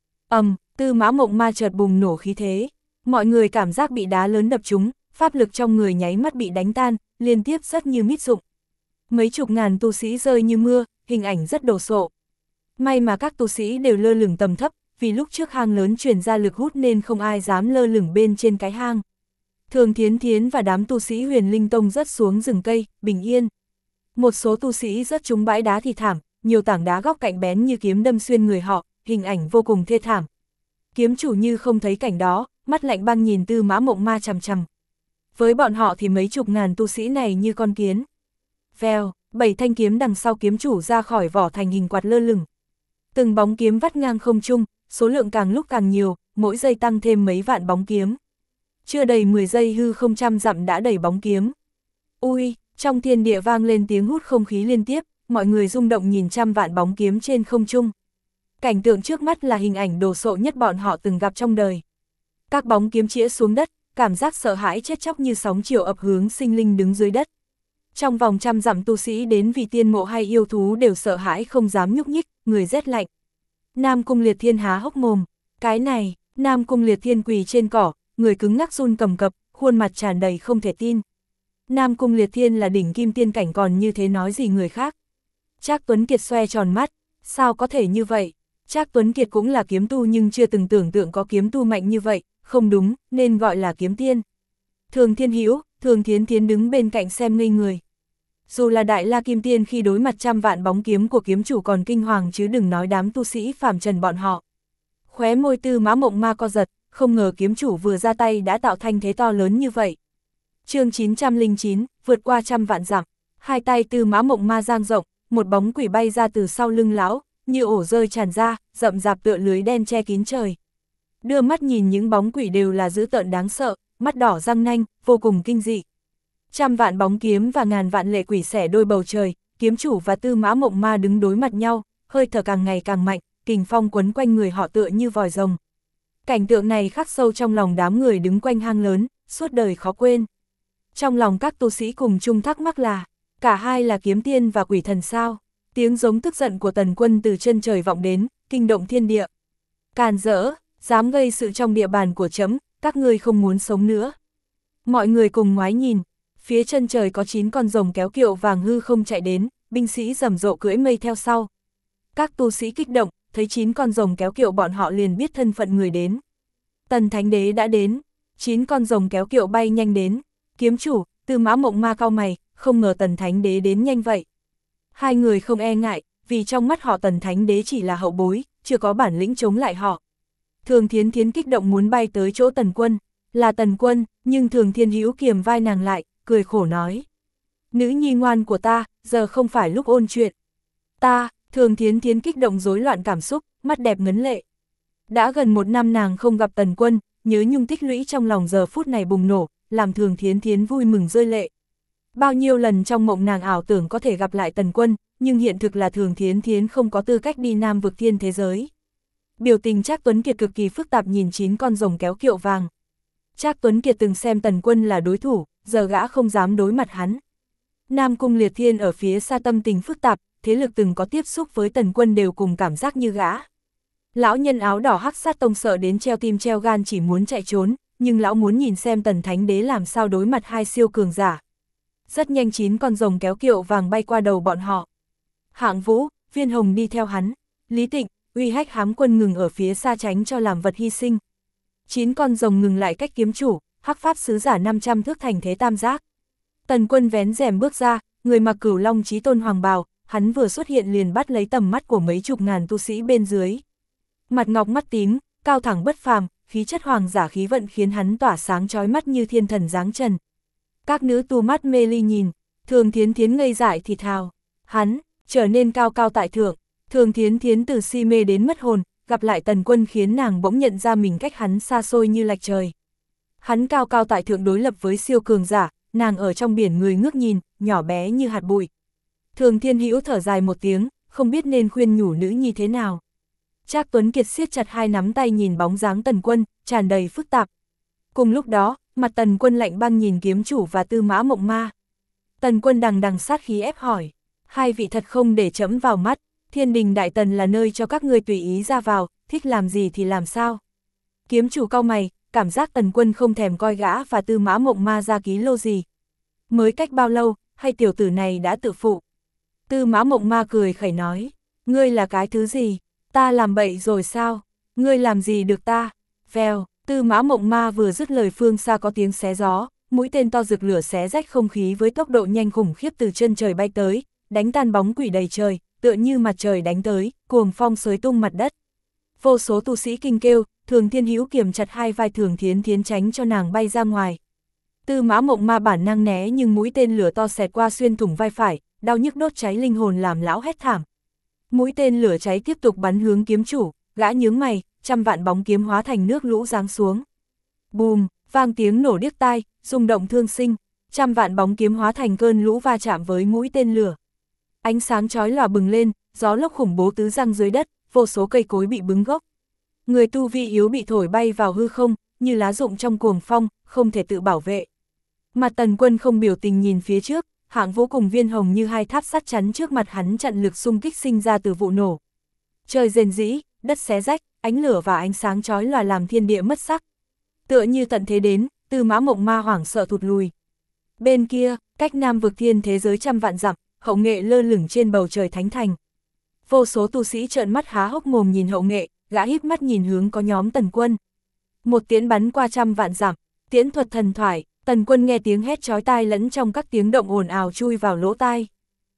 Tư Mã Mộng Ma chợt bùng nổ khí thế, mọi người cảm giác bị đá lớn đập trúng, pháp lực trong người nháy mắt bị đánh tan, liên tiếp rất như mít rụng. Mấy chục ngàn tu sĩ rơi như mưa, hình ảnh rất đồ sộ. May mà các tu sĩ đều lơ lửng tầm thấp, vì lúc trước hang lớn truyền ra lực hút nên không ai dám lơ lửng bên trên cái hang. Thường Thiến Thiến và đám tu sĩ Huyền Linh Tông rớt xuống rừng cây, bình yên. Một số tu sĩ rớt trúng bãi đá thì thảm, nhiều tảng đá góc cạnh bén như kiếm đâm xuyên người họ, hình ảnh vô cùng thê thảm. Kiếm chủ như không thấy cảnh đó, mắt lạnh băng nhìn Tư Mã Mộng Ma chằm chằm. Với bọn họ thì mấy chục ngàn tu sĩ này như con kiến. Vèo, 7 thanh kiếm đằng sau kiếm chủ ra khỏi vỏ thành hình quạt lơ lửng. Từng bóng kiếm vắt ngang không trung, số lượng càng lúc càng nhiều, mỗi giây tăng thêm mấy vạn bóng kiếm. Chưa đầy 10 giây hư không trăm dặm đã đầy bóng kiếm. Ui, trong thiên địa vang lên tiếng hút không khí liên tiếp, mọi người rung động nhìn trăm vạn bóng kiếm trên không trung. Cảnh tượng trước mắt là hình ảnh đồ sộ nhất bọn họ từng gặp trong đời. Các bóng kiếm chĩa xuống đất, cảm giác sợ hãi chết chóc như sóng chiều ập hướng sinh linh đứng dưới đất. Trong vòng trăm dặm tu sĩ đến vì tiên mộ hay yêu thú đều sợ hãi không dám nhúc nhích, người rét lạnh. Nam Cung Liệt Thiên há hốc mồm, cái này, Nam Cung Liệt Thiên quỳ trên cỏ, người cứng ngắc run cầm cập, khuôn mặt tràn đầy không thể tin. Nam Cung Liệt Thiên là đỉnh kim tiên cảnh còn như thế nói gì người khác. Trác Tuấn Kiệt xoe tròn mắt, sao có thể như vậy? Trác Tuấn Kiệt cũng là kiếm tu nhưng chưa từng tưởng tượng có kiếm tu mạnh như vậy, không đúng, nên gọi là kiếm tiên. Thường Thiên Hữu, Thường Thiến Thiến đứng bên cạnh xem ngây người. Dù là Đại La Kim Tiên khi đối mặt trăm vạn bóng kiếm của kiếm chủ còn kinh hoàng chứ đừng nói đám tu sĩ phàm trần bọn họ. Khóe môi Tư Mã Mộng Ma co giật, không ngờ kiếm chủ vừa ra tay đã tạo thanh thế to lớn như vậy. Chương 909, vượt qua trăm vạn dặm, hai tay Tư Mã Mộng Ma dang rộng, một bóng quỷ bay ra từ sau lưng lão, như ổ rơi tràn ra, rậm rạp tựa lưới đen che kín trời. Đưa mắt nhìn những bóng quỷ đều là dữ tợn đáng sợ, mắt đỏ răng nanh, vô cùng kinh dị. Trăm vạn bóng kiếm và ngàn vạn lệ quỷ xẻ đôi bầu trời, kiếm chủ và Tư Mã Mộng Ma đứng đối mặt nhau, hơi thở càng ngày càng mạnh, kình phong quấn quanh người họ tựa như vòi rồng. Cảnh tượng này khắc sâu trong lòng đám người đứng quanh hang lớn, suốt đời khó quên. Trong lòng các tu sĩ cùng chung thắc mắc là, cả hai là kiếm tiên và quỷ thần sao? Tiếng giống tức giận của Tần Quân từ chân trời vọng đến, kinh động thiên địa. Càn rỡ, dám gây sự trong địa bàn của trẫm, các ngươi không muốn sống nữa. Mọi người cùng ngoái nhìn, phía chân trời có 9 con rồng kéo kiệu vàng hư không chạy đến, binh sĩ rầm rộ cưỡi mây theo sau. Các tu sĩ kích động, thấy 9 con rồng kéo kiệu bọn họ liền biết thân phận người đến. Tần Thánh Đế đã đến, 9 con rồng kéo kiệu bay nhanh đến. Kiếm chủ, Tư Mã Mộng Ma cau mày, không ngờ Tần Thánh Đế đến nhanh vậy. Hai người không e ngại, vì trong mắt họ Tần Thánh Đế chỉ là hậu bối, chưa có bản lĩnh chống lại họ. Thường Thiến Thiến kích động muốn bay tới chỗ Tần Quân, là Tần Quân, nhưng Thường Thiên Hữu kiềm vai nàng lại, cười khổ nói. Nữ nhi ngoan của ta, giờ không phải lúc ôn chuyện. Thường Thiến Thiến kích động rối loạn cảm xúc, mắt đẹp ngấn lệ. Đã gần 1 năm nàng không gặp Tần Quân, nhớ nhung tích lũy trong lòng giờ phút này bùng nổ, làm Thường Thiến Thiến vui mừng rơi lệ. Bao nhiêu lần trong mộng nàng ảo tưởng có thể gặp lại Tần Quân, nhưng hiện thực là Thường Thiến Thiến không có tư cách đi Nam vực thiên thế giới. Biểu tình Trác Tuấn Kiệt cực kỳ phức tạp nhìn 9 con rồng kéo kiệu vàng. Trác Tuấn Kiệt từng xem Tần Quân là đối thủ, giờ gã không dám đối mặt hắn. Nam Cung Liệt Thiên ở phía xa tâm tình phức tạp, thế lực từng có tiếp xúc với Tần Quân đều cùng cảm giác như gã. Lão nhân áo đỏ Hắc Sát Tông sợ đến treo tim treo gan chỉ muốn chạy trốn, nhưng lão muốn nhìn xem Tần Thánh Đế làm sao đối mặt hai siêu cường giả. Rất nhanh 9 con rồng kéo kiệu vàng bay qua đầu bọn họ. Hạng Vũ, Viên Hồng đi theo hắn, Lý Tịnh, Uy Hách Hám Quân ngừng ở phía xa tránh cho làm vật hy sinh. 9 con rồng ngừng lại cách kiếm chủ, Hắc Pháp sứ giả 500 thước thành thế tam giác. Tần Quân vén rèm bước ra, người mặc Cửu Long Chí Tôn hoàng bào, hắn vừa xuất hiện liền bắt lấy tầm mắt của mấy chục ngàn tu sĩ bên dưới. Mặt ngọc mắt tím, cao thẳng bất phàm, khí chất hoàng giả khí vận khiến hắn tỏa sáng chói mắt như thiên thần giáng trần. Các nữ tu mắt mê ly nhìn, Thường Thiến Thiến ngây dại thì thào, hắn trở nên cao cao tại thượng. Thường Thiến Thiến từ si mê đến mất hồn, gặp lại Tần Quân khiến nàng bỗng nhận ra mình cách hắn xa xôi như lạch trời. Hắn cao cao tại thượng đối lập với siêu cường giả, nàng ở trong biển người ngước nhìn, nhỏ bé như hạt bụi. Thường Thiên Hữu thở dài một tiếng, không biết nên khuyên nhủ nữ nhi thế nào. Trác Tuấn Kiệt siết chặt hai nắm tay nhìn bóng dáng Tần Quân, tràn đầy phức tạp. Cùng lúc đó, mặt Tần Quân lạnh băng nhìn kiếm chủ và Tư Mã Mộng Ma. Tần Quân đằng đằng sát khí ép hỏi, hai vị thật không để chẫm vào mắt, Thiên Đình Đại Tần là nơi cho các ngươi tùy ý ra vào, thích làm gì thì làm sao. Kiếm chủ cau mày, cảm giác Tần Quân không thèm coi gã và Tư Mã Mộng Ma ra ký lô gì. Mới cách bao lâu, hay tiểu tử này đã tự phụ. Tư Mã Mộng Ma cười khẩy nói, ngươi là cái thứ gì, ta làm bậy rồi sao, ngươi làm gì được ta, vèo. Tư Mã Mộng Ma vừa dứt lời phương xa có tiếng xé gió, mũi tên to rực lửa xé rách không khí với tốc độ nhanh khủng khiếp từ chân trời bay tới, đánh tan bóng quỷ đầy trời, tựa như mặt trời đánh tới, cuồng phong xới tung mặt đất. Vô số tu sĩ kinh kêu, Thường Thiên Hữu kiềm chặt hai vai Thường Thiến Thiến tránh cho nàng bay ra ngoài. Tư Mã Mộng Ma bản năng né nhưng mũi tên lửa to xẹt qua xuyên thủng vai phải, đau nhức đốt cháy linh hồn làm lão hét thảm. Mũi tên lửa cháy tiếp tục bắn hướng kiếm chủ, gã nhướng mày, trăm vạn bóng kiếm hóa thành nước lũ giáng xuống. Bùm, vang tiếng nổ điếc tai, rung động thương sinh, trăm vạn bóng kiếm hóa thành cơn lũ va chạm với mũi tên lửa. Ánh sáng chói lòa bừng lên, gió lốc khủng bố tứ giăng dưới đất, vô số cây cối bị bứng gốc. Người tu vi yếu bị thổi bay vào hư không, như lá rụng trong cuồng phong, không thể tự bảo vệ. Mặt Tần Quân không biểu tình nhìn phía trước, Hạng Vũ cùng Viên Hồng như hai tháp sắt chắn trước mặt hắn chặn lực xung kích sinh ra từ vụ nổ. Trời rền rĩ, đất xé rách, ánh lửa và ánh sáng chói lòa làm thiên địa mất sắc. Tựa như tận thế đến, Tư Mã Mộng Ma hoảng sợ thụt lùi. Bên kia, cách Nam vực thiên thế giới trăm vạn dặm, Hậu Nghệ lơ lửng trên bầu trời thánh thành. Vô số tu sĩ trợn mắt há hốc mồm nhìn Hậu Nghệ, gã híp mắt nhìn hướng có nhóm Tần Quân. Một tiễn bắn qua trăm vạn dặm, tiễn thuật thần thoại, Tần Quân nghe tiếng hét chói tai lẫn trong các tiếng động ồn ào chui vào lỗ tai.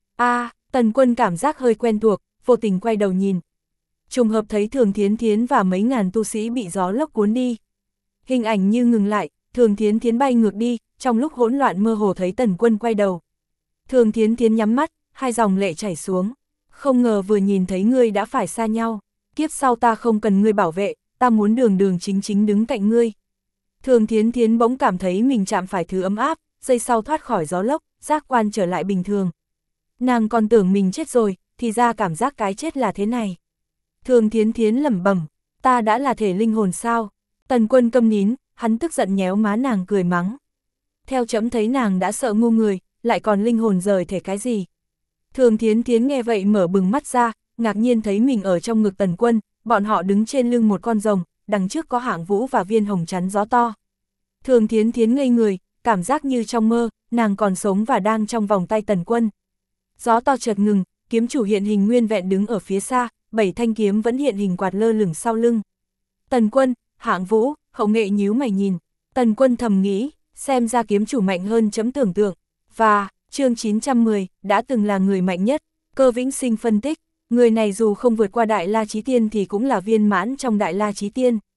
Tần Quân cảm giác hơi quen thuộc, vô tình quay đầu nhìn. Trùng hợp thấy Thường Thiến Thiến và mấy ngàn tu sĩ bị gió lốc cuốn đi. Hình ảnh như ngừng lại, Thường Thiến Thiến bay ngược đi, trong lúc hỗn loạn mơ hồ thấy Tần Quân quay đầu. Thường Thiến Thiến nhắm mắt, hai dòng lệ chảy xuống. Không ngờ vừa nhìn thấy ngươi đã phải xa nhau. Kiếp sau ta không cần ngươi bảo vệ, ta muốn đường đường chính chính đứng cạnh ngươi. Thường Thiến Thiến bỗng cảm thấy mình chạm phải thứ ấm áp, giây sau thoát khỏi gió lốc, giác quan trở lại bình thường. Nàng còn tưởng mình chết rồi, thì ra cảm giác cái chết là thế này. Thường Thiến Thiến lẩm bẩm, ta đã là thể linh hồn sao? Tần Quân câm nín, hắn tức giận nhéo má nàng cười mắng. Theo trẫm thấy nàng đã sợ ngu người, lại còn linh hồn rời thể cái gì? Thường Thiến Thiến nghe vậy mở bừng mắt ra, ngạc nhiên thấy mình ở trong ngực Tần Quân, bọn họ đứng trên lưng một con rồng, đằng trước có Hạng Vũ và Viên Hồng chắn gió to. Thường Thiến Thiến ngây người, cảm giác như trong mơ, nàng còn sống và đang trong vòng tay Tần Quân. Gió to chợt ngừng, kiếm chủ hiện hình nguyên vẹn đứng ở phía xa, 7 thanh kiếm vẫn hiện hình quạt lơ lửng sau lưng. Tần Quân, Hạng Vũ, Hậu Nghệ nhíu mày nhìn, Tần Quân thầm nghĩ, xem ra kiếm chủ mạnh hơn chấm tưởng tượng. Và, chương 910, đã từng là người mạnh nhất, Cơ Vĩnh Sinh phân tích, người này dù không vượt qua Đại La Chí Tiên thì cũng là viên mãn trong Đại La Chí Tiên.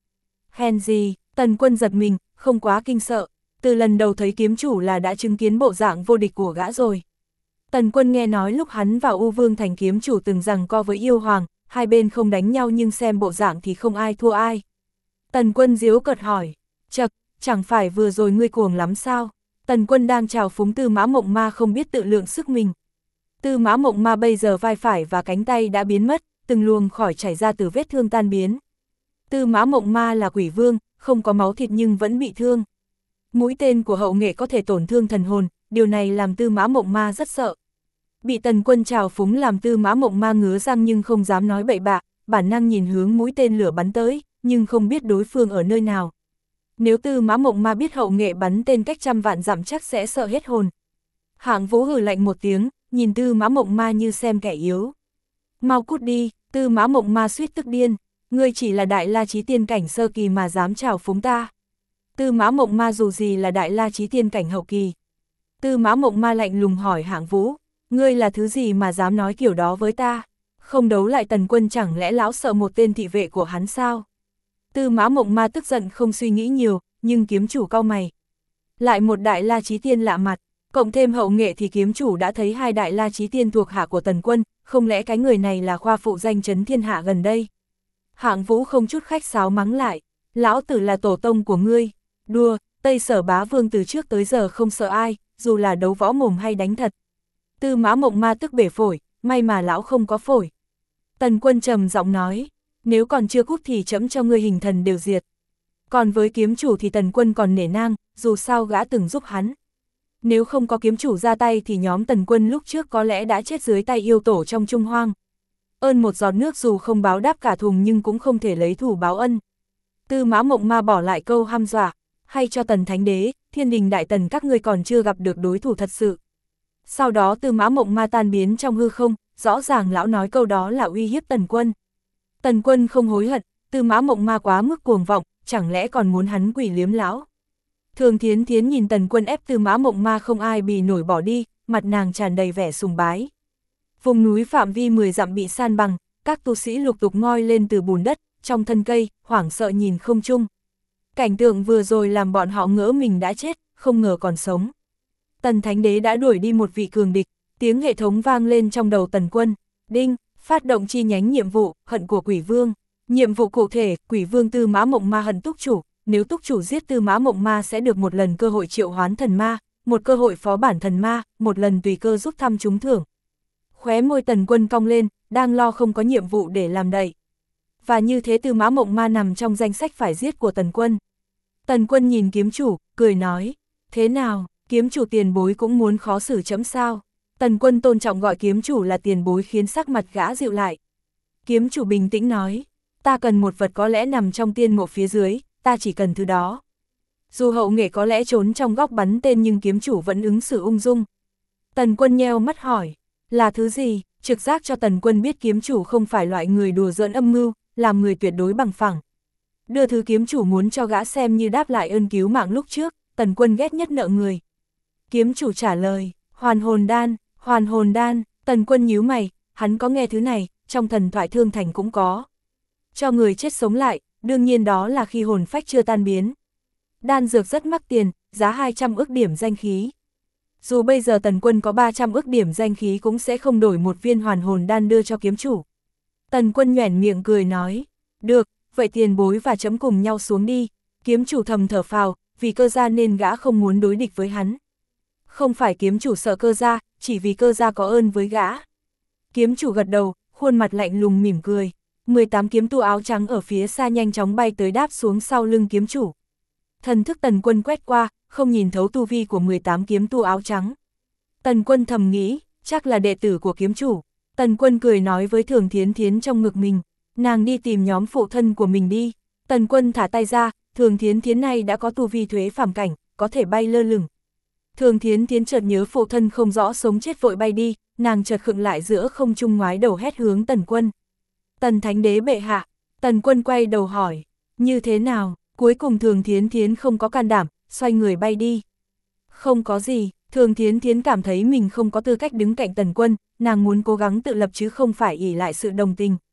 Hèn gì, Tần Quân giật mình, không quá kinh sợ, từ lần đầu thấy kiếm chủ là đã chứng kiến bộ dạng vô địch của gã rồi. Tần Quân nghe nói lúc hắn vào U Vương thành kiếm chủ từng giằng co với yêu hoàng, hai bên không đánh nhau nhưng xem bộ dạng thì không ai thua ai. Tần Quân giễu cợt hỏi, chậc, chẳng phải vừa rồi ngươi cuồng lắm sao? Tần Quân đang trào phúng Tư Mã Mộng Ma không biết tự lượng sức mình. Tư Mã Mộng Ma bây giờ vai phải và cánh tay đã biến mất, từng luồng khỏi chảy ra từ vết thương tan biến. Tư Mã Mộng Ma là quỷ vương, không có máu thịt nhưng vẫn bị thương. Mũi tên của hậu nghệ có thể tổn thương thần hồn, điều này làm Tư Mã Mộng Ma rất sợ. Bị Tần Quân trào phúng làm Tư Mã Mộng Ma ngứa răng nhưng không dám nói bậy bạ, bản năng nhìn hướng mũi tên lửa bắn tới, nhưng không biết đối phương ở nơi nào. Nếu Tư Mã Mộng Ma biết hậu nghệ bắn tên cách trăm vạn dặm chắc sẽ sợ hết hồn. Hạng Vũ hừ lạnh một tiếng, nhìn Tư Mã Mộng Ma như xem kẻ yếu. Mau cút đi, Tư Mã Mộng Ma suýt tức điên, ngươi chỉ là Đại La Chí Tiên cảnh sơ kỳ mà dám trào phúng ta. Tư Mã Mộng Ma dù gì là Đại La Chí Tiên cảnh hậu kỳ. Tư Mã Mộng Ma lạnh lùng hỏi Hạng Vũ, ngươi là thứ gì mà dám nói kiểu đó với ta? Không đấu lại Tần Quân chẳng lẽ lão sợ một tên thị vệ của hắn sao? Tư Mã Mộng Ma tức giận không suy nghĩ nhiều, nhưng kiếm chủ cau mày. Lại một Đại La Chí Tiên lạ mặt, cộng thêm hậu nghệ thì kiếm chủ đã thấy hai Đại La Chí Tiên thuộc hạ của Tần Quân, không lẽ cái người này là khoa phụ danh chấn thiên hạ gần đây? Hạng Vũ không chút khách sáo mắng lại, lão tử là tổ tông của ngươi. Đùa, Tây Sở Bá Vương từ trước tới giờ không sợ ai, dù là đấu võ mồm hay đánh thật. Tư Mã Mộng Ma tức bể phổi, may mà lão không có phổi. Tần Quân trầm giọng nói, nếu còn chưa cút thì trẫm cho ngươi hình thần đều diệt. Còn với kiếm chủ thì Tần Quân còn nể nang, dù sao gã từng giúp hắn. Nếu không có kiếm chủ ra tay thì nhóm Tần Quân lúc trước có lẽ đã chết dưới tay yêu tổ trong Trung Hoang. Ơn một giọt nước dù không báo đáp cả thùng nhưng cũng không thể lấy thù báo ân. Tư Mã Mộng Ma bỏ lại câu hăm dọa, hay cho Tần Thánh Đế, Thiên Đình Đại Tần các ngươi còn chưa gặp được đối thủ thật sự. Sau đó Tư Mã Mộng Ma tan biến trong hư không, rõ ràng lão nói câu đó là uy hiếp Tần Quân. Tần Quân không hối hận, Tư Mã Mộng Ma quá mức cuồng vọng, chẳng lẽ còn muốn hắn quỷ liếm lão. Thường Thiến Thiến nhìn Tần Quân ép Tư Mã Mộng Ma không ai bì nổi bỏ đi, mặt nàng tràn đầy vẻ sùng bái. Vùng núi phạm vi 10 dặm bị san bằng, các tu sĩ lục tục ngoi lên từ bùn đất, trong thân cây, hoảng sợ nhìn không trung. Cảnh tượng vừa rồi làm bọn họ ngỡ mình đã chết, không ngờ còn sống. Tần Thánh Đế đã đuổi đi một vị cường địch, tiếng hệ thống vang lên trong đầu Tần Quân. Đinh, phát động chi nhánh nhiệm vụ, hận của Quỷ Vương. Nhiệm vụ cụ thể, Quỷ Vương Tư Mã Mộng Ma hận túc chủ, nếu túc chủ giết Tư Mã Mộng Ma sẽ được một lần cơ hội triệu hoán thần ma, một cơ hội phó bản thần ma, một lần tùy cơ rút thăm trúng thưởng. Khóe môi Tần Quân cong lên, đang lo không có nhiệm vụ để làm đậy. Và như thế Tư Mã Mộng Ma nằm trong danh sách phải giết của Tần Quân. Tần Quân nhìn kiếm chủ, cười nói, thế nào, kiếm chủ tiền bối cũng muốn khó xử chấm sao? Tần Quân tôn trọng gọi kiếm chủ là tiền bối khiến sắc mặt gã dịu lại. Kiếm chủ bình tĩnh nói, ta cần một vật có lẽ nằm trong tiên mộ phía dưới, ta chỉ cần thứ đó. Dù hậu nghệ có lẽ trốn trong góc bắn tên nhưng kiếm chủ vẫn ứng xử ung dung. Tần Quân nheo mắt hỏi, là thứ gì? Trực giác cho Tần Quân biết kiếm chủ không phải loại người đùa giỡn âm mưu, làm người tuyệt đối bằng phẳng. Đưa thứ kiếm chủ muốn cho gã xem như đáp lại ơn cứu mạng lúc trước, Tần Quân ghét nhất nợ người. Kiếm chủ trả lời, hoàn hồn đan, hoàn hồn đan. Tần Quân nhíu mày, hắn có nghe thứ này, trong thần thoại Thương Thành cũng có. Cho người chết sống lại, đương nhiên đó là khi hồn phách chưa tan biến. Đan dược rất mắc tiền, giá 200 ức điểm danh khí. Dù bây giờ Tần Quân có 300 ức điểm danh khí cũng sẽ không đổi một viên hoàn hồn đan đưa cho kiếm chủ. Tần Quân nhoẻn miệng cười nói, được, vậy tiền bối và chấm cùng nhau xuống đi. Kiếm chủ thầm thở phào, vì cơ gia nên gã không muốn đối địch với hắn. Không phải kiếm chủ sợ cơ gia, chỉ vì cơ gia có ơn với gã. Kiếm chủ gật đầu, khuôn mặt lạnh lùng mỉm cười. 18 kiếm tu áo trắng ở phía xa nhanh chóng bay tới đáp xuống sau lưng kiếm chủ. Thần thức Tần Quân quét qua, không nhìn thấu tu vi của 18 kiếm tu áo trắng. Tần Quân thầm nghĩ, chắc là đệ tử của kiếm chủ. Tần Quân cười nói với Thường Thiến Thiến trong ngực mình, nàng đi tìm nhóm phụ thân của mình đi. Tần Quân thả tay ra, Thường Thiến Thiến này đã có tu vi thuế phàm cảnh, có thể bay lơ lửng. Thường Thiến Thiến chợt nhớ phụ thân không rõ sống chết vội bay đi, nàng chợt khựng lại giữa không trung ngoái đầu hét hướng Tần Quân. Tần Thánh Đế bệ hạ. Tần Quân quay đầu hỏi, như thế nào? Cuối cùng Thường Thiến Thiến không có can đảm, xoay người bay đi. Không có gì, Thường Thiến Thiến cảm thấy mình không có tư cách đứng cạnh Tần Quân, nàng muốn cố gắng tự lập chứ không phải ỷ lại sự đồng tình.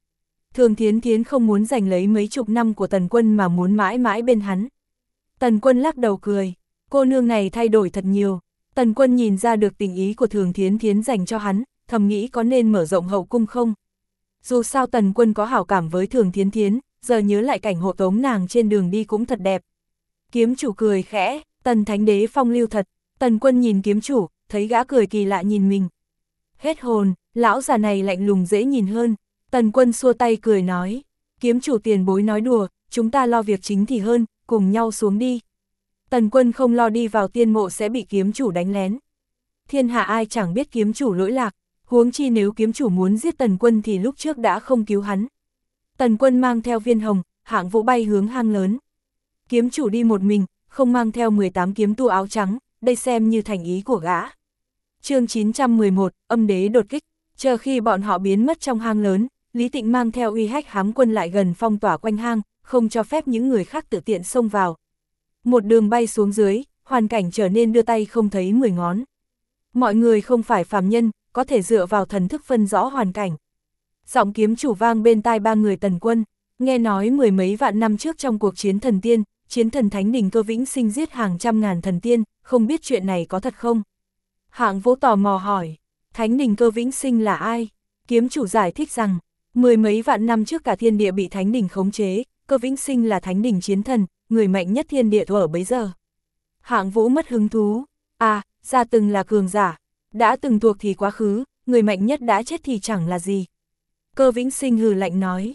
Thường Thiến Thiến không muốn giành lấy mấy chục năm của Tần Quân mà muốn mãi mãi bên hắn. Tần Quân lắc đầu cười, cô nương này thay đổi thật nhiều. Tần Quân nhìn ra được tình ý của Thường Thiến Thiến dành cho hắn, thầm nghĩ có nên mở rộng hậu cung không. Dù sao Tần Quân có hảo cảm với Thường Thiến Thiến, giờ nhớ lại cảnh hộ tống nàng trên đường đi cũng thật đẹp. Kiếm chủ cười khẽ, Tần Thánh Đế phong lưu thật. Tần Quân nhìn kiếm chủ, thấy gã cười kỳ lạ nhìn mình. Hết hồn, lão già này lạnh lùng dễ nhìn hơn. Tần Quân xua tay cười nói, kiếm chủ tiền bối nói đùa, chúng ta lo việc chính thì hơn, cùng nhau xuống đi. Tần Quân không lo đi vào tiên mộ sẽ bị kiếm chủ đánh lén. Thiên hạ ai chẳng biết kiếm chủ lỗi lạc, huống chi nếu kiếm chủ muốn giết Tần Quân thì lúc trước đã không cứu hắn. Tần Quân mang theo viên hồng, Hạng Vũ bay hướng hang lớn. Kiếm chủ đi một mình, không mang theo 18 kiếm tu áo trắng, đây xem như thành ý của gã. Chương 911, âm đế đột kích. Chờ khi bọn họ biến mất trong hang lớn, Lý Tịnh mang theo uy hách hám quân lại gần phong tỏa quanh hang, không cho phép những người khác tự tiện xông vào. Một đường bay xuống dưới, hoàn cảnh trở nên đưa tay không thấy 10 ngón. Mọi người không phải phàm nhân, có thể dựa vào thần thức phân rõ hoàn cảnh. Giọng kiếm chủ vang bên tai ba người Tần Quân, nghe nói mười mấy vạn năm trước trong cuộc chiến thần tiên, chiến thần Thánh Đình Cơ Vĩnh Sinh giết hàng trăm ngàn thần tiên, không biết chuyện này có thật không? Hạng Vũ tò mò hỏi, Thánh Đình Cơ Vĩnh Sinh là ai? Kiếm chủ giải thích rằng, mười mấy vạn năm trước cả thiên địa bị Thánh Đình khống chế, Cơ Vĩnh Sinh là Thánh Đình chiến thần, người mạnh nhất thiên địa thuở bấy giờ. Hạng Vũ mất hứng thú, ra từng là cường giả, đã từng thuộc thì quá khứ, người mạnh nhất đã chết thì chẳng là gì. Cơ Vĩnh Sinh hừ lạnh nói,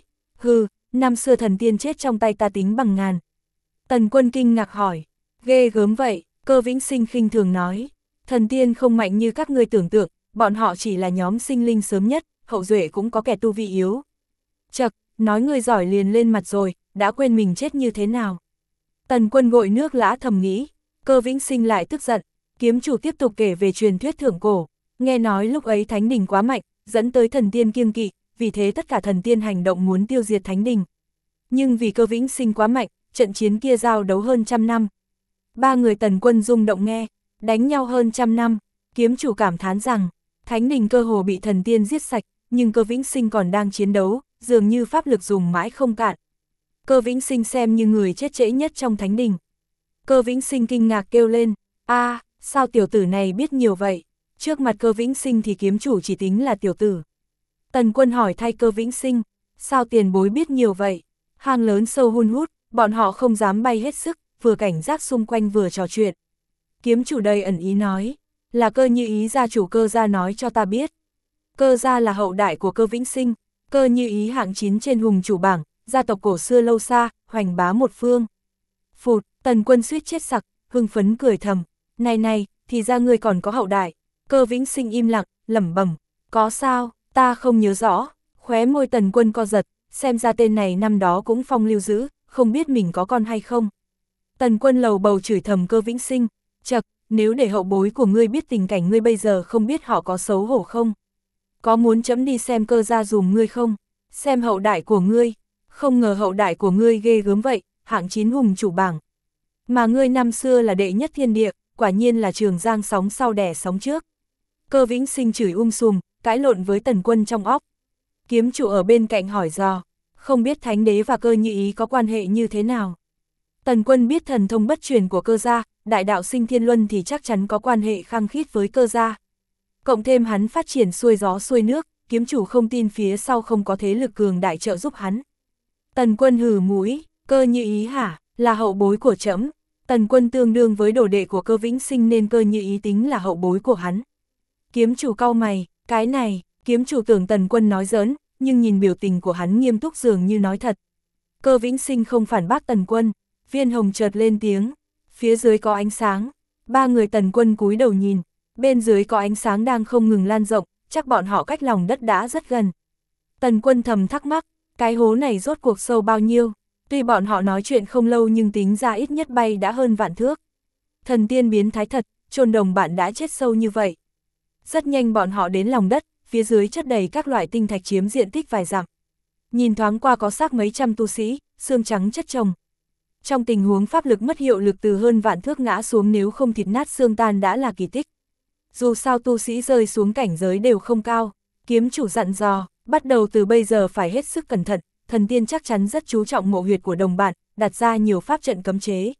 năm xưa thần tiên chết trong tay ta tính bằng ngàn. Tần Quân kinh ngạc hỏi, ghê gớm vậy? Cơ Vĩnh Sinh khinh thường nói, thần tiên không mạnh như các ngươi tưởng tượng, bọn họ chỉ là nhóm sinh linh sớm nhất, hậu duệ cũng có kẻ tu vi yếu. Chậc, nói ngươi giỏi liền lên mặt rồi, đã quên mình chết như thế nào. Tần Quân gội nước lã thầm nghĩ. Cơ Vĩnh Sinh lại tức giận, kiếm chủ tiếp tục kể về truyền thuyết thượng cổ, nghe nói lúc ấy Thánh Đình quá mạnh, dẫn tới thần tiên kiêng kỵ, vì thế tất cả thần tiên hành động muốn tiêu diệt Thánh Đình. Nhưng vì Cơ Vĩnh Sinh quá mạnh, trận chiến kia giao đấu hơn trăm năm. Ba người Tần Quân rung động nghe, đánh nhau hơn trăm năm, kiếm chủ cảm thán rằng, Thánh Đình cơ hồ bị thần tiên giết sạch, nhưng Cơ Vĩnh Sinh còn đang chiến đấu, dường như pháp lực dùng mãi không cạn. Cơ Vĩnh Sinh xem như người chết trễ nhất trong Thánh Đình. Cơ Vĩnh Sinh kinh ngạc kêu lên, sao tiểu tử này biết nhiều vậy? Trước mặt Cơ Vĩnh Sinh thì kiếm chủ chỉ tính là tiểu tử. Tần Quân hỏi thay Cơ Vĩnh Sinh, sao tiền bối biết nhiều vậy? Hang lớn sâu hun hút, bọn họ không dám bay hết sức, vừa cảnh giác xung quanh vừa trò chuyện. Kiếm chủ đầy ẩn ý nói, là Cơ Như Ý gia chủ Cơ gia nói cho ta biết. Cơ gia là hậu đại của Cơ Vĩnh Sinh, Cơ Như Ý hạng 9 trên hùng chủ bảng, gia tộc cổ xưa lâu xa, hoành bá một phương. Phụt, Tần Quân suýt chết sặc, hưng phấn cười thầm, này, thì ra ngươi còn có hậu đại. Cơ Vĩnh Sinh im lặng, lẩm bẩm, có sao, ta không nhớ rõ. Khóe môi Tần Quân co giật, xem ra tên này năm đó cũng phong lưu dữ, không biết mình có con hay không. Tần Quân lầu bầu chửi thầm Cơ Vĩnh Sinh, chậc, nếu để hậu bối của ngươi biết tình cảnh ngươi bây giờ không biết họ có xấu hổ không? Có muốn chấm đi xem Cơ gia dùm ngươi không? Xem hậu đại của ngươi, không ngờ hậu đại của ngươi ghê gớm vậy, hạng 9 hùng chủ bảng. Mà ngươi năm xưa là đệ nhất thiên địa, quả nhiên là Trường Giang sóng sau đẻ sóng trước. Cơ Vĩnh Sinh chửi sùm, cãi lộn với Tần Quân trong óc. Kiếm chủ ở bên cạnh hỏi dò, không biết Thánh Đế và Cơ Như Ý có quan hệ như thế nào. Tần Quân biết thần thông bất truyền của Cơ gia, đại đạo sinh thiên luân thì chắc chắn có quan hệ khăng khít với Cơ gia. Cộng thêm hắn phát triển xuôi gió xuôi nước, kiếm chủ không tin phía sau không có thế lực cường đại trợ giúp hắn. Tần Quân hừ mũi, Cơ Như Ý hả, là hậu bối của trẫm. Tần Quân tương đương với đồ đệ của Cơ Vĩnh Sinh nên Cơ Như Ý tính là hậu bối của hắn. Kiếm chủ cau mày, cái này, kiếm chủ tưởng Tần Quân nói giỡn, nhưng nhìn biểu tình của hắn nghiêm túc dường như nói thật. Cơ Vĩnh Sinh không phản bác Tần Quân, viên hồng chợt lên tiếng, phía dưới có ánh sáng. Ba người Tần Quân cúi đầu nhìn, bên dưới có ánh sáng đang không ngừng lan rộng, chắc bọn họ cách lòng đất đã rất gần. Tần Quân thầm thắc mắc, cái hố này rốt cuộc sâu bao nhiêu? Tuy bọn họ nói chuyện không lâu nhưng tính ra ít nhất bay đã hơn vạn thước. Thần tiên biến thái thật, chôn đồng bạn đã chết sâu như vậy. Rất nhanh bọn họ đến lòng đất, phía dưới chất đầy các loại tinh thạch chiếm diện tích vài dặm. Nhìn thoáng qua có xác mấy trăm tu sĩ, xương trắng chất chồng. Trong tình huống pháp lực mất hiệu lực từ hơn vạn thước ngã xuống nếu không thịt nát xương tan đã là kỳ tích. Dù sao tu sĩ rơi xuống cảnh giới đều không cao, kiếm chủ dặn dò, Bắt đầu từ bây giờ phải hết sức cẩn thận, thần tiên chắc chắn rất chú trọng mộ huyệt của đồng bạn, đặt ra nhiều pháp trận cấm chế.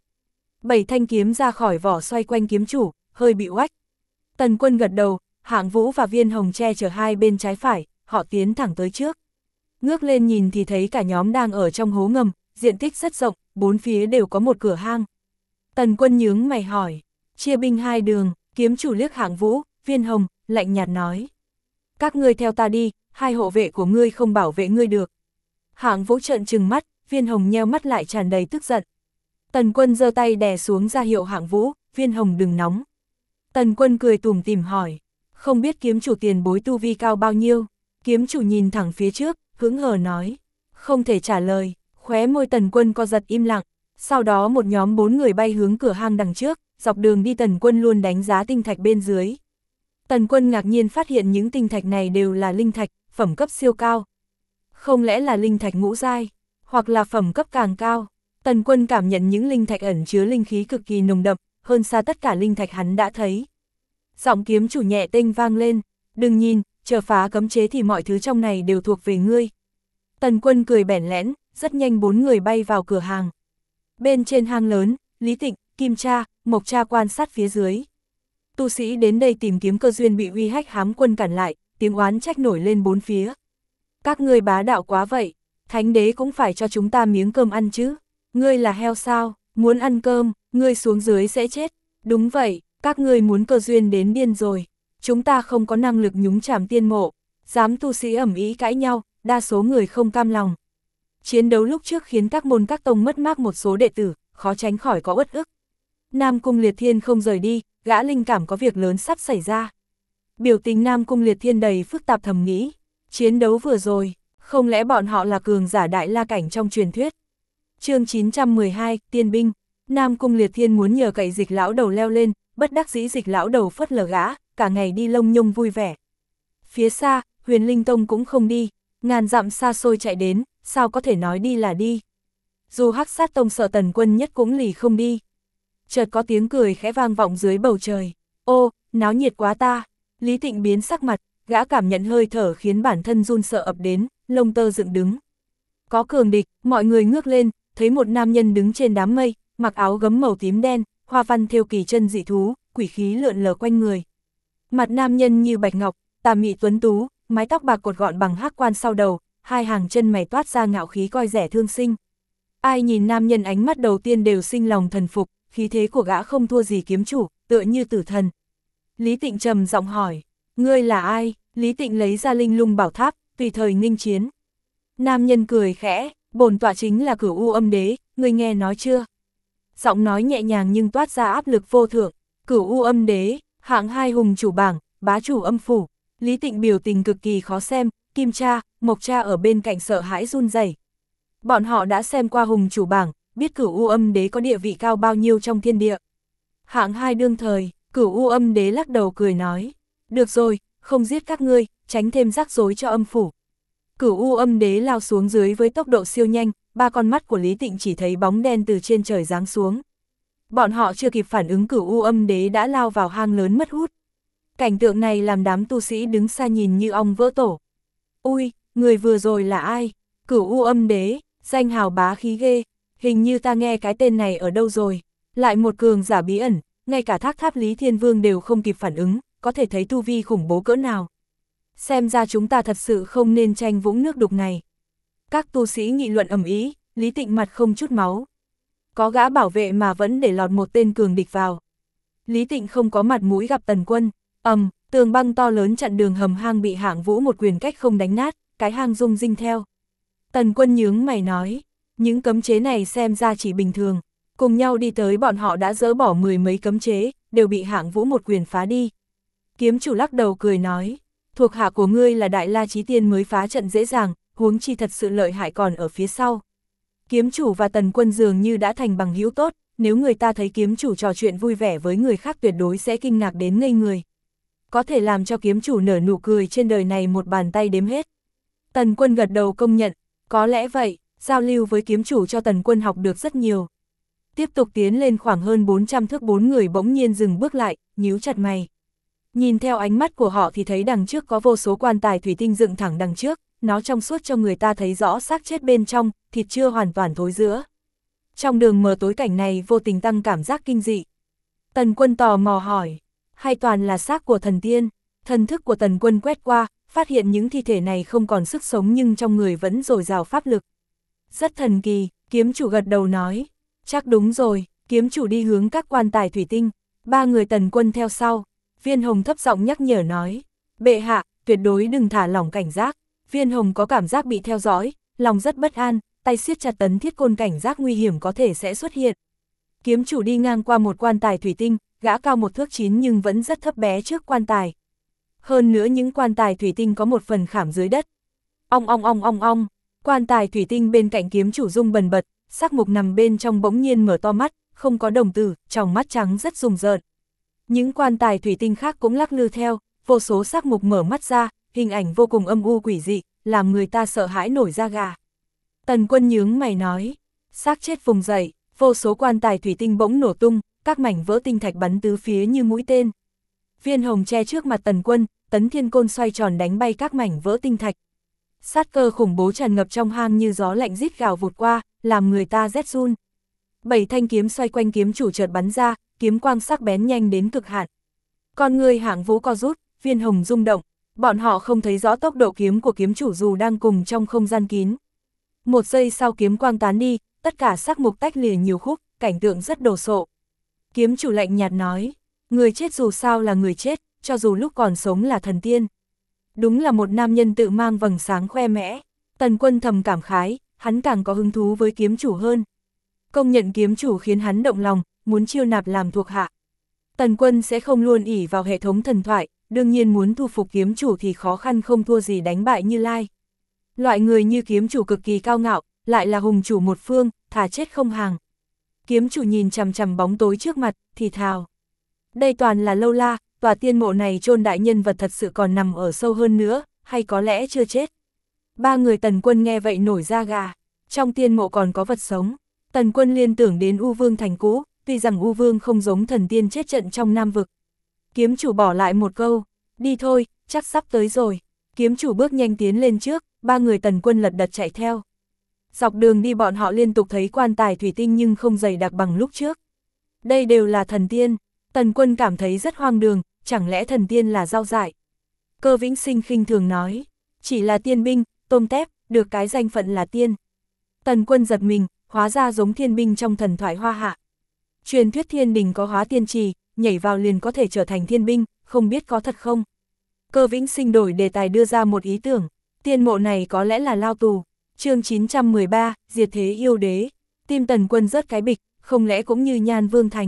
7 thanh kiếm ra khỏi vỏ xoay quanh kiếm chủ, hơi bị oách. Tần Quân gật đầu, Hạng Vũ và Viên Hồng che chở hai bên trái phải, họ tiến thẳng tới trước. Ngước lên nhìn thì thấy cả nhóm đang ở trong hố ngầm, diện tích rất rộng, bốn phía đều có một cửa hang. Tần Quân nhướng mày hỏi, chia binh hai đường, kiếm chủ liếc Hạng Vũ, Viên Hồng, lạnh nhạt nói. Các ngươi theo ta đi, hai hộ vệ của ngươi không bảo vệ ngươi được. Hạng Vũ trợn trừng mắt, Viên Hồng nheo mắt lại tràn đầy tức giận. Tần Quân giơ tay đè xuống ra hiệu Hạng Vũ, Viên Hồng đừng nóng. Tần Quân cười tủm tỉm hỏi, không biết kiếm chủ tiền bối tu vi cao bao nhiêu? Kiếm chủ nhìn thẳng phía trước, hững hờ nói, không thể trả lời, khóe môi Tần Quân co giật im lặng. Sau đó một nhóm 4 người bay hướng cửa hang đằng trước, dọc đường đi Tần Quân luôn đánh giá tinh thạch bên dưới. Tần Quân ngạc nhiên phát hiện những tinh thạch này đều là linh thạch, phẩm cấp siêu cao. Không lẽ là linh thạch ngũ giai, hoặc là phẩm cấp càng cao? Tần Quân cảm nhận những linh thạch ẩn chứa linh khí cực kỳ nồng đậm, hơn xa tất cả linh thạch hắn đã thấy. Giọng kiếm chủ nhẹ tênh vang lên, đừng nhìn, chờ phá cấm chế thì mọi thứ trong này đều thuộc về ngươi. Tần Quân cười bẽn lẽn, rất nhanh 4 người bay vào cửa hàng. Bên trên hang lớn, Lý Tịnh, Kim Cha, Mộc Cha quan sát phía dưới. Tu sĩ đến đây tìm kiếm cơ duyên bị uy hách hám quân cản lại, tiếng oán trách nổi lên bốn phía. Các ngươi bá đạo quá vậy, thánh đế cũng phải cho chúng ta miếng cơm ăn chứ. Ngươi là heo sao, muốn ăn cơm, ngươi xuống dưới sẽ chết. Đúng vậy, các ngươi muốn cơ duyên đến điên rồi. Chúng ta không có năng lực nhúng chàm tiên mộ, dám tu sĩ ầm ĩ cãi nhau, đa số người không cam lòng. Chiến đấu lúc trước khiến các môn các tông mất mát một số đệ tử, khó tránh khỏi có uất ức. Nam Cung Liệt Thiên không rời đi, gã linh cảm có việc lớn sắp xảy ra. Biểu tình Nam Cung Liệt Thiên đầy phức tạp thầm nghĩ, chiến đấu vừa rồi, không lẽ bọn họ là cường giả đại la cảnh trong truyền thuyết. Chương 912, Tiên binh. Nam Cung Liệt Thiên muốn nhờ cậy Dịch lão đầu leo lên, bất đắc dĩ Dịch lão đầu phớt lờ gã, cả ngày đi lông nhông vui vẻ. Phía xa, Huyền Linh Tông cũng không đi, ngàn dặm xa xôi chạy đến, sao có thể nói đi là đi. Dù Hắc Sát Tông sợ Tần Quân nhất cũng lì không đi. Chợt có tiếng cười khẽ vang vọng dưới bầu trời. Ô, náo nhiệt quá ta. Lý Tịnh biến sắc mặt, gã cảm nhận hơi thở khiến bản thân run sợ ập đến, lông tơ dựng đứng. Có cường địch, mọi người ngước lên, thấy một nam nhân đứng trên đám mây, mặc áo gấm màu tím đen, hoa văn thêu kỳ chân dị thú, quỷ khí lượn lờ quanh người. Mặt nam nhân như bạch ngọc, tà mị tuấn tú, mái tóc bạc cột gọn bằng hắc quan sau đầu, hai hàng chân mày toát ra ngạo khí coi rẻ thương sinh. Ai nhìn nam nhân ánh mắt đầu tiên đều sinh lòng thần phục, khí thế của gã không thua gì kiếm chủ, tựa như tử thần. Lý Tịnh trầm giọng hỏi, ngươi là ai? Lý Tịnh lấy ra linh lung bảo tháp, tùy thời nghênh chiến. Nam nhân cười khẽ, bổn tọa chính là Cửu U Âm Đế, ngươi nghe nói chưa? Giọng nói nhẹ nhàng nhưng toát ra áp lực vô thượng. Cửu U Âm Đế, hạng 2 hùng chủ bảng, bá chủ âm phủ. Lý Tịnh biểu tình cực kỳ khó xem, Kim Cha, Mộc Cha ở bên cạnh sợ hãi run rẩy. Bọn họ đã xem qua hùng chủ bảng, biết Cửu U Âm Đế có địa vị cao bao nhiêu trong thiên địa. Hạng 2 đương thời, Cửu U Âm Đế lắc đầu cười nói, được rồi, không giết các ngươi, tránh thêm rắc rối cho âm phủ. Cửu U Âm Đế lao xuống dưới với tốc độ siêu nhanh, ba con mắt của Lý Tịnh chỉ thấy bóng đen từ trên trời giáng xuống. Bọn họ chưa kịp phản ứng Cửu U Âm Đế đã lao vào hang lớn mất hút. Cảnh tượng này làm đám tu sĩ đứng xa nhìn như ong vỡ tổ. Ui, người vừa rồi là ai? Cửu U Âm Đế, danh hào bá khí ghê, hình như ta nghe cái tên này ở đâu rồi. Lại một cường giả bí ẩn, ngay cả Thác Tháp Lý Thiên Vương đều không kịp phản ứng, có thể thấy tu vi khủng bố cỡ nào. Xem ra chúng ta thật sự không nên tranh vũng nước đục này. Các tu sĩ nghị luận ầm ĩ, Lý Tịnh mặt không chút máu. Có gã bảo vệ mà vẫn để lọt một tên cường địch vào. Lý Tịnh không có mặt mũi gặp Tần Quân, tường băng to lớn chặn đường hầm hang bị Hạng Vũ một quyền cách không đánh nát, cái hang rung rinh theo. Tần Quân nhướng mày nói, những cấm chế này xem ra chỉ bình thường, cùng nhau đi tới bọn họ đã dỡ bỏ 10 mấy cấm chế, đều bị Hạng Vũ một quyền phá đi. Kiếm chủ lắc đầu cười nói, thuộc hạ của ngươi là Đại La Chí Tiên mới phá trận dễ dàng, huống chi thật sự lợi hại còn ở phía sau. Kiếm chủ và Tần Quân dường như đã thành bằng hữu tốt, nếu người ta thấy kiếm chủ trò chuyện vui vẻ với người khác tuyệt đối sẽ kinh ngạc đến ngây người. Có thể làm cho kiếm chủ nở nụ cười trên đời này một bàn tay đếm hết. Tần Quân gật đầu công nhận, có lẽ vậy, giao lưu với kiếm chủ cho Tần Quân học được rất nhiều. Tiếp tục tiến lên khoảng hơn 400 thước, 4 người bỗng nhiên dừng bước lại, nhíu chặt mày. Nhìn theo ánh mắt của họ thì thấy đằng trước có vô số quan tài thủy tinh dựng thẳng đằng trước, nó trong suốt cho người ta thấy rõ xác chết bên trong, thịt chưa hoàn toàn thối rữa. Trong đường mờ tối cảnh này vô tình tăng cảm giác kinh dị. Tần Quân tò mò hỏi, hay toàn là xác của thần tiên? Thần thức của Tần Quân quét qua, phát hiện những thi thể này không còn sức sống nhưng trong người vẫn dồi dào pháp lực. Rất thần kỳ, kiếm chủ gật đầu nói, chắc đúng rồi, kiếm chủ đi hướng các quan tài thủy tinh, ba người Tần Quân theo sau. Viên Hồng thấp giọng nhắc nhở nói, bệ hạ, tuyệt đối đừng thả lỏng cảnh giác. Viên Hồng có cảm giác bị theo dõi, lòng rất bất an, tay siết chặt tấn thiết côn, cảnh giác nguy hiểm có thể sẽ xuất hiện. Kiếm chủ đi ngang qua một quan tài thủy tinh, gã cao 1 thước 9 nhưng vẫn rất thấp bé trước quan tài. Hơn nữa những quan tài thủy tinh có một phần khảm dưới đất. Ong ong ong ong ong, quan tài thủy tinh bên cạnh kiếm chủ rung bần bật, Sắc Mục nằm bên trong bỗng nhiên mở to mắt, không có đồng tử, tròng mắt trắng rất rùng rợn. Những quan tài thủy tinh khác cũng lắc lư theo, vô số Sắc Mục mở mắt ra, hình ảnh vô cùng âm u quỷ dị, làm người ta sợ hãi nổi da gà. Tần Quân nhướng mày nói, xác chết vùng dậy, vô số quan tài thủy tinh bỗng nổ tung, các mảnh vỡ tinh thạch bắn tứ phía như mũi tên. Viên Hồng che trước mặt Tần Quân, tấn thiên côn xoay tròn đánh bay các mảnh vỡ tinh thạch. Sát cơ khủng bố tràn ngập trong hang như gió lạnh rít gào vụt qua, làm người ta rét run. 7 thanh kiếm xoay quanh kiếm chủ chợt bắn ra, kiếm quang sắc bén nhanh đến cực hạn. Con người Hạng Vũ co rút, Viên Hồng rung động, bọn họ không thấy rõ tốc độ kiếm của kiếm chủ dù đang cùng trong không gian kín. Một giây sau kiếm quang tán đi, tất cả Sắc Mục tách lìa nhiều khúc, cảnh tượng rất đồ sộ. Kiếm chủ lạnh nhạt nói, người chết dù sao là người chết, cho dù lúc còn sống là thần tiên. Đúng là một nam nhân tự mang vầng sáng khoe mẽ. Tần Quân thầm cảm khái, hắn càng có hứng thú với kiếm chủ hơn. Công nhận kiếm chủ khiến hắn động lòng, muốn chiêu nạp làm thuộc hạ. Tần Quân sẽ không luôn ỷ vào hệ thống thần thoại, đương nhiên muốn thu phục kiếm chủ thì khó khăn không thua gì đánh bại Như Lai. Loại người như kiếm chủ cực kỳ cao ngạo, lại là hùng chủ một phương, thà chết không hàng. Kiếm chủ nhìn chằm chằm bóng tối trước mặt, thì thào. Đây toàn là lâu la, tòa tiên mộ này chôn đại nhân vật thật sự còn nằm ở sâu hơn nữa, hay có lẽ chưa chết. Ba người Tần Quân nghe vậy nổi da gà, trong tiên mộ còn có vật sống. Tần Quân liên tưởng đến U Vương thành cũ, tuy rằng U Vương không giống thần tiên chết trận trong Nam Vực. Kiếm chủ bỏ lại một câu, đi thôi, chắc sắp tới rồi. Kiếm chủ bước nhanh tiến lên trước, ba người Tần Quân lật đật chạy theo. Dọc đường đi bọn họ liên tục thấy quan tài thủy tinh nhưng không dày đặc bằng lúc trước. Đây đều là thần tiên, Tần Quân cảm thấy rất hoang đường, chẳng lẽ thần tiên là rau dại. Cơ Vĩnh Sinh khinh thường nói, chỉ là tiên binh, tôm tép, được cái danh phận là tiên. Tần Quân giật mình, hóa ra giống thiên binh trong thần thoại Hoa Hạ. Truyền thuyết thiên đình có hóa tiên trì, nhảy vào liền có thể trở thành thiên binh, không biết có thật không? Cơ Vĩnh Sinh đổi đề tài đưa ra một ý tưởng, tiên mộ này có lẽ là lao tù. Chương 913, diệt thế yêu đế. Tim Tần Quân rớt cái bịch, không lẽ cũng như Nhan Vương Thành.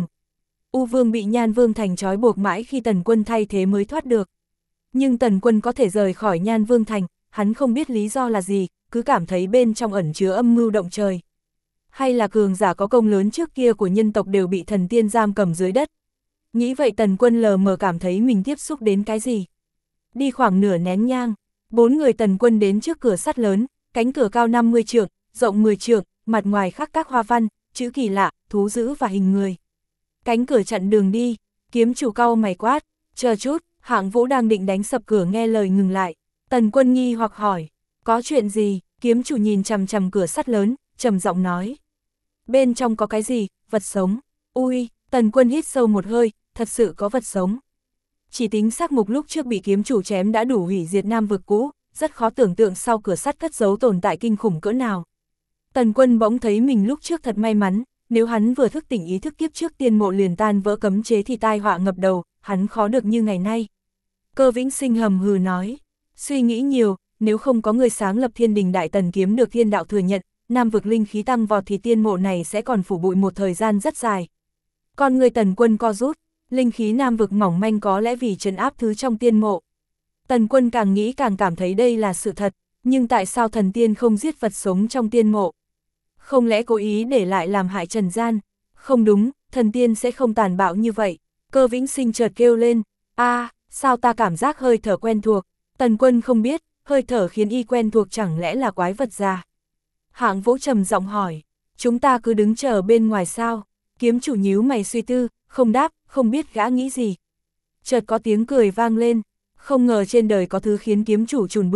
U Vương bị Nhan Vương Thành trói buộc mãi khi Tần Quân thay thế mới thoát được. Nhưng Tần Quân có thể rời khỏi Nhan Vương Thành, hắn không biết lý do là gì, cứ cảm thấy bên trong ẩn chứa âm mưu động trời. Hay là cường giả có công lớn trước kia của nhân tộc đều bị thần tiên giam cầm dưới đất. Nghĩ vậy Tần Quân lờ mờ cảm thấy mình tiếp xúc đến cái gì. Đi khoảng nửa nén nhang, 4 người Tần Quân đến trước cửa sắt lớn, cánh cửa cao 50 trượng, rộng 10 trượng, mặt ngoài khắc các hoa văn, chữ kỳ lạ, thú dữ và hình người. Cánh cửa chặn đường đi, kiếm chủ cau mày quát, chờ chút, Hạng Vũ đang định đánh sập cửa nghe lời ngừng lại. Tần Quân nghi hoặc hỏi, có chuyện gì? Kiếm chủ nhìn chằm chằm cửa sắt lớn, trầm giọng nói. Bên trong có cái gì? Vật sống. Ui, Tần Quân hít sâu một hơi, thật sự có vật sống. Chỉ tính Sắc Mục lúc trước bị kiếm chủ chém đã đủ hủy diệt Nam Vực cũ, rất khó tưởng tượng sau cửa sắt cất giấu tồn tại kinh khủng cỡ nào. Tần Quân bỗng thấy mình lúc trước thật may mắn, nếu hắn vừa thức tỉnh ý thức kiếp trước tiên mộ liền tan vỡ cấm chế thì tai họa ngập đầu, hắn khó được như ngày nay. Cơ Vĩnh Sinh hầm hừ nói, suy nghĩ nhiều, nếu không có người sáng lập Thiên Đình Đại Tần kiếm được thiên đạo thừa nhận, Nam Vực linh khí tăng vọt thì tiên mộ này sẽ còn phủ bụi một thời gian rất dài. Con người Tần Quân co rút, linh khí Nam Vực mỏng manh có lẽ vì trấn áp thứ trong tiên mộ. Tần Quân càng nghĩ càng cảm thấy đây là sự thật, nhưng tại sao thần tiên không giết vật sống trong tiên mộ? Không lẽ cố ý để lại làm hại trần gian? Không đúng, thần tiên sẽ không tàn bạo như vậy. Cơ Vĩnh Sinh chợt kêu lên, sao ta cảm giác hơi thở quen thuộc? Tần Quân không biết, hơi thở khiến y quen thuộc chẳng lẽ là quái vật già? Hạng Vũ trầm giọng hỏi, chúng ta cứ đứng chờ bên ngoài sao? Kiếm chủ nhíu mày suy tư, không đáp, không biết gã nghĩ gì. Chợt có tiếng cười vang lên, không ngờ trên đời có thứ khiến kiếm chủ chùn bước.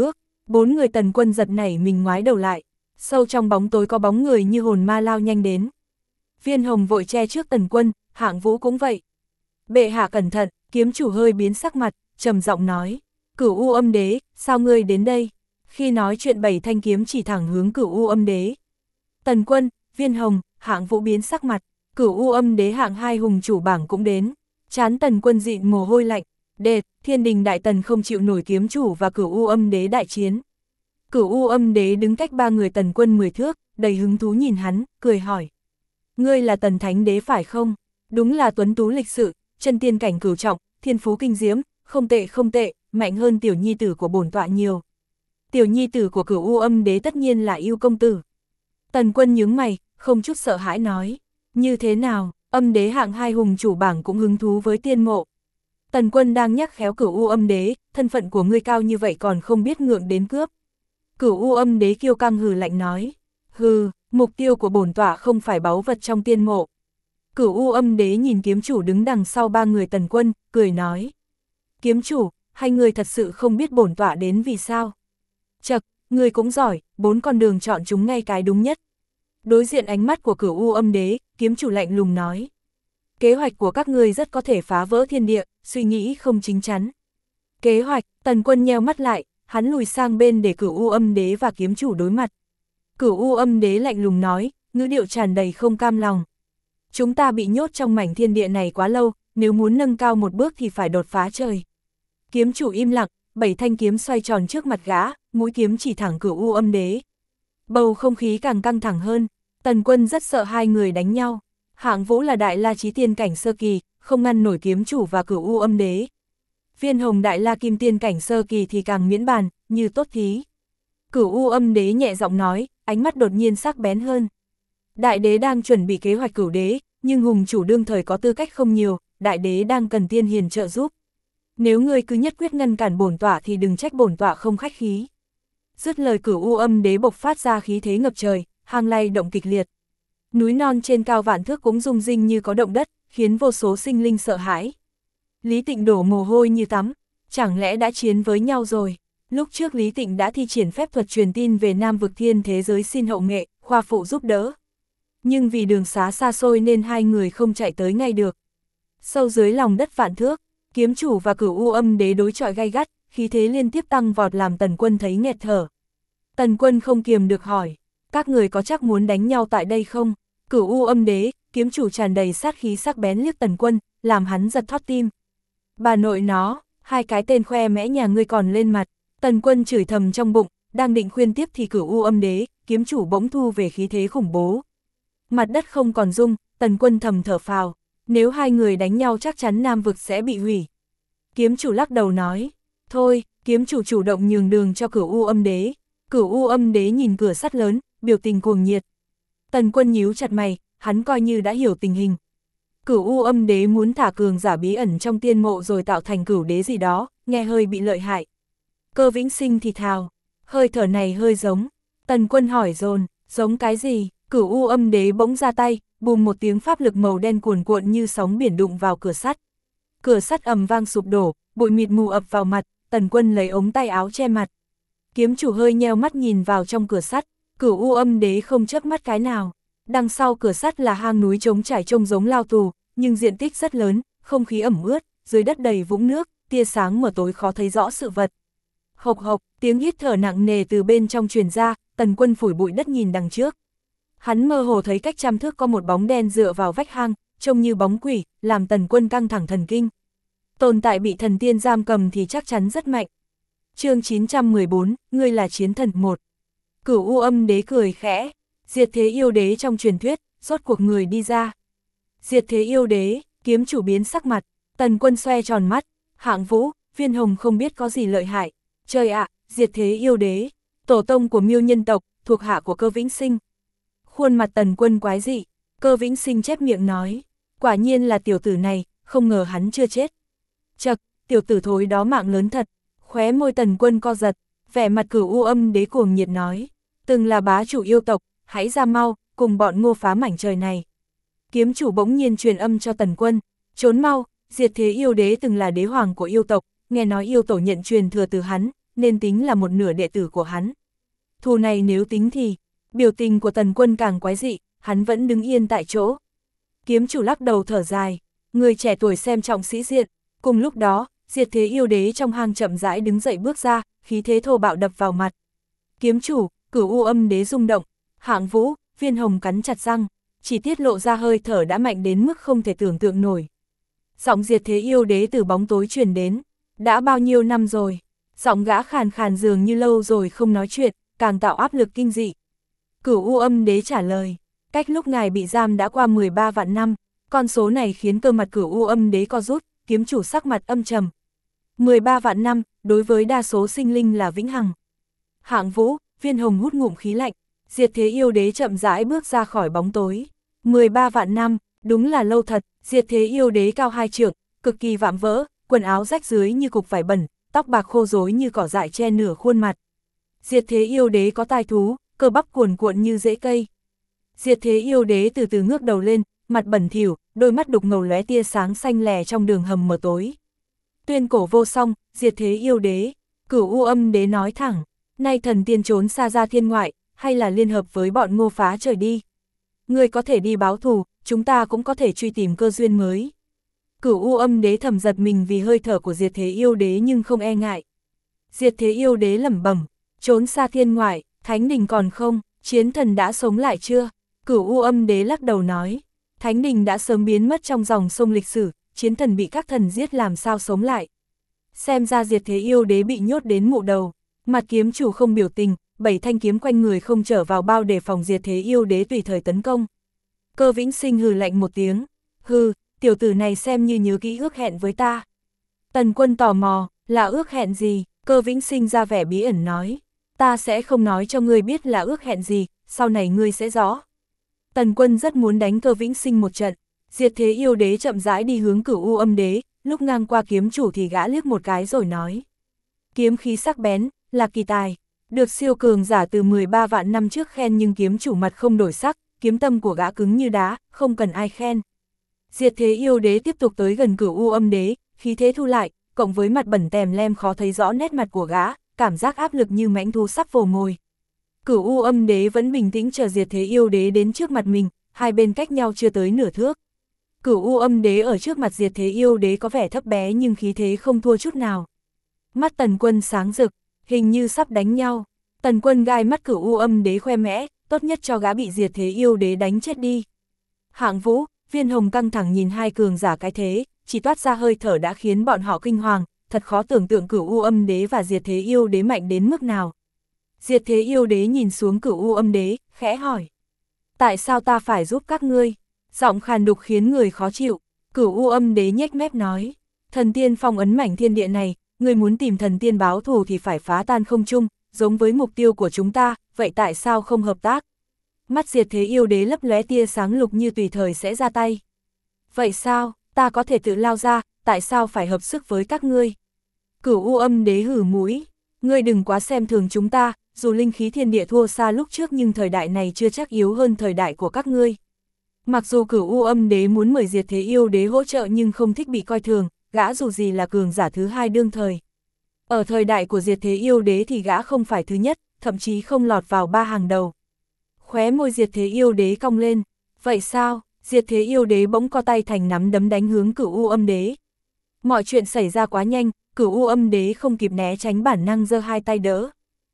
Bốn người Tần Quân giật nảy mình ngoái đầu lại, sâu trong bóng tối có bóng người như hồn ma lao nhanh đến. Viên Hồng vội che trước Tần Quân, Hạng Vũ cũng vậy. Bệ hạ cẩn thận, kiếm chủ hơi biến sắc mặt, trầm giọng nói, Cửu U Âm Đế, sao ngươi đến đây? Khi nói chuyện 7 thanh kiếm chỉ thẳng hướng Cửu U Âm Đế. Tần Quân, Viên Hồng, Hạng Vũ biến sắc mặt, Cửu U Âm Đế hạng 2 hùng chủ bảng cũng đến. Trán Tần Quân dịn mồ hôi lạnh, đệt, Thiên Đình Đại Tần không chịu nổi kiếm chủ và Cửu U Âm Đế đại chiến. Cửu U Âm Đế đứng cách 3 người Tần Quân 10 thước, đầy hứng thú nhìn hắn, cười hỏi. Ngươi là Tần Thánh Đế phải không? Đúng là tuấn tú lịch sự, chân tiên cảnh cửu trọng, thiên phú kinh diễm, không tệ không tệ, mạnh hơn tiểu nhi tử của bổn tọa nhiều. Tiểu nhi tử của Cửu U Âm Đế tất nhiên là yêu công tử. Tần Quân nhướng mày, không chút sợ hãi nói. Như thế nào, Âm Đế hạng 2 hùng chủ bảng cũng hứng thú với tiên mộ. Tần Quân đang nhắc khéo Cửu U Âm Đế, thân phận của ngươi cao như vậy còn không biết ngượng đến cướp. Cửu U Âm Đế kiêu căng hừ lạnh nói. Hừ, mục tiêu của bổn tọa không phải báu vật trong tiên mộ. Cửu U Âm Đế nhìn kiếm chủ đứng đằng sau 3 người Tần Quân, cười nói. Kiếm chủ, hai người thật sự không biết bổn tọa đến vì sao. Chậc, người cũng giỏi, 4 con đường chọn chúng ngay cái đúng nhất. Đối diện ánh mắt của Cửu U Âm Đế, kiếm chủ lạnh lùng nói. Kế hoạch của các ngươi rất có thể phá vỡ thiên địa, suy nghĩ không chính chắn. Kế hoạch, Tần Quân nheo mắt lại, hắn lùi sang bên để Cửu U Âm Đế và kiếm chủ đối mặt. Cửu U Âm Đế lạnh lùng nói, ngữ điệu tràn đầy không cam lòng. Chúng ta bị nhốt trong mảnh thiên địa này quá lâu, nếu muốn nâng cao một bước thì phải đột phá trời. Kiếm chủ im lặng, 7 thanh kiếm xoay tròn trước mặt gã, mũi kiếm chỉ thẳng Cửu U Âm Đế. Bầu không khí càng căng thẳng hơn, Tần Quân rất sợ hai người đánh nhau. Hạng Vũ là đại la chí tiên cảnh sơ kỳ, không ngăn nổi kiếm chủ và Cửu U Âm Đế. Viên Hồng đại la kim tiên cảnh sơ kỳ thì càng miễn bàn, như tốt thí. Cửu U Âm Đế nhẹ giọng nói, ánh mắt đột nhiên sắc bén hơn. Đại đế đang chuẩn bị kế hoạch cửu đế, nhưng hùng chủ đương thời có tư cách không nhiều, đại đế đang cần tiên hiền trợ giúp. Nếu ngươi cứ nhất quyết ngăn cản bổn tọa thì đừng trách bổn tọa không khách khí. Dứt lời Cửu U Âm Đế bộc phát ra khí thế ngập trời, hang lay động kịch liệt. Núi non trên cao vạn thước cũng rung rinh như có động đất, khiến vô số sinh linh sợ hãi. Lý Tịnh đổ mồ hôi như tắm, chẳng lẽ đã chiến với nhau rồi? Lúc trước Lý Tịnh đã thi triển phép thuật truyền tin về Nam vực thiên thế giới xin hậu nghệ, khoa phụ giúp đỡ. Nhưng vì đường xá xa xôi nên hai người không chạy tới ngay được. Sâu dưới lòng đất vạn thước, kiếm chủ và Cửu U Âm Đế đối chọi gay gắt, khí thế liên tiếp tăng vọt làm Tần Quân thấy nghẹt thở. Tần Quân không kiềm được hỏi, các người có chắc muốn đánh nhau tại đây không? Cửu U Âm Đế, kiếm chủ tràn đầy sát khí sắc bén liếc Tần Quân, làm hắn giật thót tim. Bà nội nó, hai cái tên khoe mẽ nhà ngươi còn lên mặt. Tần Quân chửi thầm trong bụng, đang định khuyên tiếp thì Cửu U Âm Đế, kiếm chủ bỗng thu về khí thế khủng bố. Mặt đất không còn rung, Tần Quân thầm thở phào, nếu hai người đánh nhau chắc chắn Nam vực sẽ bị hủy. Kiếm chủ lắc đầu nói, thôi, kiếm chủ chủ động nhường đường cho Cửu U Âm Đế. Cửu U Âm Đế nhìn cửa sắt lớn, biểu tình cuồng nhiệt. Tần Quân nhíu chặt mày, hắn coi như đã hiểu tình hình. Cửu U Âm Đế muốn thả cường giả bí ẩn trong tiên mộ rồi tạo thành cửu đế gì đó, nghe hơi bị lợi hại. Cơ Vĩnh Sinh thì thào, hơi thở này hơi giống. Tần Quân hỏi dồn, giống cái gì? Cửu U Âm Đế bỗng ra tay, bùm một tiếng pháp lực màu đen cuồn cuộn như sóng biển đụng vào cửa sắt. Cửa sắt ầm vang sụp đổ, bụi mịt mù ập vào mặt, Tần Quân lấy ống tay áo che mặt. Kiếm chủ hơi nheo mắt nhìn vào trong cửa sắt, Cửu U Âm Đế không chớp mắt cái nào. Đằng sau cửa sắt là hang núi trống trải trông giống lao tù, nhưng diện tích rất lớn, không khí ẩm ướt, dưới đất đầy vũng nước, tia sáng mờ tối khó thấy rõ sự vật. Hộc hộc, tiếng hít thở nặng nề từ bên trong truyền ra, Tần Quân phủi bụi đất nhìn đằng trước. Hắn mơ hồ thấy cách trăm thước có một bóng đen dựa vào vách hang, trông như bóng quỷ, làm Tần Quân căng thẳng thần kinh. Tồn tại bị thần tiên giam cầm thì chắc chắn rất mạnh. Chương 914, ngươi là chiến thần 1. Cửu U Âm Đế cười khẽ, diệt thế yêu đế trong truyền thuyết, rốt cuộc người đi ra. Diệt thế yêu đế, kiếm chủ biến sắc mặt, Tần Quân xoe tròn mắt, Hạng Vũ, Viên Hồng không biết có gì lợi hại. Trời ạ, diệt thế yêu đế, tổ tông của Miêu nhân tộc, thuộc hạ của Cơ Vĩnh Sinh. Khuôn mặt Tần Quân quái dị, Cơ Vĩnh Sinh chép miệng nói, quả nhiên là tiểu tử này, không ngờ hắn chưa chết. Chậc, tiểu tử thối đó mạng lớn thật. Khóe môi Tần Quân co giật, vẻ mặt Cửu U Âm Đế cuồng nhiệt nói, từng là bá chủ yêu tộc, hãy ra mau, cùng bọn Ngô phá mảnh trời này. Kiếm chủ bỗng nhiên truyền âm cho Tần Quân, trốn mau, diệt thế yêu đế từng là đế hoàng của yêu tộc, nghe nói yêu tổ nhận truyền thừa từ hắn, nên tính là một nửa đệ tử của hắn. Thù này nếu tính thì, biểu tình của Tần Quân càng quái dị, hắn vẫn đứng yên tại chỗ. Kiếm chủ lắc đầu thở dài, người trẻ tuổi xem trọng sĩ diện. Cùng lúc đó, Diệt Thế Yêu Đế trong hang chậm rãi đứng dậy bước ra, khí thế thô bạo đập vào mặt. Kiếm chủ, Cửu U Âm Đế rung động, Hạng Vũ, Viên Hồng cắn chặt răng, chỉ tiết lộ ra hơi thở đã mạnh đến mức không thể tưởng tượng nổi. Giọng Diệt Thế Yêu Đế từ bóng tối truyền đến, đã bao nhiêu năm rồi, giọng gã khàn khàn dường như lâu rồi không nói chuyện, càng tạo áp lực kinh dị. Cửu U Âm Đế trả lời, cách lúc ngài bị giam đã qua 13 vạn năm, con số này khiến cơ mặt Cửu U Âm Đế co rút, kiếm chủ sắc mặt âm trầm. 13 vạn năm, đối với đa số sinh linh là vĩnh hằng. Hạng Vũ, Viên Hồng hút ngụm khí lạnh, Diệt Thế Yêu Đế chậm rãi bước ra khỏi bóng tối. 13 vạn năm, đúng là lâu thật. Diệt Thế Yêu Đế cao 2 trượng, cực kỳ vạm vỡ, quần áo rách rưới như cục vải bẩn, tóc bạc khô rối như cỏ dại che nửa khuôn mặt. Diệt Thế Yêu Đế có tai thú, cơ bắp cuồn cuộn như rễ cây. Diệt Thế Yêu Đế từ từ ngước đầu lên, mặt bẩn thỉu, đôi mắt đục ngầu lóe tia sáng xanh lè trong đường hầm mờ tối. Tuyên cổ vô song, Diệt Thế Yêu Đế. Cửu U Âm Đế nói thẳng, nay thần tiên trốn xa ra thiên ngoại, hay là liên hợp với bọn Ngô phá trời đi. Ngươi có thể đi báo thù, chúng ta cũng có thể truy tìm cơ duyên mới. Cửu U Âm Đế thầm giật mình vì hơi thở của Diệt Thế Yêu Đế nhưng không e ngại. Diệt Thế Yêu Đế lẩm bẩm, trốn xa thiên ngoại, Thánh Đình còn không, chiến thần đã sống lại chưa? Cửu U Âm Đế lắc đầu nói, Thánh Đình đã sớm biến mất trong dòng sông lịch sử, chiến thần bị các thần giết làm sao sống lại. Xem ra Diệt Thế Yêu Đế bị nhốt đến mộ đầu, mặt kiếm chủ không biểu tình, 7 thanh kiếm quanh người không trở vào bao để phòng Diệt Thế Yêu Đế tùy thời tấn công. Cơ Vĩnh Sinh hừ lạnh một tiếng, hừ, tiểu tử này xem như nhớ kỹ ước hẹn với ta. Tần Quân tò mò, là ước hẹn gì? Cơ Vĩnh Sinh ra vẻ bí ẩn nói, ta sẽ không nói cho ngươi biết là ước hẹn gì, sau này ngươi sẽ rõ. Tần Quân rất muốn đánh Cơ Vĩnh Sinh một trận. Diệt Thế Yêu Đế chậm rãi đi hướng Cửu U Âm Đế, lúc ngang qua kiếm chủ thì gã liếc một cái rồi nói, kiếm khí sắc bén, là kỳ tài, được siêu cường giả từ 13 vạn năm trước khen nhưng kiếm chủ mặt không đổi sắc, kiếm tâm của gã cứng như đá, không cần ai khen. Diệt Thế Yêu Đế tiếp tục tới gần Cửu U Âm Đế, khí thế thu lại, cộng với mặt bẩn tèm lem khó thấy rõ nét mặt của gã, cảm giác áp lực như mãnh thú sắp vồ mồi. Cửu U Âm Đế vẫn bình tĩnh chờ Diệt Thế Yêu Đế đến trước mặt mình, hai bên cách nhau chưa tới nửa thước. Cửu U Âm Đế ở trước mặt Diệt Thế Yêu Đế có vẻ thấp bé nhưng khí thế không thua chút nào. Mắt Tần Quân sáng rực, hình như sắp đánh nhau. Tần Quân gai mắt Cửu U Âm Đế khoe mẽ, tốt nhất cho gã bị Diệt Thế Yêu Đế đánh chết đi. Hạng Vũ, Viên Hồng căng thẳng nhìn hai cường giả cái thế, chỉ toát ra hơi thở đã khiến bọn họ kinh hoàng, thật khó tưởng tượng Cửu U Âm Đế và Diệt Thế Yêu Đế mạnh đến mức nào. Diệt Thế Yêu Đế nhìn xuống Cửu U Âm Đế, khẽ hỏi, tại sao ta phải giúp các ngươi? Giọng khàn đục khiến người khó chịu. Cửu U Âm Đế nhếch mép nói, thần tiên phong ấn mảnh thiên địa này, ngươi muốn tìm thần tiên báo thù thì phải phá tan không trung, giống với mục tiêu của chúng ta, vậy tại sao không hợp tác? Mắt Diệt Thế Yêu Đế lấp lóe tia sáng lục như tùy thời sẽ ra tay. Vậy sao, ta có thể tự lao ra, tại sao phải hợp sức với các ngươi? Cửu U Âm Đế hử mũi, ngươi đừng quá xem thường chúng ta, dù linh khí thiên địa thua xa lúc trước nhưng thời đại này chưa chắc yếu hơn thời đại của các ngươi. Mặc dù Cửu U Âm Đế muốn mời Diệt Thế Yêu Đế hỗ trợ nhưng không thích bị coi thường, gã dù gì là cường giả thứ hai đương thời. Ở thời đại của Diệt Thế Yêu Đế thì gã không phải thứ nhất, thậm chí không lọt vào 3 hàng đầu. Khóe môi Diệt Thế Yêu Đế cong lên, vậy sao? Diệt Thế Yêu Đế bỗng co tay thành nắm đấm đánh hướng Cửu U Âm Đế. Mọi chuyện xảy ra quá nhanh, Cửu U Âm Đế không kịp né tránh bản năng giơ hai tay đỡ.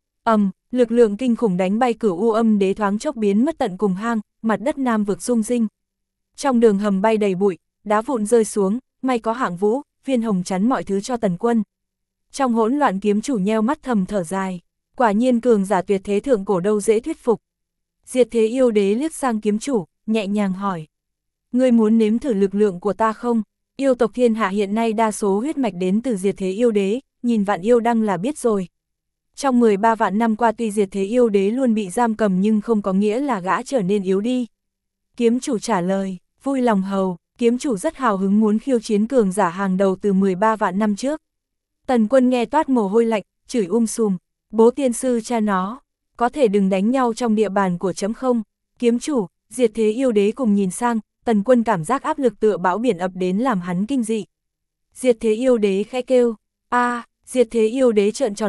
Lực lượng kinh khủng đánh bay Cửu U Âm Đế thoáng chốc biến mất tận cùng hang, mặt đất Nam vực rung rinh. Trong đường hầm bay đầy bụi, đá vụn rơi xuống, may có Hạng Vũ, Viên Hồng chắn mọi thứ cho Tần Quân. Trong hỗn loạn kiếm chủ nheo mắt thầm thở dài, quả nhiên cường giả tuyệt thế thượng cổ đâu dễ thuyết phục. Diệt Thế Yêu Đế liếc sang kiếm chủ, nhẹ nhàng hỏi, ngươi muốn nếm thử lực lượng của ta không? Yêu tộc thiên hạ hiện nay đa số huyết mạch đến từ Diệt Thế Yêu Đế, nhìn Vạn Yêu Đăng là biết rồi. Trong 13 vạn năm qua tuy Diệt Thế Yêu Đế luôn bị giam cầm nhưng không có nghĩa là gã trở nên yếu đi. Kiếm chủ trả lời, vui lòng hầu, kiếm chủ rất hào hứng muốn khiêu chiến cường giả hàng đầu từ 13 vạn năm trước. Tần Quân nghe toát mồ hôi lạnh, chửi sùm, bố tiên sư cha nó, có thể đừng đánh nhau trong địa bàn của chấm không? Kiếm chủ, Diệt Thế Yêu Đế cùng nhìn sang, Tần Quân cảm giác áp lực tựa bão biển ập đến làm hắn kinh dị. Diệt Thế Yêu Đế khẽ kêu, Diệt Thế Yêu Đế trợn tròn mắt,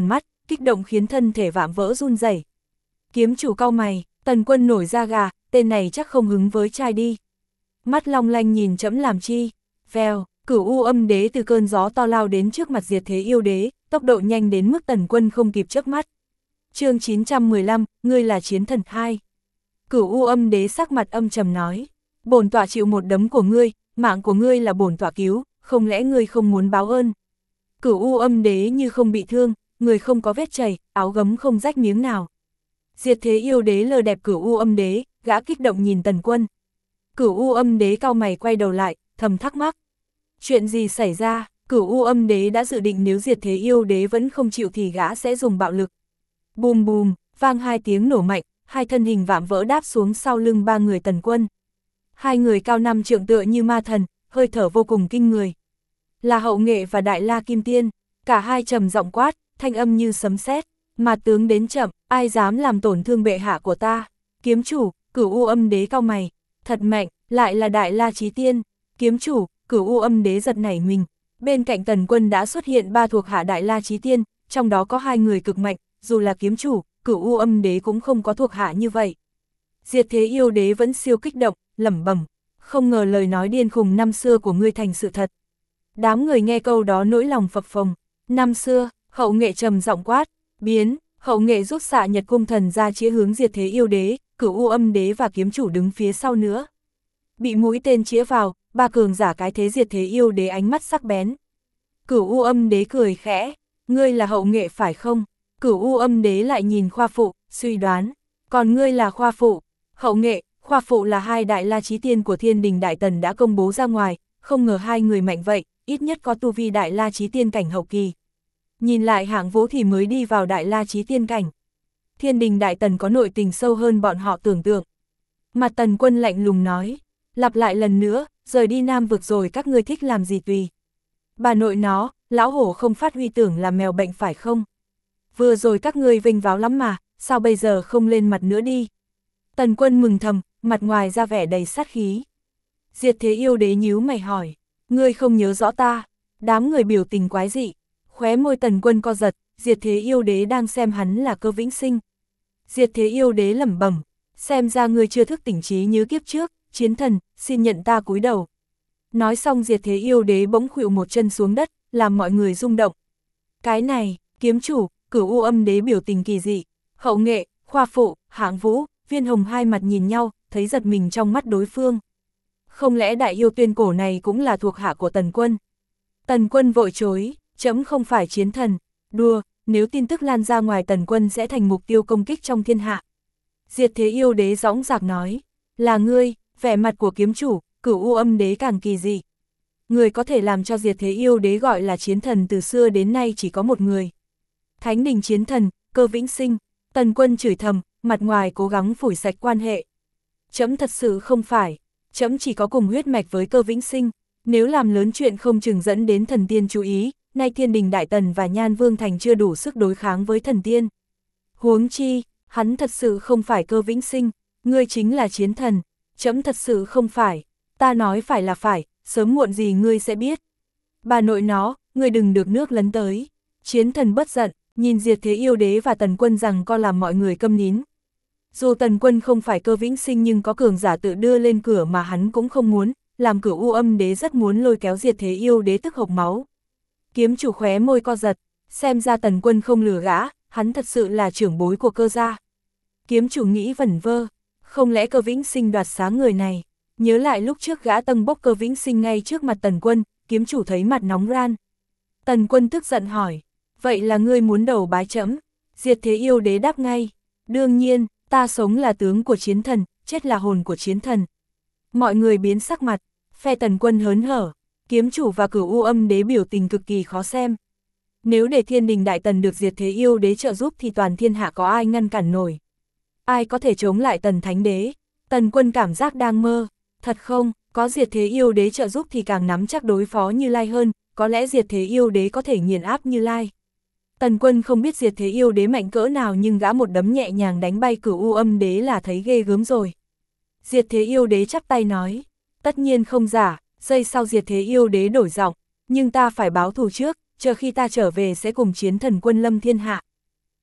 kích động khiến thân thể vạm vỡ run rẩy. Kiếm chủ cau mày, Tần Quân nổi da gà, tên này chắc không hứng với trai đi. Mắt long lanh nhìn trẫm làm chi? Vèo, Cửu U Âm Đế từ cơn gió to lao đến trước mặt Diệt Thế Yêu Đế, tốc độ nhanh đến mức Tần Quân không kịp chớp mắt. Chương 915, ngươi là chiến thần 2. Cửu U Âm Đế sắc mặt âm trầm nói, bổn tọa chịu một đấm của ngươi, mạng của ngươi là bổn tọa cứu, không lẽ ngươi không muốn báo ơn? Cửu U Âm Đế như không bị thương, người không có vết chảy, áo gấm không rách miếng nào. Diệt Thế Yêu Đế lờ đẹp Cửu U Âm Đế, gã kích động nhìn Tần Quân. Cửu U Âm Đế cau mày quay đầu lại, thầm thắc mắc. Chuyện gì xảy ra? Cửu U Âm Đế đã dự định nếu Diệt Thế Yêu Đế vẫn không chịu thì gã sẽ dùng bạo lực. Bùm bùm, vang hai tiếng nổ mạnh, hai thân hình vạm vỡ đáp xuống sau lưng ba người Tần Quân. Hai người cao 5 trượng tựa như ma thần, hơi thở vô cùng kinh người. Là Hậu Nghệ và Đại La Kim Tiên, cả hai trầm giọng quát, thanh âm như sấm sét. Mà tướng đến chậm, ai dám làm tổn thương bệ hạ của ta? Kiếm chủ, Cửu U Âm Đế cau mày, thật mạnh, lại là Đại La Chí Tiên. Kiếm chủ, Cửu U Âm Đế giật nảy mình. Bên cạnh Tần Quân đã xuất hiện 3 thuộc hạ Đại La Chí Tiên, trong đó có 2 người cực mạnh, dù là kiếm chủ, Cửu U Âm Đế cũng không có thuộc hạ như vậy. Diệt Thế Yêu Đế vẫn siêu kích động, lẩm bẩm, không ngờ lời nói điên khùng năm xưa của ngươi thành sự thật. Đám người nghe câu đó nỗi lòng phập phồng. Năm xưa, Hậu Nghệ trầm giọng quát, biến. Hậu Nghệ rút xạ Nhật Cung Thần ra chĩa hướng Diệt Thế Yêu Đế, Cửu U Âm Đế và kiếm chủ đứng phía sau nữa. Bị mũi tên chĩa vào, ba cường giả cái thế Diệt Thế Yêu Đế ánh mắt sắc bén. Cửu U Âm Đế cười khẽ, ngươi là Hậu Nghệ phải không? Cửu U Âm Đế lại nhìn Khoa Phụ, suy đoán, còn ngươi là Khoa Phụ. Hậu Nghệ, Khoa Phụ là hai Đại La Chí Tiên của Thiên Đình Đại Tần đã công bố ra ngoài, không ngờ hai người mạnh vậy, ít nhất có tu vi Đại La Chí Tiên cảnh hậu kỳ. Nhìn lại Hạng Vũ thì mới đi vào Đại La Chí Tiên cảnh. Thiên Đình Đại Tần có nội tình sâu hơn bọn họ tưởng tượng. Mặt Tần Quân lạnh lùng nói, lặp lại lần nữa, rời đi Nam Vực rồi các ngươi thích làm gì tùy. Bà nội nó, lão hổ không phát huy tưởng là mèo bệnh phải không? Vừa rồi các ngươi vênh váo lắm mà, sao bây giờ không lên mặt nữa đi? Tần Quân mừng thầm, mặt ngoài ra vẻ đầy sát khí. Diệt Thế Yêu Đế nhíu mày hỏi, ngươi không nhớ rõ ta? Đám người biểu tình quái dị, khóe môi Tần Quân co giật, Diệt Thế Yêu Đế đang xem hắn là Cơ Vĩnh Sinh. Diệt Thế Yêu Đế lẩm bẩm, xem ra ngươi chưa thức tỉnh trí nhớ kiếp trước, chiến thần, xin nhận ta cúi đầu. Nói xong Diệt Thế Yêu Đế bỗng khuỵu một chân xuống đất, làm mọi người rung động. Cái này, kiếm chủ, Cửu U Âm Đế biểu tình kỳ dị, Hậu Nghệ, Khoa Phụ, Hạng Vũ, Viên Hồng hai mặt nhìn nhau, thấy giật mình trong mắt đối phương. Không lẽ Đại Yêu Tuyên Cổ này cũng là thuộc hạ của Tần Quân? Tần Quân vội chối, chấm không phải chiến thần, đùa, nếu tin tức lan ra ngoài Tần Quân sẽ thành mục tiêu công kích trong thiên hạ. Diệt Thế Yêu Đế dõng dạc nói, là ngươi. Vẻ mặt của kiếm chủ, Cửu U Âm Đế càng kỳ dị. Người có thể làm cho Diệt Thế Yêu Đế gọi là chiến thần từ xưa đến nay chỉ có một người. Thánh Đình chiến thần, Cơ Vĩnh Sinh. Tần Quân chửi thầm, mặt ngoài cố gắng phủi sạch quan hệ. Chấm thật sự không phải, chấm chỉ có cùng huyết mạch với Cơ Vĩnh Sinh. Nếu làm lớn chuyện không chừng dẫn đến thần tiên chú ý, nay Thiên Đình Đại Tần và Nhan Vương Thành chưa đủ sức đối kháng với thần tiên. Huống chi, hắn thật sự không phải Cơ Vĩnh Sinh, ngươi chính là chiến thần. Chấm thật sự không phải, ta nói phải là phải, sớm muộn gì ngươi sẽ biết. Bà nội nó, ngươi đừng được nước lấn tới. Chiến thần bất giận, nhìn Diệt Thế Yêu Đế và Tần Quân rằng co làm mọi người câm nín. Dù Tần Quân không phải Cơ Vĩnh Sinh nhưng có cường giả tự đưa lên cửa mà hắn cũng không muốn, làm Cửu U Âm Đế rất muốn lôi kéo Diệt Thế Yêu Đế tức hộc máu. Kiếm chủ khóe môi co giật, xem ra Tần Quân không lừa gã, hắn thật sự là trưởng bối của Cơ gia. Kiếm chủ nghĩ vẩn vơ. Không lẽ Cơ Vĩnh Sinh đoạt xá người này? Nhớ lại lúc trước gã tâng bốc Cơ Vĩnh Sinh ngay trước mặt Tần Quân, kiếm chủ thấy mặt nóng ran. Tần Quân tức giận hỏi, vậy là ngươi muốn đầu bái trẫm? Diệt Thế Yêu Đế đáp ngay, đương nhiên, ta sống là tướng của chiến thần, chết là hồn của chiến thần. Mọi người biến sắc mặt, phe Tần Quân hớn hở, kiếm chủ và Cửu U Âm Đế biểu tình cực kỳ khó xem. Nếu để Thiên Đình Đại Tần được Diệt Thế Yêu Đế trợ giúp thì toàn thiên hạ có ai ngăn cản nổi? Ai có thể chống lại Tần Thánh Đế? Tần Quân cảm giác đang mơ. Thật không, có Diệt Thế Yêu Đế trợ giúp thì càng nắm chắc đối phó Như Lai hơn, có lẽ Diệt Thế Yêu Đế có thể nghiền áp Như Lai. Tần Quân không biết Diệt Thế Yêu Đế mạnh cỡ nào nhưng gã một đấm nhẹ nhàng đánh bay Cửu U Âm Đế là thấy ghê gớm rồi. Diệt Thế Yêu Đế chắp tay nói, tất nhiên không giả, giây sau Diệt Thế Yêu Đế đổi giọng, nhưng ta phải báo thù trước, chờ khi ta trở về sẽ cùng chiến thần quân lâm thiên hạ.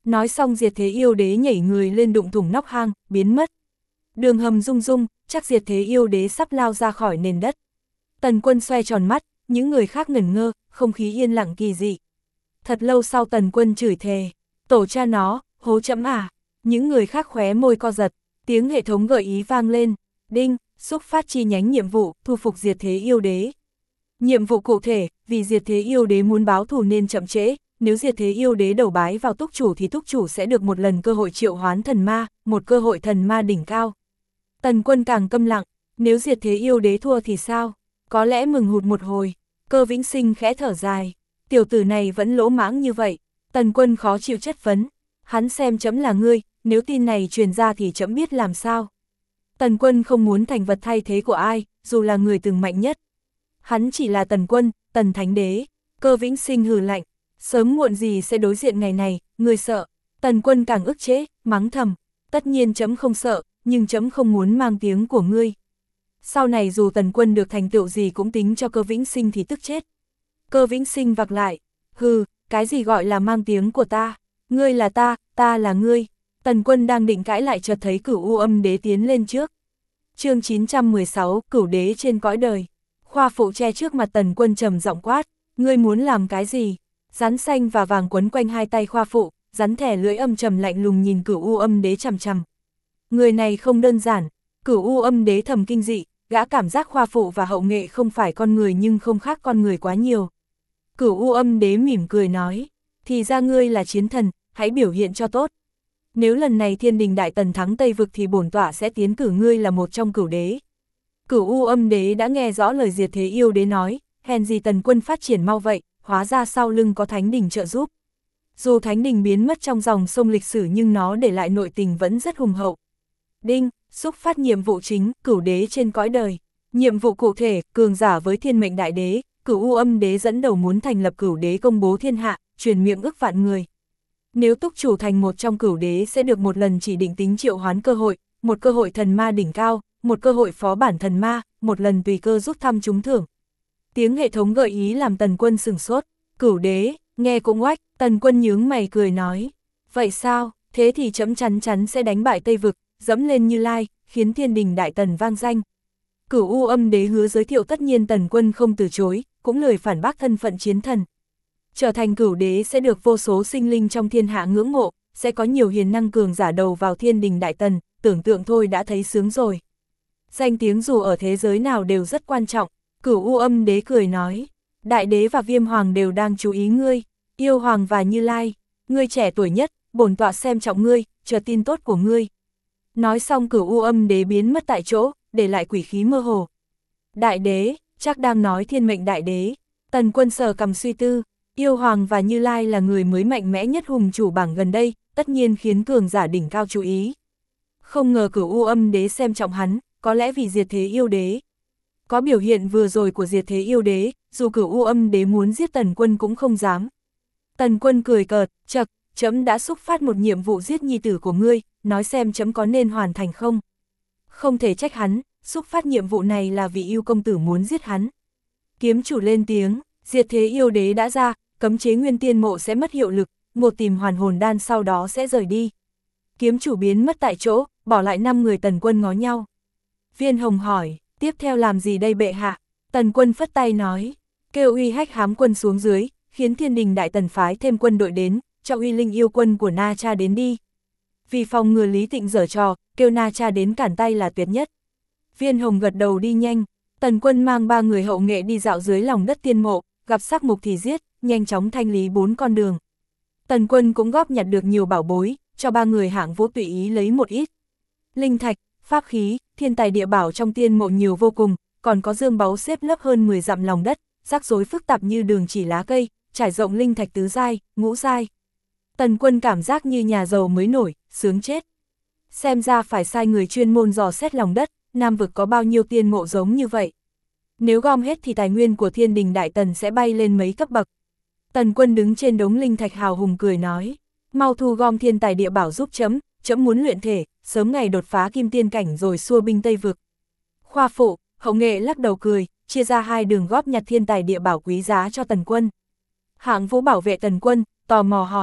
Nói xong Diệt Thế Yêu Đế nhảy người lên đụng thủng nóc hang, biến mất. Đường hầm rung rung, chắc Diệt Thế Yêu Đế sắp lao ra khỏi nền đất. Tần Quân xoay tròn mắt, những người khác ngẩn ngơ, không khí yên lặng kỳ dị. Thật lâu sau Tần Quân chửi thề, tổ cha nó, hố chẫm à. Những người khác khóe môi co giật, tiếng hệ thống gợi ý vang lên. Đinh, xúc phát chi nhánh nhiệm vụ, thu phục Diệt Thế Yêu Đế. Nhiệm vụ cụ thể, vì Diệt Thế Yêu Đế muốn báo thù nên chậm trễ, nếu Diệt Thế Yêu Đế đầu bái vào túc chủ thì túc chủ sẽ được một lần cơ hội triệu hoán thần ma, một cơ hội thần ma đỉnh cao. Tần Quân càng câm lặng, nếu Diệt Thế Yêu Đế thua thì sao? Có lẽ mừng hụt một hồi. Cơ Vĩnh Sinh khẽ thở dài, tiểu tử này vẫn lỗ mãng như vậy. Tần Quân khó chịu chất vấn, hắn xem chấm là ngươi, nếu tin này truyền ra thì chấm biết làm sao. Tần Quân không muốn thành vật thay thế của ai, dù là người từng mạnh nhất. Hắn chỉ là Tần Quân, Tần Thánh Đế. Cơ Vĩnh Sinh hừ lạnh, sớm muộn gì sẽ đối diện ngày này, ngươi sợ. Tần Quân càng ức chế, mắng thầm, tất nhiên chấm không sợ, nhưng chấm không muốn mang tiếng của ngươi. Sau này dù Tần Quân được thành tựu gì cũng tính cho Cơ Vĩnh Sinh thì tức chết. Cơ Vĩnh Sinh vặc lại, hừ, cái gì gọi là mang tiếng của ta, ngươi là ta là ngươi. Tần Quân đang định cãi lại chợt thấy Cửu U Âm Đế tiến lên trước. Chương 916, Cửu Đế trên cõi đời. Khoa phụ che trước mặt Tần Quân trầm giọng quát, ngươi muốn làm cái gì? Rắn xanh và vàng quấn quanh hai tay khoa phụ, rắn thẻ lưỡi âm trầm lạnh lùng nhìn Cửu U Âm Đế chằm chằm. Người này không đơn giản. Cửu U Âm Đế thầm kinh dị, gã cảm giác khoa phụ và hậu nghệ không phải con người nhưng không khác con người quá nhiều. Cửu U Âm Đế mỉm cười nói, thì ra ngươi là chiến thần, hãy biểu hiện cho tốt. Nếu lần này Thiên Đình Đại Tần thắng Tây Vực thì bổn tọa sẽ tiến cử ngươi là một trong cửu đế. Cửu U Âm Đế đã nghe rõ lời Diệt Thế Yêu Đế nói, hèn gì Tần Quân phát triển mau vậy, hóa ra sau lưng có Thánh Đình trợ giúp. Dù Thánh Đình biến mất trong dòng sông lịch sử nhưng nó để lại nội tình vẫn rất hùng hậu. Đinh, xúc phát nhiệm vụ chính, cửu đế trên cõi đời. Nhiệm vụ cụ thể, cường giả với thiên mệnh đại đế, Cửu U Âm Đế dẫn đầu muốn thành lập cửu đế công bố thiên hạ, truyền miệng ức vạn người. Nếu túc chủ thành một trong cửu đế sẽ được một lần chỉ định tính triệu hoán cơ hội, một cơ hội thần ma đỉnh cao, một cơ hội phó bản thần ma, một lần tùy cơ rút thăm trúng thưởng. Tiếng hệ thống gợi ý làm Tần Quân sửng sốt, cửu đế, nghe cũng oách, Tần Quân nhướng mày cười nói. Vậy sao, thế thì chấm chắn chắn sẽ đánh bại Tây Vực, dẫm lên Như Lai, khiến Thiên Đình Đại Tần vang danh. Cửu U Âm Đế hứa giới thiệu tất nhiên Tần Quân không từ chối, cũng lời phản bác thân phận chiến thần. Trở thành cửu đế sẽ được vô số sinh linh trong thiên hạ ngưỡng mộ, sẽ có nhiều hiền năng cường giả đầu vào Thiên Đình Đại Tần, tưởng tượng thôi đã thấy sướng rồi. Danh tiếng dù ở thế giới nào đều rất quan trọng, Cửu U Âm Đế cười nói, Đại Đế và Viêm Hoàng đều đang chú ý ngươi, Yêu Hoàng và Như Lai, ngươi trẻ tuổi nhất, bổn tọa xem trọng ngươi, chờ tin tốt của ngươi. Nói xong Cửu U Âm Đế biến mất tại chỗ, để lại quỷ khí mơ hồ. Đại Đế, chắc đang nói thiên mệnh Đại Đế. Tần Quân sờ cằm suy tư, Yêu Hoàng và Như Lai là người mới mạnh mẽ nhất hùng chủ bảng gần đây, tất nhiên khiến cường giả đỉnh cao chú ý. Không ngờ Cửu U Âm Đế xem trọng hắn, có lẽ vì Diệt Thế Yêu Đế. Có biểu hiện vừa rồi của Diệt Thế Yêu Đế, dù Cửu U Âm Đế muốn giết Tần Quân cũng không dám. Tần Quân cười cợt, chậc, chấm đã xúc phát một nhiệm vụ giết nhi tử của ngươi, nói xem chấm có nên hoàn thành không? Không thể trách hắn, xúc phát nhiệm vụ này là vì Yêu công tử muốn giết hắn. Kiếm chủ lên tiếng, Diệt Thế Yêu Đế đã ra, cấm chế Nguyên Tiên Mộ sẽ mất hiệu lực, một tìm hoàn hồn đan sau đó sẽ rời đi. Kiếm chủ biến mất tại chỗ, bỏ lại 5 người. Tần Quân ngó nhau. Viên Hồng hỏi, tiếp theo làm gì đây bệ hạ? Tần Quân phất tay nói, kêu Uy Hách hám quân xuống dưới, khiến Thiên Đình Đại Tần phái thêm quân đội đến, cho Uy Linh yêu quân của Na Cha đến đi. Vì phòng ngừa Lý Tịnh giở trò, kêu Na Cha đến cản tay là tuyệt nhất. Viên Hồng gật đầu đi nhanh. Tần Quân mang 3 người hậu nghệ đi dạo dưới lòng đất tiên mộ, gặp sắc mục thì giết, nhanh chóng thanh lý 4 con đường. Tần Quân cũng góp nhặt được nhiều bảo bối, cho 3 người hạng vũ tùy ý lấy một ít. Linh thạch, pháp khí, thiên tài địa bảo trong tiên mộ nhiều vô cùng, còn có dương báu xếp lớp hơn 10 dặm lòng đất, rắc rối phức tạp như đường chỉ lá cây, trải rộng linh thạch tứ giai, ngũ giai. Tần Quân cảm giác như nhà giàu mới nổi, sướng chết. Xem ra phải sai người chuyên môn dò xét lòng đất, Nam Vực có bao nhiêu tiên mộ giống như vậy. Nếu gom hết thì tài nguyên của Thiên Đình Đại Tần sẽ bay lên mấy cấp bậc. Tần Quân đứng trên đống linh thạch hào hùng cười nói, mau thu gom thiên tài địa bảo giúp chấm muốn luyện thể, sớm ngày đột phá kim tiên cảnh rồi xua binh Tây Vực. Khoa phụ, hậu nghệ lắc đầu cười, chia ra 2 đường góp nhặt thiên tài địa bảo quý giá cho Tần Quân. Hạng vũ bảo vệ Tần Quân, tò mò hỏi,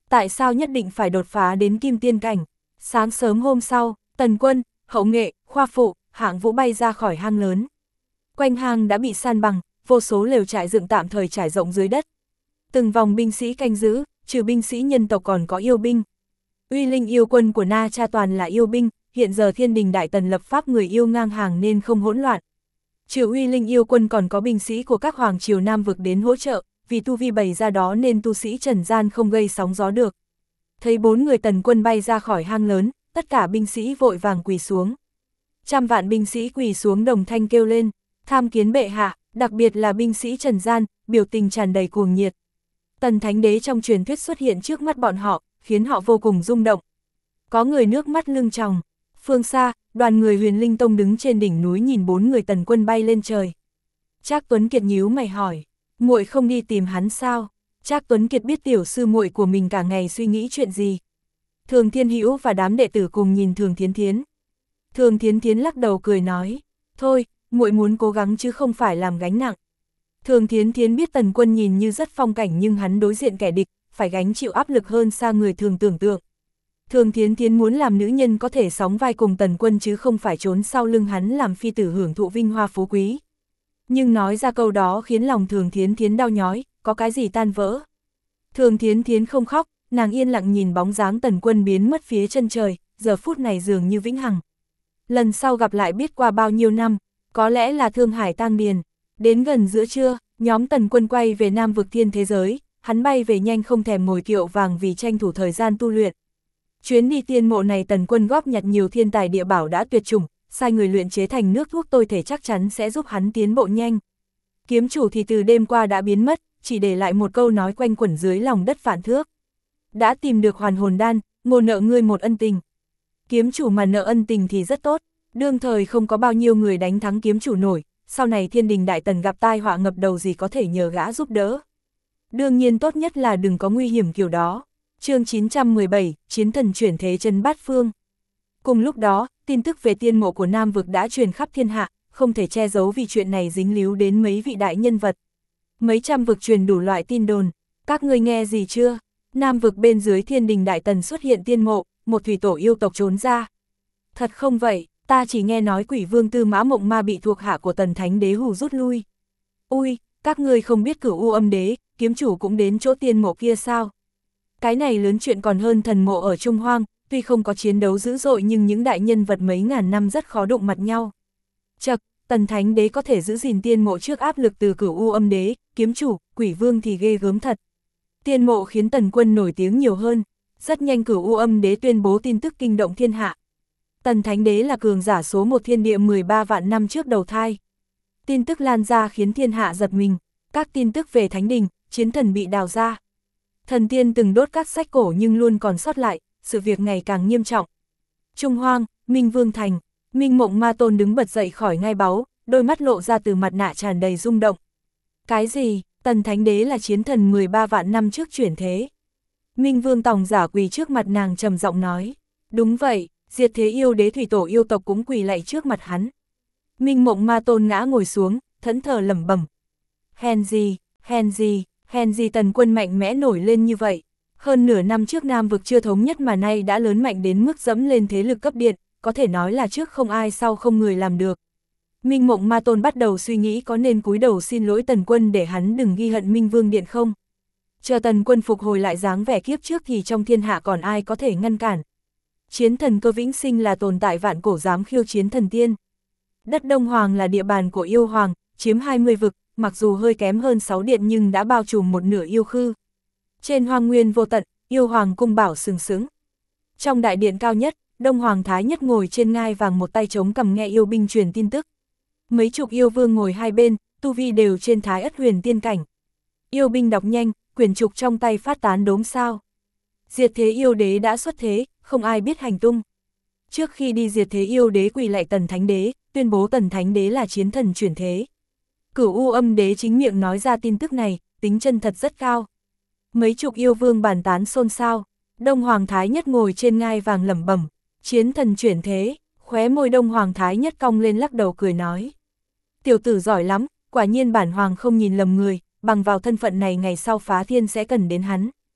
Tại sao nhất định phải đột phá đến kim tiên cảnh? Sáng sớm hôm sau, Tần Quân, Hậu Nghệ, Khoa Phụ, Hạng Vũ bay ra khỏi hang lớn. Quanh hang đã bị san bằng, vô số lều trại dựng tạm thời trải rộng dưới đất. Từng vòng binh sĩ canh giữ, trừ binh sĩ nhân tộc còn có yêu binh. Uy linh yêu quân của Na Cha toàn là yêu binh, hiện giờ Thiên Đình Đại Tần lập pháp người yêu ngang hàng nên không hỗn loạn. Trừ uy linh yêu quân còn có binh sĩ của các hoàng triều Nam vực đến hỗ trợ, vì tu vi bày ra đó nên tu sĩ trần gian không gây sóng gió được. Thấy 4 người Tần Quân bay ra khỏi hang lớn, tất cả binh sĩ vội vàng quỳ xuống. Trăm vạn binh sĩ quỳ xuống đồng thanh kêu lên, tham kiến bệ hạ, đặc biệt là binh sĩ trần gian, biểu tình tràn đầy cuồng nhiệt. Tần Thánh Đế trong truyền thuyết xuất hiện trước mắt bọn họ, khiến họ vô cùng rung động. Có người nước mắt lưng tròng. Phương xa, đoàn người Huyền Linh Tông đứng trên đỉnh núi nhìn 4 người Tần Quân bay lên trời. Trác Tuấn Kiệt nhíu mày hỏi, muội không đi tìm hắn sao? Trác Tuấn Kiệt biết tiểu sư muội của mình cả ngày suy nghĩ chuyện gì. Thường Thiên Hữu và đám đệ tử cùng nhìn Thường Thiến Thiến. Thường Thiến Thiến lắc đầu cười nói, thôi, muội muốn cố gắng chứ không phải làm gánh nặng. Thường Thiến Thiến biết Tần Quân nhìn như rất phong cảnh nhưng hắn đối diện kẻ địch, phải gánh chịu áp lực hơn xa người thường tưởng tượng. Thường Thiến Thiến muốn làm nữ nhân có thể sóng vai cùng Tần Quân chứ không phải trốn sau lưng hắn làm phi tử hưởng thụ vinh hoa phú quý. Nhưng nói ra câu đó khiến lòng Thường Thiến Thiến đau nhói, có cái gì tan vỡ. Thường Thiến Thiến không khóc, nàng yên lặng nhìn bóng dáng Tần Quân biến mất phía chân trời, giờ phút này dường như vĩnh hằng. Lần sau gặp lại biết qua bao nhiêu năm, có lẽ là Thương Hải tang điền. Đến gần giữa trưa, nhóm Tần Quân quay về Nam vực thiên thế giới, hắn bay về nhanh không thèm ngồi kiệu vàng vì tranh thủ thời gian tu luyện. Chuyến đi tiên mộ này Tần Quân góp nhặt nhiều thiên tài địa bảo đã tuyệt chủng, sai người luyện chế thành nước thuốc tôi thể chắc chắn sẽ giúp hắn tiến bộ nhanh. Kiếm chủ thì từ đêm qua đã biến mất, chỉ để lại một câu nói quanh quẩn dưới lòng đất vạn thước. Đã tìm được hoàn hồn đan, ngô nợ ngươi một ân tình. Kiếm chủ mà nợ ân tình thì rất tốt, đương thời không có bao nhiêu người đánh thắng kiếm chủ nổi, sau này Thiên Đình Đại Tần gặp tai họa ngập đầu gì có thể nhờ gã giúp đỡ. Đương nhiên tốt nhất là đừng có nguy hiểm kiểu đó. Chương 917, Chiến thần chuyển thế chân bát phương. Cùng lúc đó, tin tức về tiên mộ của Nam vực đã truyền khắp thiên hạ, không thể che giấu vì chuyện này dính líu đến mấy vị đại nhân vật. Mấy trăm vực truyền đủ loại tin đồn, các ngươi nghe gì chưa? Nam vực bên dưới Thiên Đình Đại Tần xuất hiện tiên mộ, một thủy tổ yêu tộc trốn ra. Thật không vậy, ta chỉ nghe nói Quỷ Vương Tư Mã Mộng Ma bị thuộc hạ của Tần Thánh Đế hù rút lui. Ui, các ngươi không biết Cửu U Âm Đế, kiếm chủ cũng đến chỗ tiên mộ kia sao? Cái này lớn chuyện còn hơn thần mộ ở Trung Hoang, tuy không có chiến đấu dữ dội nhưng những đại nhân vật mấy ngàn năm rất khó đụng mặt nhau. Chậc, Tần Thánh Đế có thể giữ gìn tiên mộ trước áp lực từ Cửu U Âm Đế, kiếm chủ, Quỷ Vương thì ghê gớm thật. Tiên mộ khiến Tần Quân nổi tiếng nhiều hơn, rất nhanh Cửu U Âm Đế tuyên bố tin tức kinh động thiên hạ. Tần Thánh Đế là cường giả số 1 thiên địa 13 vạn năm trước đầu thai. Tin tức lan ra khiến thiên hạ giật mình, các tin tức về Thánh Đình, chiến thần bị đào ra. Thần tiên từng đốt các sách cổ nhưng luôn còn sót lại, sự việc ngày càng nghiêm trọng. Trung Hoang, Minh Vương Thành, Minh Mộng Ma Tôn đứng bật dậy khỏi ngai báu, đôi mắt lộ ra từ mặt nạ tràn đầy rung động. Cái gì? Tần Thánh Đế là chiến thần 13 vạn năm trước chuyển thế. Minh Vương Tòng giả quỳ trước mặt nàng trầm giọng nói. Đúng vậy, diệt thế yêu đế thủy tổ yêu tộc cũng quỳ lạy trước mặt hắn. Minh Mộng Ma Tôn ngã ngồi xuống, thẫn thờ lẩm bẩm. Hèn gì, hèn gì, hèn gì Tần Quân mạnh mẽ nổi lên như vậy. Hơn nửa năm trước Nam vực chưa thống nhất mà nay đã lớn mạnh đến mức dẫm lên thế lực cấp điện, có thể nói là trước không ai sau không người làm được. Minh Mộng Ma Tôn bắt đầu suy nghĩ có nên cúi đầu xin lỗi Tần Quân để hắn đừng ghi hận Minh Vương Điện không. Chờ Tần Quân phục hồi lại dáng vẻ kiếp trước thì trong thiên hạ còn ai có thể ngăn cản. Chiến thần cơ vĩnh sinh là tồn tại vạn cổ dám khiêu chiến thần tiên. Đất Đông Hoàng là địa bàn của yêu hoàng, chiếm 20 vực, mặc dù hơi kém hơn 6 điện nhưng đã bao trùm một nửa yêu khư. Trên hoang nguyên vô tận, yêu hoàng cung bảo sừng sững. Trong đại điện cao nhất, Đông Hoàng Thái Nhất ngồi trên ngai vàng một tay chống cầm nghe yêu binh truyền tin tức. Mấy chục yêu vương ngồi hai bên, tu vi đều trên Thái Ất huyền tiên cảnh. Yêu binh đọc nhanh, quyển trục trong tay phát tán đốm sao. Diệt thế yêu đế đã xuất thế, không ai biết hành tung. Trước khi đi diệt thế yêu đế quỳ lại Tần Thánh Đế, tuyên bố Tần Thánh Đế là chiến thần chuyển thế. Cửu U Âm Đế chính miệng nói ra tin tức này, tính chân thật rất cao. Mấy chục yêu vương bàn tán xôn xao, Đông Hoàng Thái Nhất ngồi trên ngai vàng lẩm bẩm, chiến thần chuyển thế, khóe môi Đông Hoàng Thái Nhất cong lên lắc đầu cười nói. Tiểu tử giỏi lắm, quả nhiên bản hoàng không nhìn lầm người, bằng vào thân phận này ngày sau phá thiên sẽ cần đến hắn.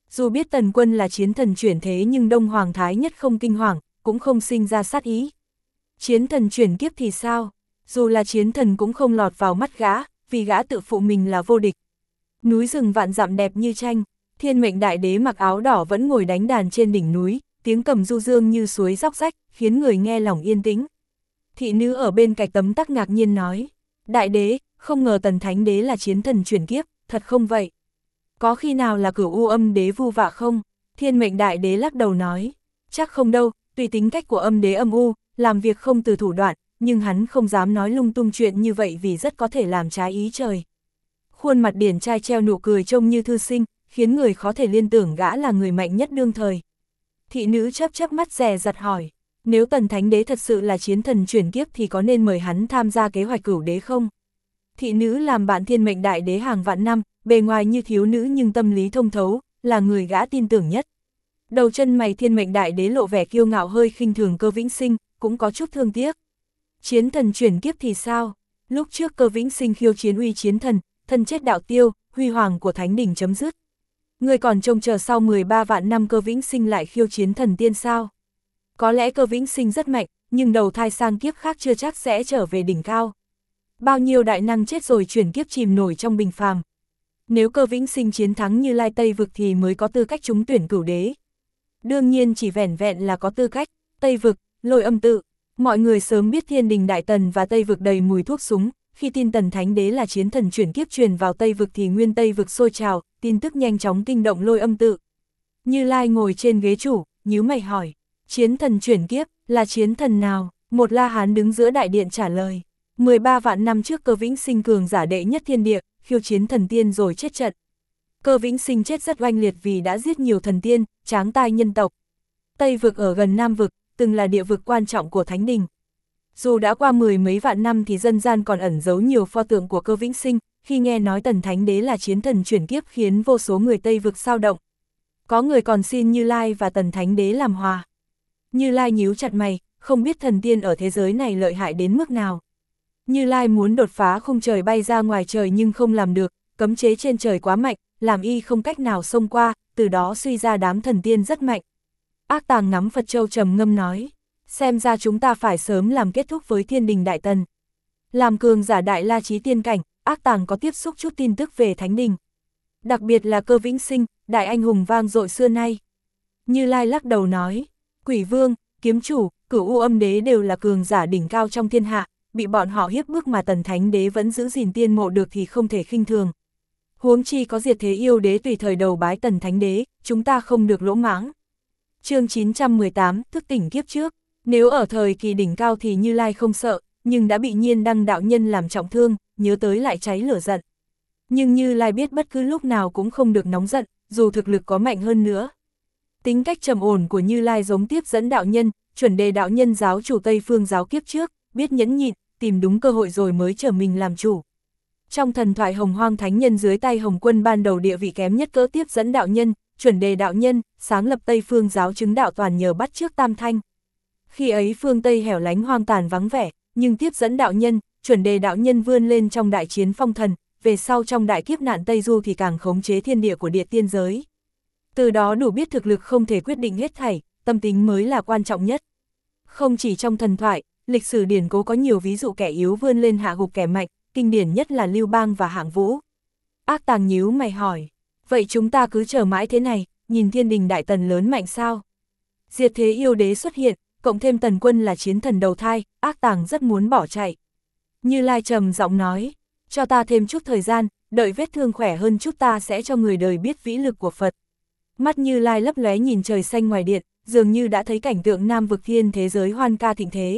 Dù biết Tần Quân là chiến thần chuyển thế nhưng Đông Hoàng Thái Nhất không kinh hoàng, cũng không sinh ra sát ý. Chiến thần chuyển kiếp thì sao? Dù là chiến thần cũng không lọt vào mắt gã, vì gã tự phụ mình là vô địch. Núi rừng vạn dặm đẹp như tranh, Thiên Mệnh Đại Đế mặc áo đỏ vẫn ngồi đánh đàn trên đỉnh núi, tiếng cầm du dương như suối róc rách, khiến người nghe lòng yên tĩnh. Thị nữ ở bên cạnh tấm tắc ngạc nhiên nói, Đại Đế, không ngờ Tần Thánh Đế là chiến thần chuyển kiếp, thật không vậy? Có khi nào là Cửu U Âm Đế vu vạ không? Thiên Mệnh Đại Đế lắc đầu nói, chắc không đâu, tùy tính cách của Âm Đế âm u, làm việc không từ thủ đoạn, nhưng hắn không dám nói lung tung chuyện như vậy vì rất có thể làm trái ý trời. Khuôn mặt điển trai treo nụ cười trông như thư sinh, khiến người khó thể liên tưởng gã là người mạnh nhất đương thời. Thị nữ chớp chớp mắt dè dặt hỏi, nếu Tần Thánh Đế thật sự là chiến thần chuyển kiếp thì có nên mời hắn tham gia kế hoạch Cửu Đế không? Thị nữ làm bạn Thiên Mệnh Đại Đế hàng vạn năm, bề ngoài như thiếu nữ nhưng tâm lý thông thấu, là người gã tin tưởng nhất. Đầu chân mày Thiên Mệnh Đại Đế lộ vẻ kiêu ngạo hơi khinh thường Cơ Vĩnh Sinh, cũng có chút thương tiếc. Chiến thần chuyển kiếp thì sao? Lúc trước Cơ Vĩnh Sinh khiêu chiến uy chiến thần, thân chết đạo tiêu, huy hoàng của Thánh Đình chấm dứt. Người còn trông chờ sau 13 vạn năm Cơ Vĩnh Sinh lại khiêu chiến thần tiên sao? Có lẽ Cơ Vĩnh Sinh rất mạnh, nhưng đầu thai sang kiếp khác chưa chắc sẽ trở về đỉnh cao. Bao nhiêu đại năng chết rồi chuyển kiếp chìm nổi trong bình phàm. Nếu Cơ Vĩnh Sinh chiến thắng Như Lai Tây Vực thì mới có tư cách trúng tuyển Cửu Đế. Đương nhiên chỉ vẻn vẹn là có tư cách, Tây Vực, Lôi Âm Tự. Mọi người sớm biết Thiên Đình Đại Tần và Tây Vực đầy mùi thuốc súng, khi tin Tần Thánh Đế là chiến thần chuyển kiếp truyền vào Tây Vực thì nguyên Tây Vực sôi trào, tin tức nhanh chóng kinh động Lôi Âm Tự. Như Lai ngồi trên ghế chủ, nhíu mày hỏi, chiến thần chuyển kiếp, là chiến thần nào? Một La Hán đứng giữa đại điện trả lời, 13 vạn năm trước Cơ Vĩnh Sinh cường giả đệ nhất thiên địa, khiêu chiến thần tiên rồi chết trận. Cơ Vĩnh Sinh chết rất oanh liệt vì đã giết nhiều thần tiên, tráng tai nhân tộc. Tây Vực ở gần Nam Vực, từng là địa vực quan trọng của Thánh Đình. Dù đã qua 10 mấy vạn năm thì dân gian còn ẩn giấu nhiều pho tượng của Cơ Vĩnh Sinh, khi nghe nói Tần Thánh Đế là chiến thần chuyển kiếp khiến vô số người Tây Vực xao động. Có người còn xin Như Lai và Tần Thánh Đế làm hòa. Như Lai nhíu chặt mày, không biết thần tiên ở thế giới này lợi hại đến mức nào. Như Lai muốn đột phá khung trời bay ra ngoài trời nhưng không làm được, cấm chế trên trời quá mạnh, làm y không cách nào xông qua, từ đó suy ra đám thần tiên rất mạnh. Ác Tàng nắm Phật Châu trầm ngâm nói, xem ra chúng ta phải sớm làm kết thúc với Thiên Đình Đại Tần. Làm cường giả Đại La Chí tiên cảnh, Ác Tàng có tiếp xúc chút tin tức về Thánh Đình. Đặc biệt là Cơ Vĩnh Sinh, đại anh hùng vang dội xưa nay. Như Lai lắc đầu nói, Quỷ Vương, Kiếm Chủ, Cửu U Âm Đế đều là cường giả đỉnh cao trong thiên hạ, bị bọn họ hiếp bức mà Tần Thánh Đế vẫn giữ gìn tiên mộ được thì không thể khinh thường. Huống chi có Diệt Thế Yêu Đế tùy thời đầu bái Tần Thánh Đế, chúng ta không được lỗ mãng. Chương 918, thức tỉnh kiếp trước. Nếu ở thời kỳ đỉnh cao thì Như Lai không sợ, nhưng đã bị Nhiên Đăng đạo nhân làm trọng thương, nhớ tới lại cháy lửa giận. Nhưng Như Lai biết bất cứ lúc nào cũng không được nóng giận, dù thực lực có mạnh hơn nữa. Tính cách trầm ổn của Như Lai giống tiếp dẫn đạo nhân, chuẩn đề đạo nhân giáo chủ Tây Phương giáo kiếp trước, biết nhẫn nhịn, tìm đúng cơ hội rồi mới trở mình làm chủ. Trong thần thoại Hồng Hoang Thánh Nhân dưới tay Hồng Quân ban đầu địa vị kém nhất cỡ tiếp dẫn đạo nhân, chuẩn đề đạo nhân, sáng lập Tây Phương giáo chứng đạo toàn nhờ bắt chước Tam Thanh. Khi ấy phương Tây hẻo lánh hoang tàn vắng vẻ, nhưng tiếp dẫn đạo nhân, chuẩn đề đạo nhân vươn lên trong đại chiến phong thần, về sau trong đại kiếp nạn Tây Du thì càng khống chế thiên địa của địa tiên giới. Từ đó đủ biết thực lực không thể quyết định hết thảy, tâm tính mới là quan trọng nhất. Không chỉ trong thần thoại, lịch sử điển cố có nhiều ví dụ kẻ yếu vươn lên hạ gục kẻ mạnh, kinh điển nhất là Lưu Bang và Hạng Vũ. Ác Tàng nhíu mày hỏi, vậy chúng ta cứ chờ mãi thế này, nhìn Thiên Đình Đại Tần lớn mạnh sao? Diệt Thế Yêu Đế xuất hiện, cộng thêm Tần Quân là chiến thần đầu thai, Ác Tàng rất muốn bỏ chạy. Như Lai trầm giọng nói, cho ta thêm chút thời gian, đợi vết thương khỏe hơn chút ta sẽ cho người đời biết vĩ lực của Phật. Mắt Như Lai lấp lóe nhìn trời xanh ngoài điện, dường như đã thấy cảnh tượng Nam Vực Thiên thế giới hoan ca thịnh thế.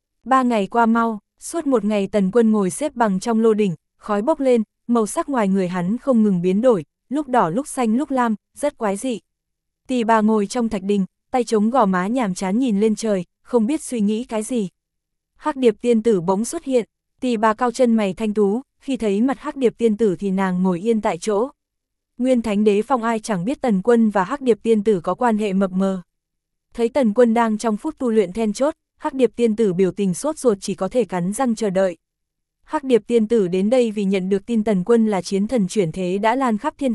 3 ngày qua mau, suốt một ngày Tần Quân ngồi xếp bằng trong lô đỉnh, khói bốc lên, màu sắc ngoài người hắn không ngừng biến đổi, lúc đỏ lúc xanh lúc lam, rất quái dị. Tỳ bà ngồi trong thạch đình, tay chống gò má nhàm chán nhìn lên trời, không biết suy nghĩ cái gì. Hắc Điệp tiên tử bỗng xuất hiện, Tỳ bà cao chân mày thanh tú, khi thấy mặt Hắc Điệp tiên tử thì nàng ngồi yên tại chỗ. Nguyên Thánh Đế Phong ai chẳng biết Tần Quân và Hắc Điệp tiên tử có quan hệ mập mờ. Thấy Tần Quân đang trong phút tu luyện then chốt, Hắc Điệp tiên tử biểu tình sốt ruột chỉ có thể cắn răng chờ đợi. Hắc Điệp tiên tử đến đây vì nhận được tin Tần Quân là chiến thần chuyển thế đã lan khắp thiên hạ,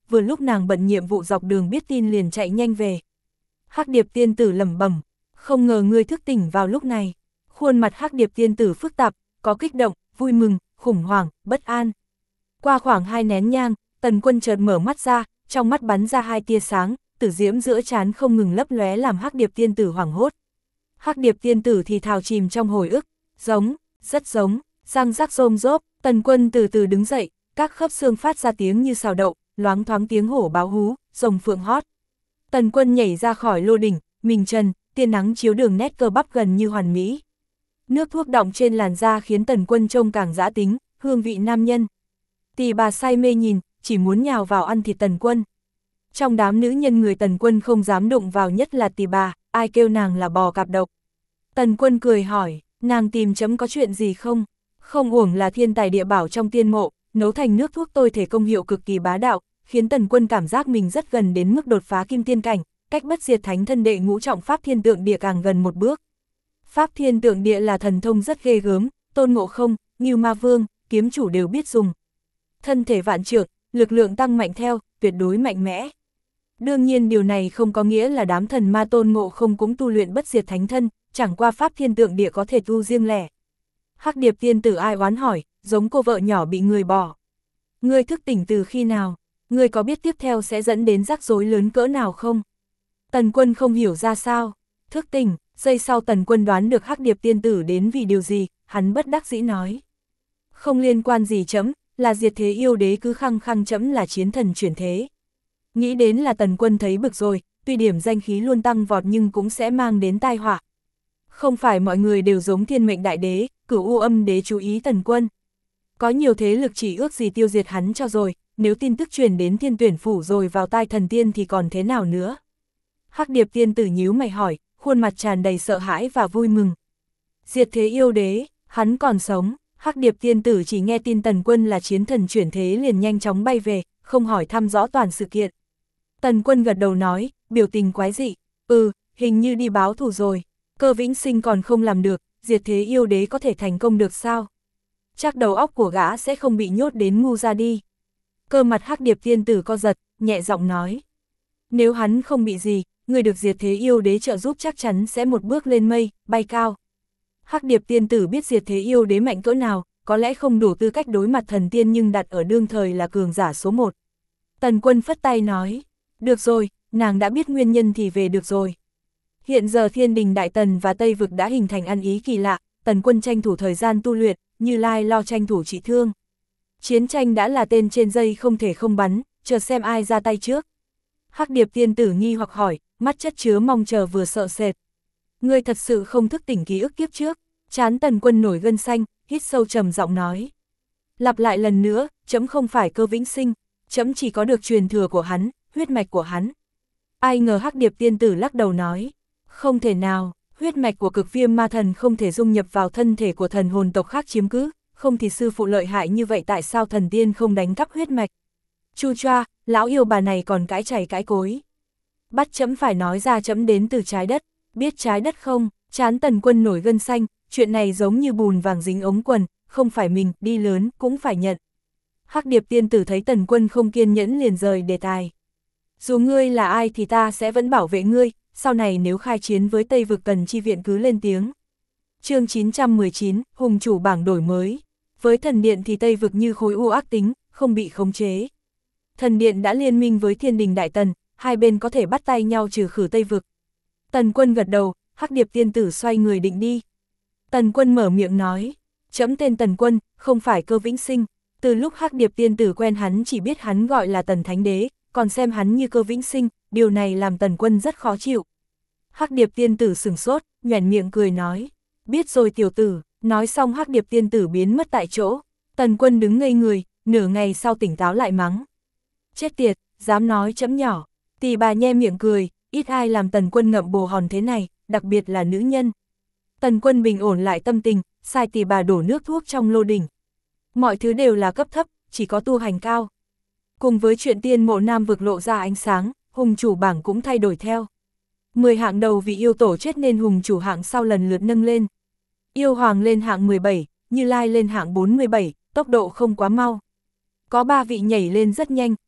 vừa lúc nàng bận nhiệm vụ dọc đường biết tin liền chạy nhanh về. Hắc Điệp tiên tử lẩm bẩm, không ngờ ngươi thức tỉnh vào lúc này. Khuôn mặt Hắc Điệp tiên tử phức tạp, có kích động, vui mừng, khủng hoảng, bất an. Qua khoảng 2 nén nhang, Tần Quân chợt mở mắt ra, trong mắt bắn ra 2 tia sáng, tử diễm giữa trán không ngừng lấp lóe làm Hắc Điệp tiên tử hoảng hốt. Hắc Điệp tiên tử thì thào chìm trong hồi ức, giống, rất giống, răng rắc rôm rốp. Tần Quân từ từ đứng dậy, các khớp xương phát ra tiếng như xào đậu, loáng thoáng tiếng hổ báo hú, rồng phượng hót. Tần Quân nhảy ra khỏi lô đỉnh, mình trần, tia nắng chiếu đường nét cơ bắp gần như hoàn mỹ. Nước thuốc đọng trên làn da khiến Tần Quân trông càng dã tính, hương vị nam nhân. Tỳ bà say mê nhìn, chỉ muốn nhào vào ăn thịt Tần Quân. Trong đám nữ nhân người Tần Quân không dám đụng vào nhất là tỳ bà, ai kêu nàng là bò cạp độc. Tần Quân cười hỏi, nàng tìm chấm có chuyện gì không? Không uổng là thiên tài địa bảo trong tiên mộ, nấu thành nước thuốc tôi thể công hiệu cực kỳ bá đạo, khiến Tần Quân cảm giác mình rất gần đến mức đột phá kim tiên cảnh, cách bất diệt thánh thân đệ ngũ trọng Pháp Thiên Tượng Địa càng gần một bước. Pháp Thiên Tượng Địa là thần thông rất ghê gớm, Tôn Ngộ Không, Ngưu Ma Vương, kiếm chủ đều biết dùng. Thân thể vạn trượng, lực lượng tăng mạnh theo, tuyệt đối mạnh mẽ. Đương nhiên điều này không có nghĩa là đám thần ma Tôn Ngộ Không cũng tu luyện bất diệt thánh thân, chẳng qua Pháp Thiên Tượng Địa có thể tu riêng lẻ. Hắc Điệp tiên tử ai oán hỏi, giống cô vợ nhỏ bị người bỏ. Ngươi thức tỉnh từ khi nào? Ngươi có biết tiếp theo sẽ dẫn đến rắc rối lớn cỡ nào không? Tần Quân không hiểu ra sao. Thức tỉnh, giây sau Tần Quân đoán được Hắc Điệp tiên tử đến vì điều gì, hắn bất đắc dĩ nói. Không liên quan gì chấm, là diệt thế yêu đế cứ khăng khăng chấm là chiến thần chuyển thế. Nghĩ đến là Tần Quân thấy bực rồi, tuy điểm danh khí luôn tăng vọt nhưng cũng sẽ mang đến tai họa. Không phải mọi người đều giống Thiên Mệnh Đại Đế, Cửu U Âm Đế chú ý Tần Quân. Có nhiều thế lực chỉ ước gì tiêu diệt hắn cho rồi, nếu tin tức truyền đến Thiên Tuyển Phủ rồi vào tai thần tiên thì còn thế nào nữa? Hắc Điệp tiên tử nhíu mày hỏi, khuôn mặt tràn đầy sợ hãi và vui mừng. Diệt thế yêu đế, hắn còn sống. Hắc Điệp tiên tử chỉ nghe tin Tần Quân là chiến thần chuyển thế liền nhanh chóng bay về, không hỏi thăm rõ toàn sự kiện. Tần Quân gật đầu nói, biểu tình quái dị, hình như đi báo thù rồi. Cơ Vĩnh Sinh còn không làm được, diệt thế yêu đế có thể thành công được sao? Chắc đầu óc của gã sẽ không bị nhốt đến ngu ra đi. Cơ mặt Hắc Điệp tiên tử co giật, nhẹ giọng nói. Nếu hắn không bị gì, người được diệt thế yêu đế trợ giúp chắc chắn sẽ một bước lên mây, bay cao. Hắc Điệp tiên tử biết diệt thế yêu đế mạnh cỡ nào, có lẽ không đủ tư cách đối mặt thần tiên nhưng đặt ở đương thời là cường giả số 1. Tần Quân phất tay nói, được rồi, nàng đã biết nguyên nhân thì về được rồi. Hiện giờ Thiên Đình Đại Tần và Tây Vực đã hình thành ăn ý kỳ lạ, Tần Quân tranh thủ thời gian tu luyện, Như Lai lo tranh thủ trị thương. Chiến tranh đã là tên trên dây không thể không bắn, chờ xem ai ra tay trước. Hắc Điệp tiên tử nghi hoặc hỏi, mắt chất chứa mong chờ vừa sợ sệt. Ngươi thật sự không thức tỉnh ký ức kiếp trước? Trán Tần Quân nổi gân xanh, hít sâu trầm giọng nói. Lặp lại lần nữa, chấm không phải Cơ Vĩnh Sinh, chấm chỉ có được truyền thừa của hắn, huyết mạch của hắn. Ai ngờ Hắc Điệp tiên tử lắc đầu nói. Không thể nào, huyết mạch của Cực Viêm Ma Thần không thể dung nhập vào thân thể của thần hồn tộc khác chiếm cứ, không thì sư phụ lợi hại như vậy tại sao thần tiên không đánh cắp huyết mạch? Chu choa, lão yêu bà này còn cãi chảy cãi cối. Bắt chấm phải nói ra chấm đến từ trái đất, biết trái đất không? Trán Tần Quân nổi gân xanh, chuyện này giống như bùn vàng dính ống quần, không phải mình, đi lớn, cũng phải nhận. Hắc Điệp tiên tử thấy Tần Quân không kiên nhẫn liền rời đề tài. Dù ngươi là ai thì ta sẽ vẫn bảo vệ ngươi, sau này nếu khai chiến với Tây Vực cần chi viện cứ lên tiếng. Chương 919, Hùng chủ bảng đổi mới. Với thần điện thì Tây Vực như khối u ác tính, không bị khống chế. Thần điện đã liên minh với Thiên Đình Đại Tần, hai bên có thể bắt tay nhau trừ khử Tây Vực. Tần Quân gật đầu, Hắc Điệp tiên tử xoay người định đi. Tần Quân mở miệng nói, chấm tên Tần Quân, không phải Cơ Vĩnh Sinh. Từ lúc Hắc Điệp tiên tử quen hắn chỉ biết hắn gọi là Tần Thánh Đế, còn xem hắn như Cơ Vĩnh Sinh, điều này làm Tần Quân rất khó chịu. Hắc Điệp tiên tử sửng sốt, nhoẻn miệng cười nói, biết rồi tiểu tử. Nói xong Hắc Điệp tiên tử biến mất tại chỗ. Tần Quân đứng ngây người, nửa ngày sau tỉnh táo lại mắng. Chết tiệt, dám nói chấm nhỏ. Tỳ bà nhe miệng cười, ít ai làm Tần Quân ngậm bồ hòn thế này, đặc biệt là nữ nhân. Tần Quân bình ổn lại tâm tình, sai tỳ bà đổ nước thuốc trong lô đỉnh. Mọi thứ đều là cấp thấp, chỉ có tu hành cao. Cùng với chuyện tiên mộ Nam Vực lộ ra ánh sáng, hùng chủ bảng cũng thay đổi theo. 10 hạng đầu vì yêu tổ chết nên hùng chủ hạng sau lần lượt nâng lên. Yêu hoàng lên hạng 17, Như Lai lên hạng 47, tốc độ không quá mau. Có 3 vị nhảy lên rất nhanh,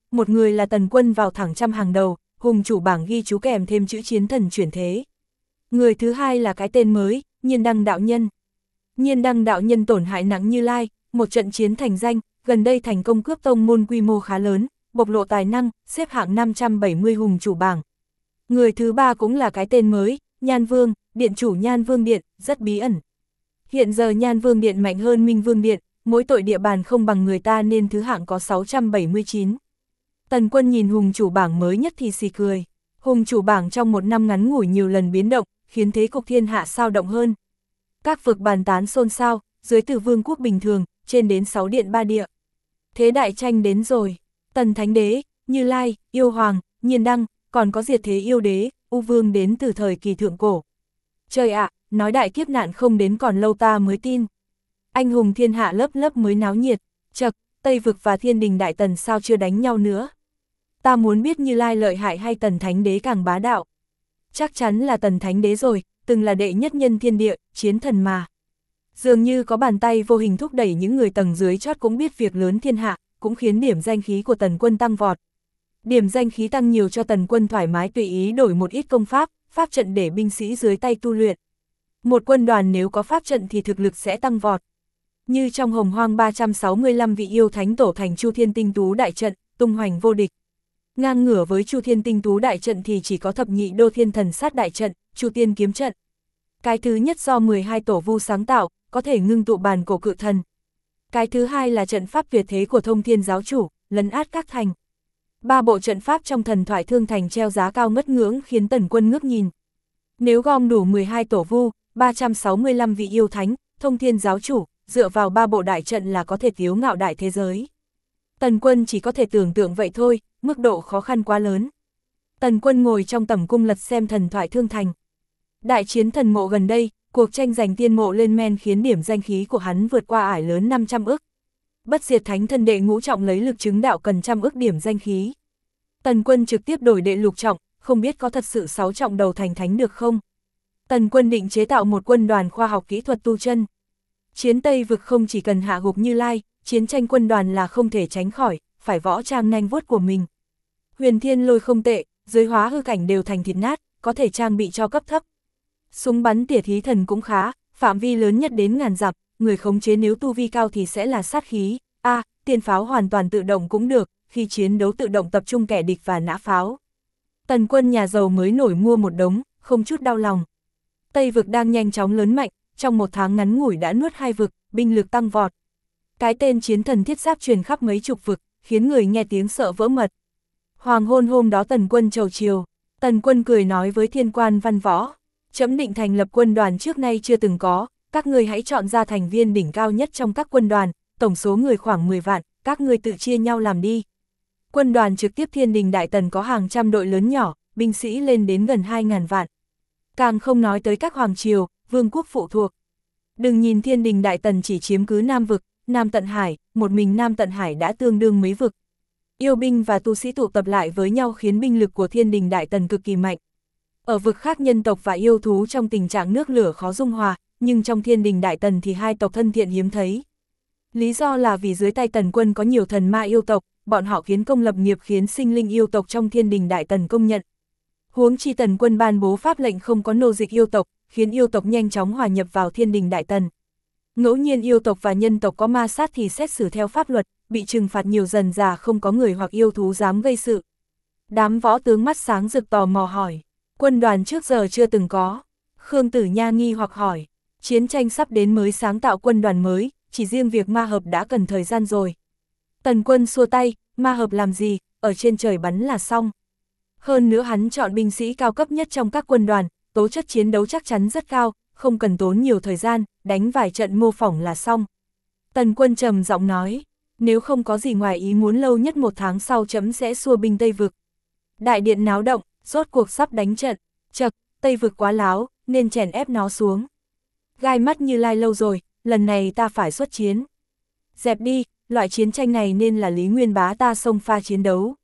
một người là Tần Quân vào thẳng trăm hàng đầu, hùng chủ bảng ghi chú kèm thêm chữ chiến thần chuyển thế. Người thứ hai là cái tên mới, Nhiên Đăng đạo nhân. Nhiên Đăng đạo nhân tổn hại nặng Như Lai, một trận chiến thành danh, gần đây thành công cướp tông môn quy mô khá lớn, bộc lộ tài năng, xếp hạng 570 hùng chủ bảng. Người thứ ba cũng là cái tên mới, Nhan Vương, điện chủ Nhan Vương Điện, rất bí ẩn. Hiện giờ Nhan Vương Điện mạnh hơn Minh Vương Điện, mỗi tội địa bàn không bằng người ta nên thứ hạng có 679. Tần Quân nhìn hùng chủ bảng mới nhất thì xì cười. Hùng chủ bảng trong một năm ngắn ngủi nhiều lần biến động, khiến thế cục thiên hạ sao động hơn. Các vực bàn tán xôn xao, dưới từ vương quốc bình thường, trên đến 6 điện 3 địa. Thế đại tranh đến rồi, Tần Thánh Đế, Như Lai, Yêu Hoàng, Nhiên Đăng, còn có Diệt Thế Yêu Đế, U Vương đến từ thời kỳ thượng cổ. Trời ạ, nói đại kiếp nạn không đến còn lâu ta mới tin. Anh hùng thiên hạ lớp lớp mới náo nhiệt, chậc, Tây Vực và Thiên Đình Đại Tần sao chưa đánh nhau nữa. Ta muốn biết Như Lai lợi hại hay Tần Thánh Đế càng bá đạo. Chắc chắn là Tần Thánh Đế rồi, từng là đệ nhất nhân thiên địa, chiến thần mà. Dường như có bàn tay vô hình thúc đẩy những người tầng dưới chót cũng biết việc lớn thiên hạ, cũng khiến điểm danh khí của Tần Quân tăng vọt. Điểm danh khí tăng nhiều cho Tần Quân thoải mái tùy ý đổi một ít công pháp, pháp trận để binh sĩ dưới tay tu luyện. Một quân đoàn nếu có pháp trận thì thực lực sẽ tăng vọt. Như trong Hồng Hoang 365 vị yêu thánh tổ thành Chu Thiên Tinh Tú đại trận, tung hoành vô địch. Ngang ngửa với Chu Thiên Tinh Tú đại trận thì chỉ có thập nhị đô thiên thần sát đại trận, Chu Tiên kiếm trận. Cái thứ nhất do 12 tổ vu sáng tạo, có thể ngưng tụ bàn cổ cự thần. Cái thứ hai là trận pháp tuyệt thế của Thông Thiên giáo chủ, lấn át các thành. 3 bộ trận pháp trong thần thoại thương thành treo giá cao ngất ngưỡng khiến Tần Quân ngước nhìn. Nếu gom đủ 12 tổ vu, 365 vị yêu thánh, Thông Thiên giáo chủ, dựa vào 3 bộ đại trận là có thể tiếu ngạo đại thế giới. Tần Quân chỉ có thể tưởng tượng vậy thôi, mức độ khó khăn quá lớn. Tần Quân ngồi trong tẩm cung lật xem thần thoại thương thành. Đại chiến thần mộ gần đây, cuộc tranh giành tiên mộ lên men khiến điểm danh khí của hắn vượt qua ải lớn 500 ức. Bất diệt thánh thân đệ ngũ trọng lấy lực chứng đạo cần 100 ức điểm danh khí. Tần Quân trực tiếp đổi đệ lục trọng, không biết có thật sự 6 trọng đầu thành thánh được không? Tần Quân định chế tạo một quân đoàn khoa học kỹ thuật tu chân. Chiến Tây Vực không chỉ cần hạ gục Như Lai, chiến tranh quân đoàn là không thể tránh khỏi, phải võ trang nanh vuốt của mình. Huyền Thiên Lôi không tệ, giới hóa hư cảnh đều thành thịt nát, có thể trang bị cho cấp thấp. Súng bắn tỉa thí thần cũng khá, phạm vi lớn nhất đến ngàn dặm, người khống chế nếu tu vi cao thì sẽ là sát khí. Tiền pháo hoàn toàn tự động cũng được, khi chiến đấu tự động tập trung kẻ địch và nã pháo. Tần Quân nhà giàu mới nổi mua một đống, không chút đau lòng. Tây Vực đang nhanh chóng lớn mạnh, trong một tháng ngắn ngủi đã nuốt 2 vực, binh lực tăng vọt. Cái tên chiến thần thiết giáp truyền khắp mấy chục vực, khiến người nghe tiếng sợ vỡ mật. Hoàng hôn hôm đó Tần Quân chầu chiều, Tần Quân cười nói với Thiên Quan Văn Võ, chấm định thành lập quân đoàn trước nay chưa từng có, các ngươi hãy chọn ra thành viên đỉnh cao nhất trong các quân đoàn, tổng số người khoảng 10 vạn, các ngươi tự chia nhau làm đi. Quân đoàn trực tiếp Thiên Đình Đại Tần có hàng trăm đội lớn nhỏ, binh sĩ lên đến gần 2.000 vạn. Càng không nói tới các hoàng triều, vương quốc phụ thuộc. Đừng nhìn Thiên Đình Đại Tần chỉ chiếm cứ Nam Vực, Nam Tận Hải, một mình Nam Tận Hải đã tương đương mấy vực. Yêu binh và tu sĩ tụ tập lại với nhau khiến binh lực của Thiên Đình Đại Tần cực kỳ mạnh. Ở vực khác nhân tộc và yêu thú trong tình trạng nước lửa khó dung hòa, nhưng trong Thiên Đình Đại Tần thì hai tộc thân thiện hiếm thấy. Lý do là vì dưới tay Tần Quân có nhiều thần ma yêu tộc, bọn họ kiến công lập nghiệp khiến sinh linh yêu tộc trong Thiên Đình Đại Tần công nhận. Huống chi Tần Quân ban bố pháp lệnh không có nô dịch yêu tộc, khiến yêu tộc nhanh chóng hòa nhập vào Thiên Đình Đại Tần. Ngẫu nhiên yêu tộc và nhân tộc có ma sát thì xét xử theo pháp luật, bị trừng phạt nhiều dần già không có người hoặc yêu thú dám gây sự. Đám võ tướng mắt sáng rực tò mò hỏi, quân đoàn trước giờ chưa từng có. Khương Tử Nha nghi hoặc hỏi, chiến tranh sắp đến mới sáng tạo quân đoàn mới, chỉ riêng việc ma hợp đã cần thời gian rồi. Tần Quân xua tay, ma hợp làm gì, ở trên trời bắn là xong. Hơn nữa hắn chọn binh sĩ cao cấp nhất trong các quân đoàn, tố chất chiến đấu chắc chắn rất cao, không cần tốn nhiều thời gian, đánh vài trận mô phỏng là xong. Tần Quân trầm giọng nói, nếu không có gì ngoài ý muốn lâu nhất 1 tháng sau chấm sẽ xua binh Tây Vực. Đại điện náo động, rốt cuộc sắp đánh trận, chậc, Tây Vực quá láo, nên chèn ép nó xuống. Gai mắt Như Lai lâu rồi, lần này ta phải xuất chiến. Dẹp đi, loại chiến tranh này nên là Lý Nguyên Bá ta xông pha chiến đấu.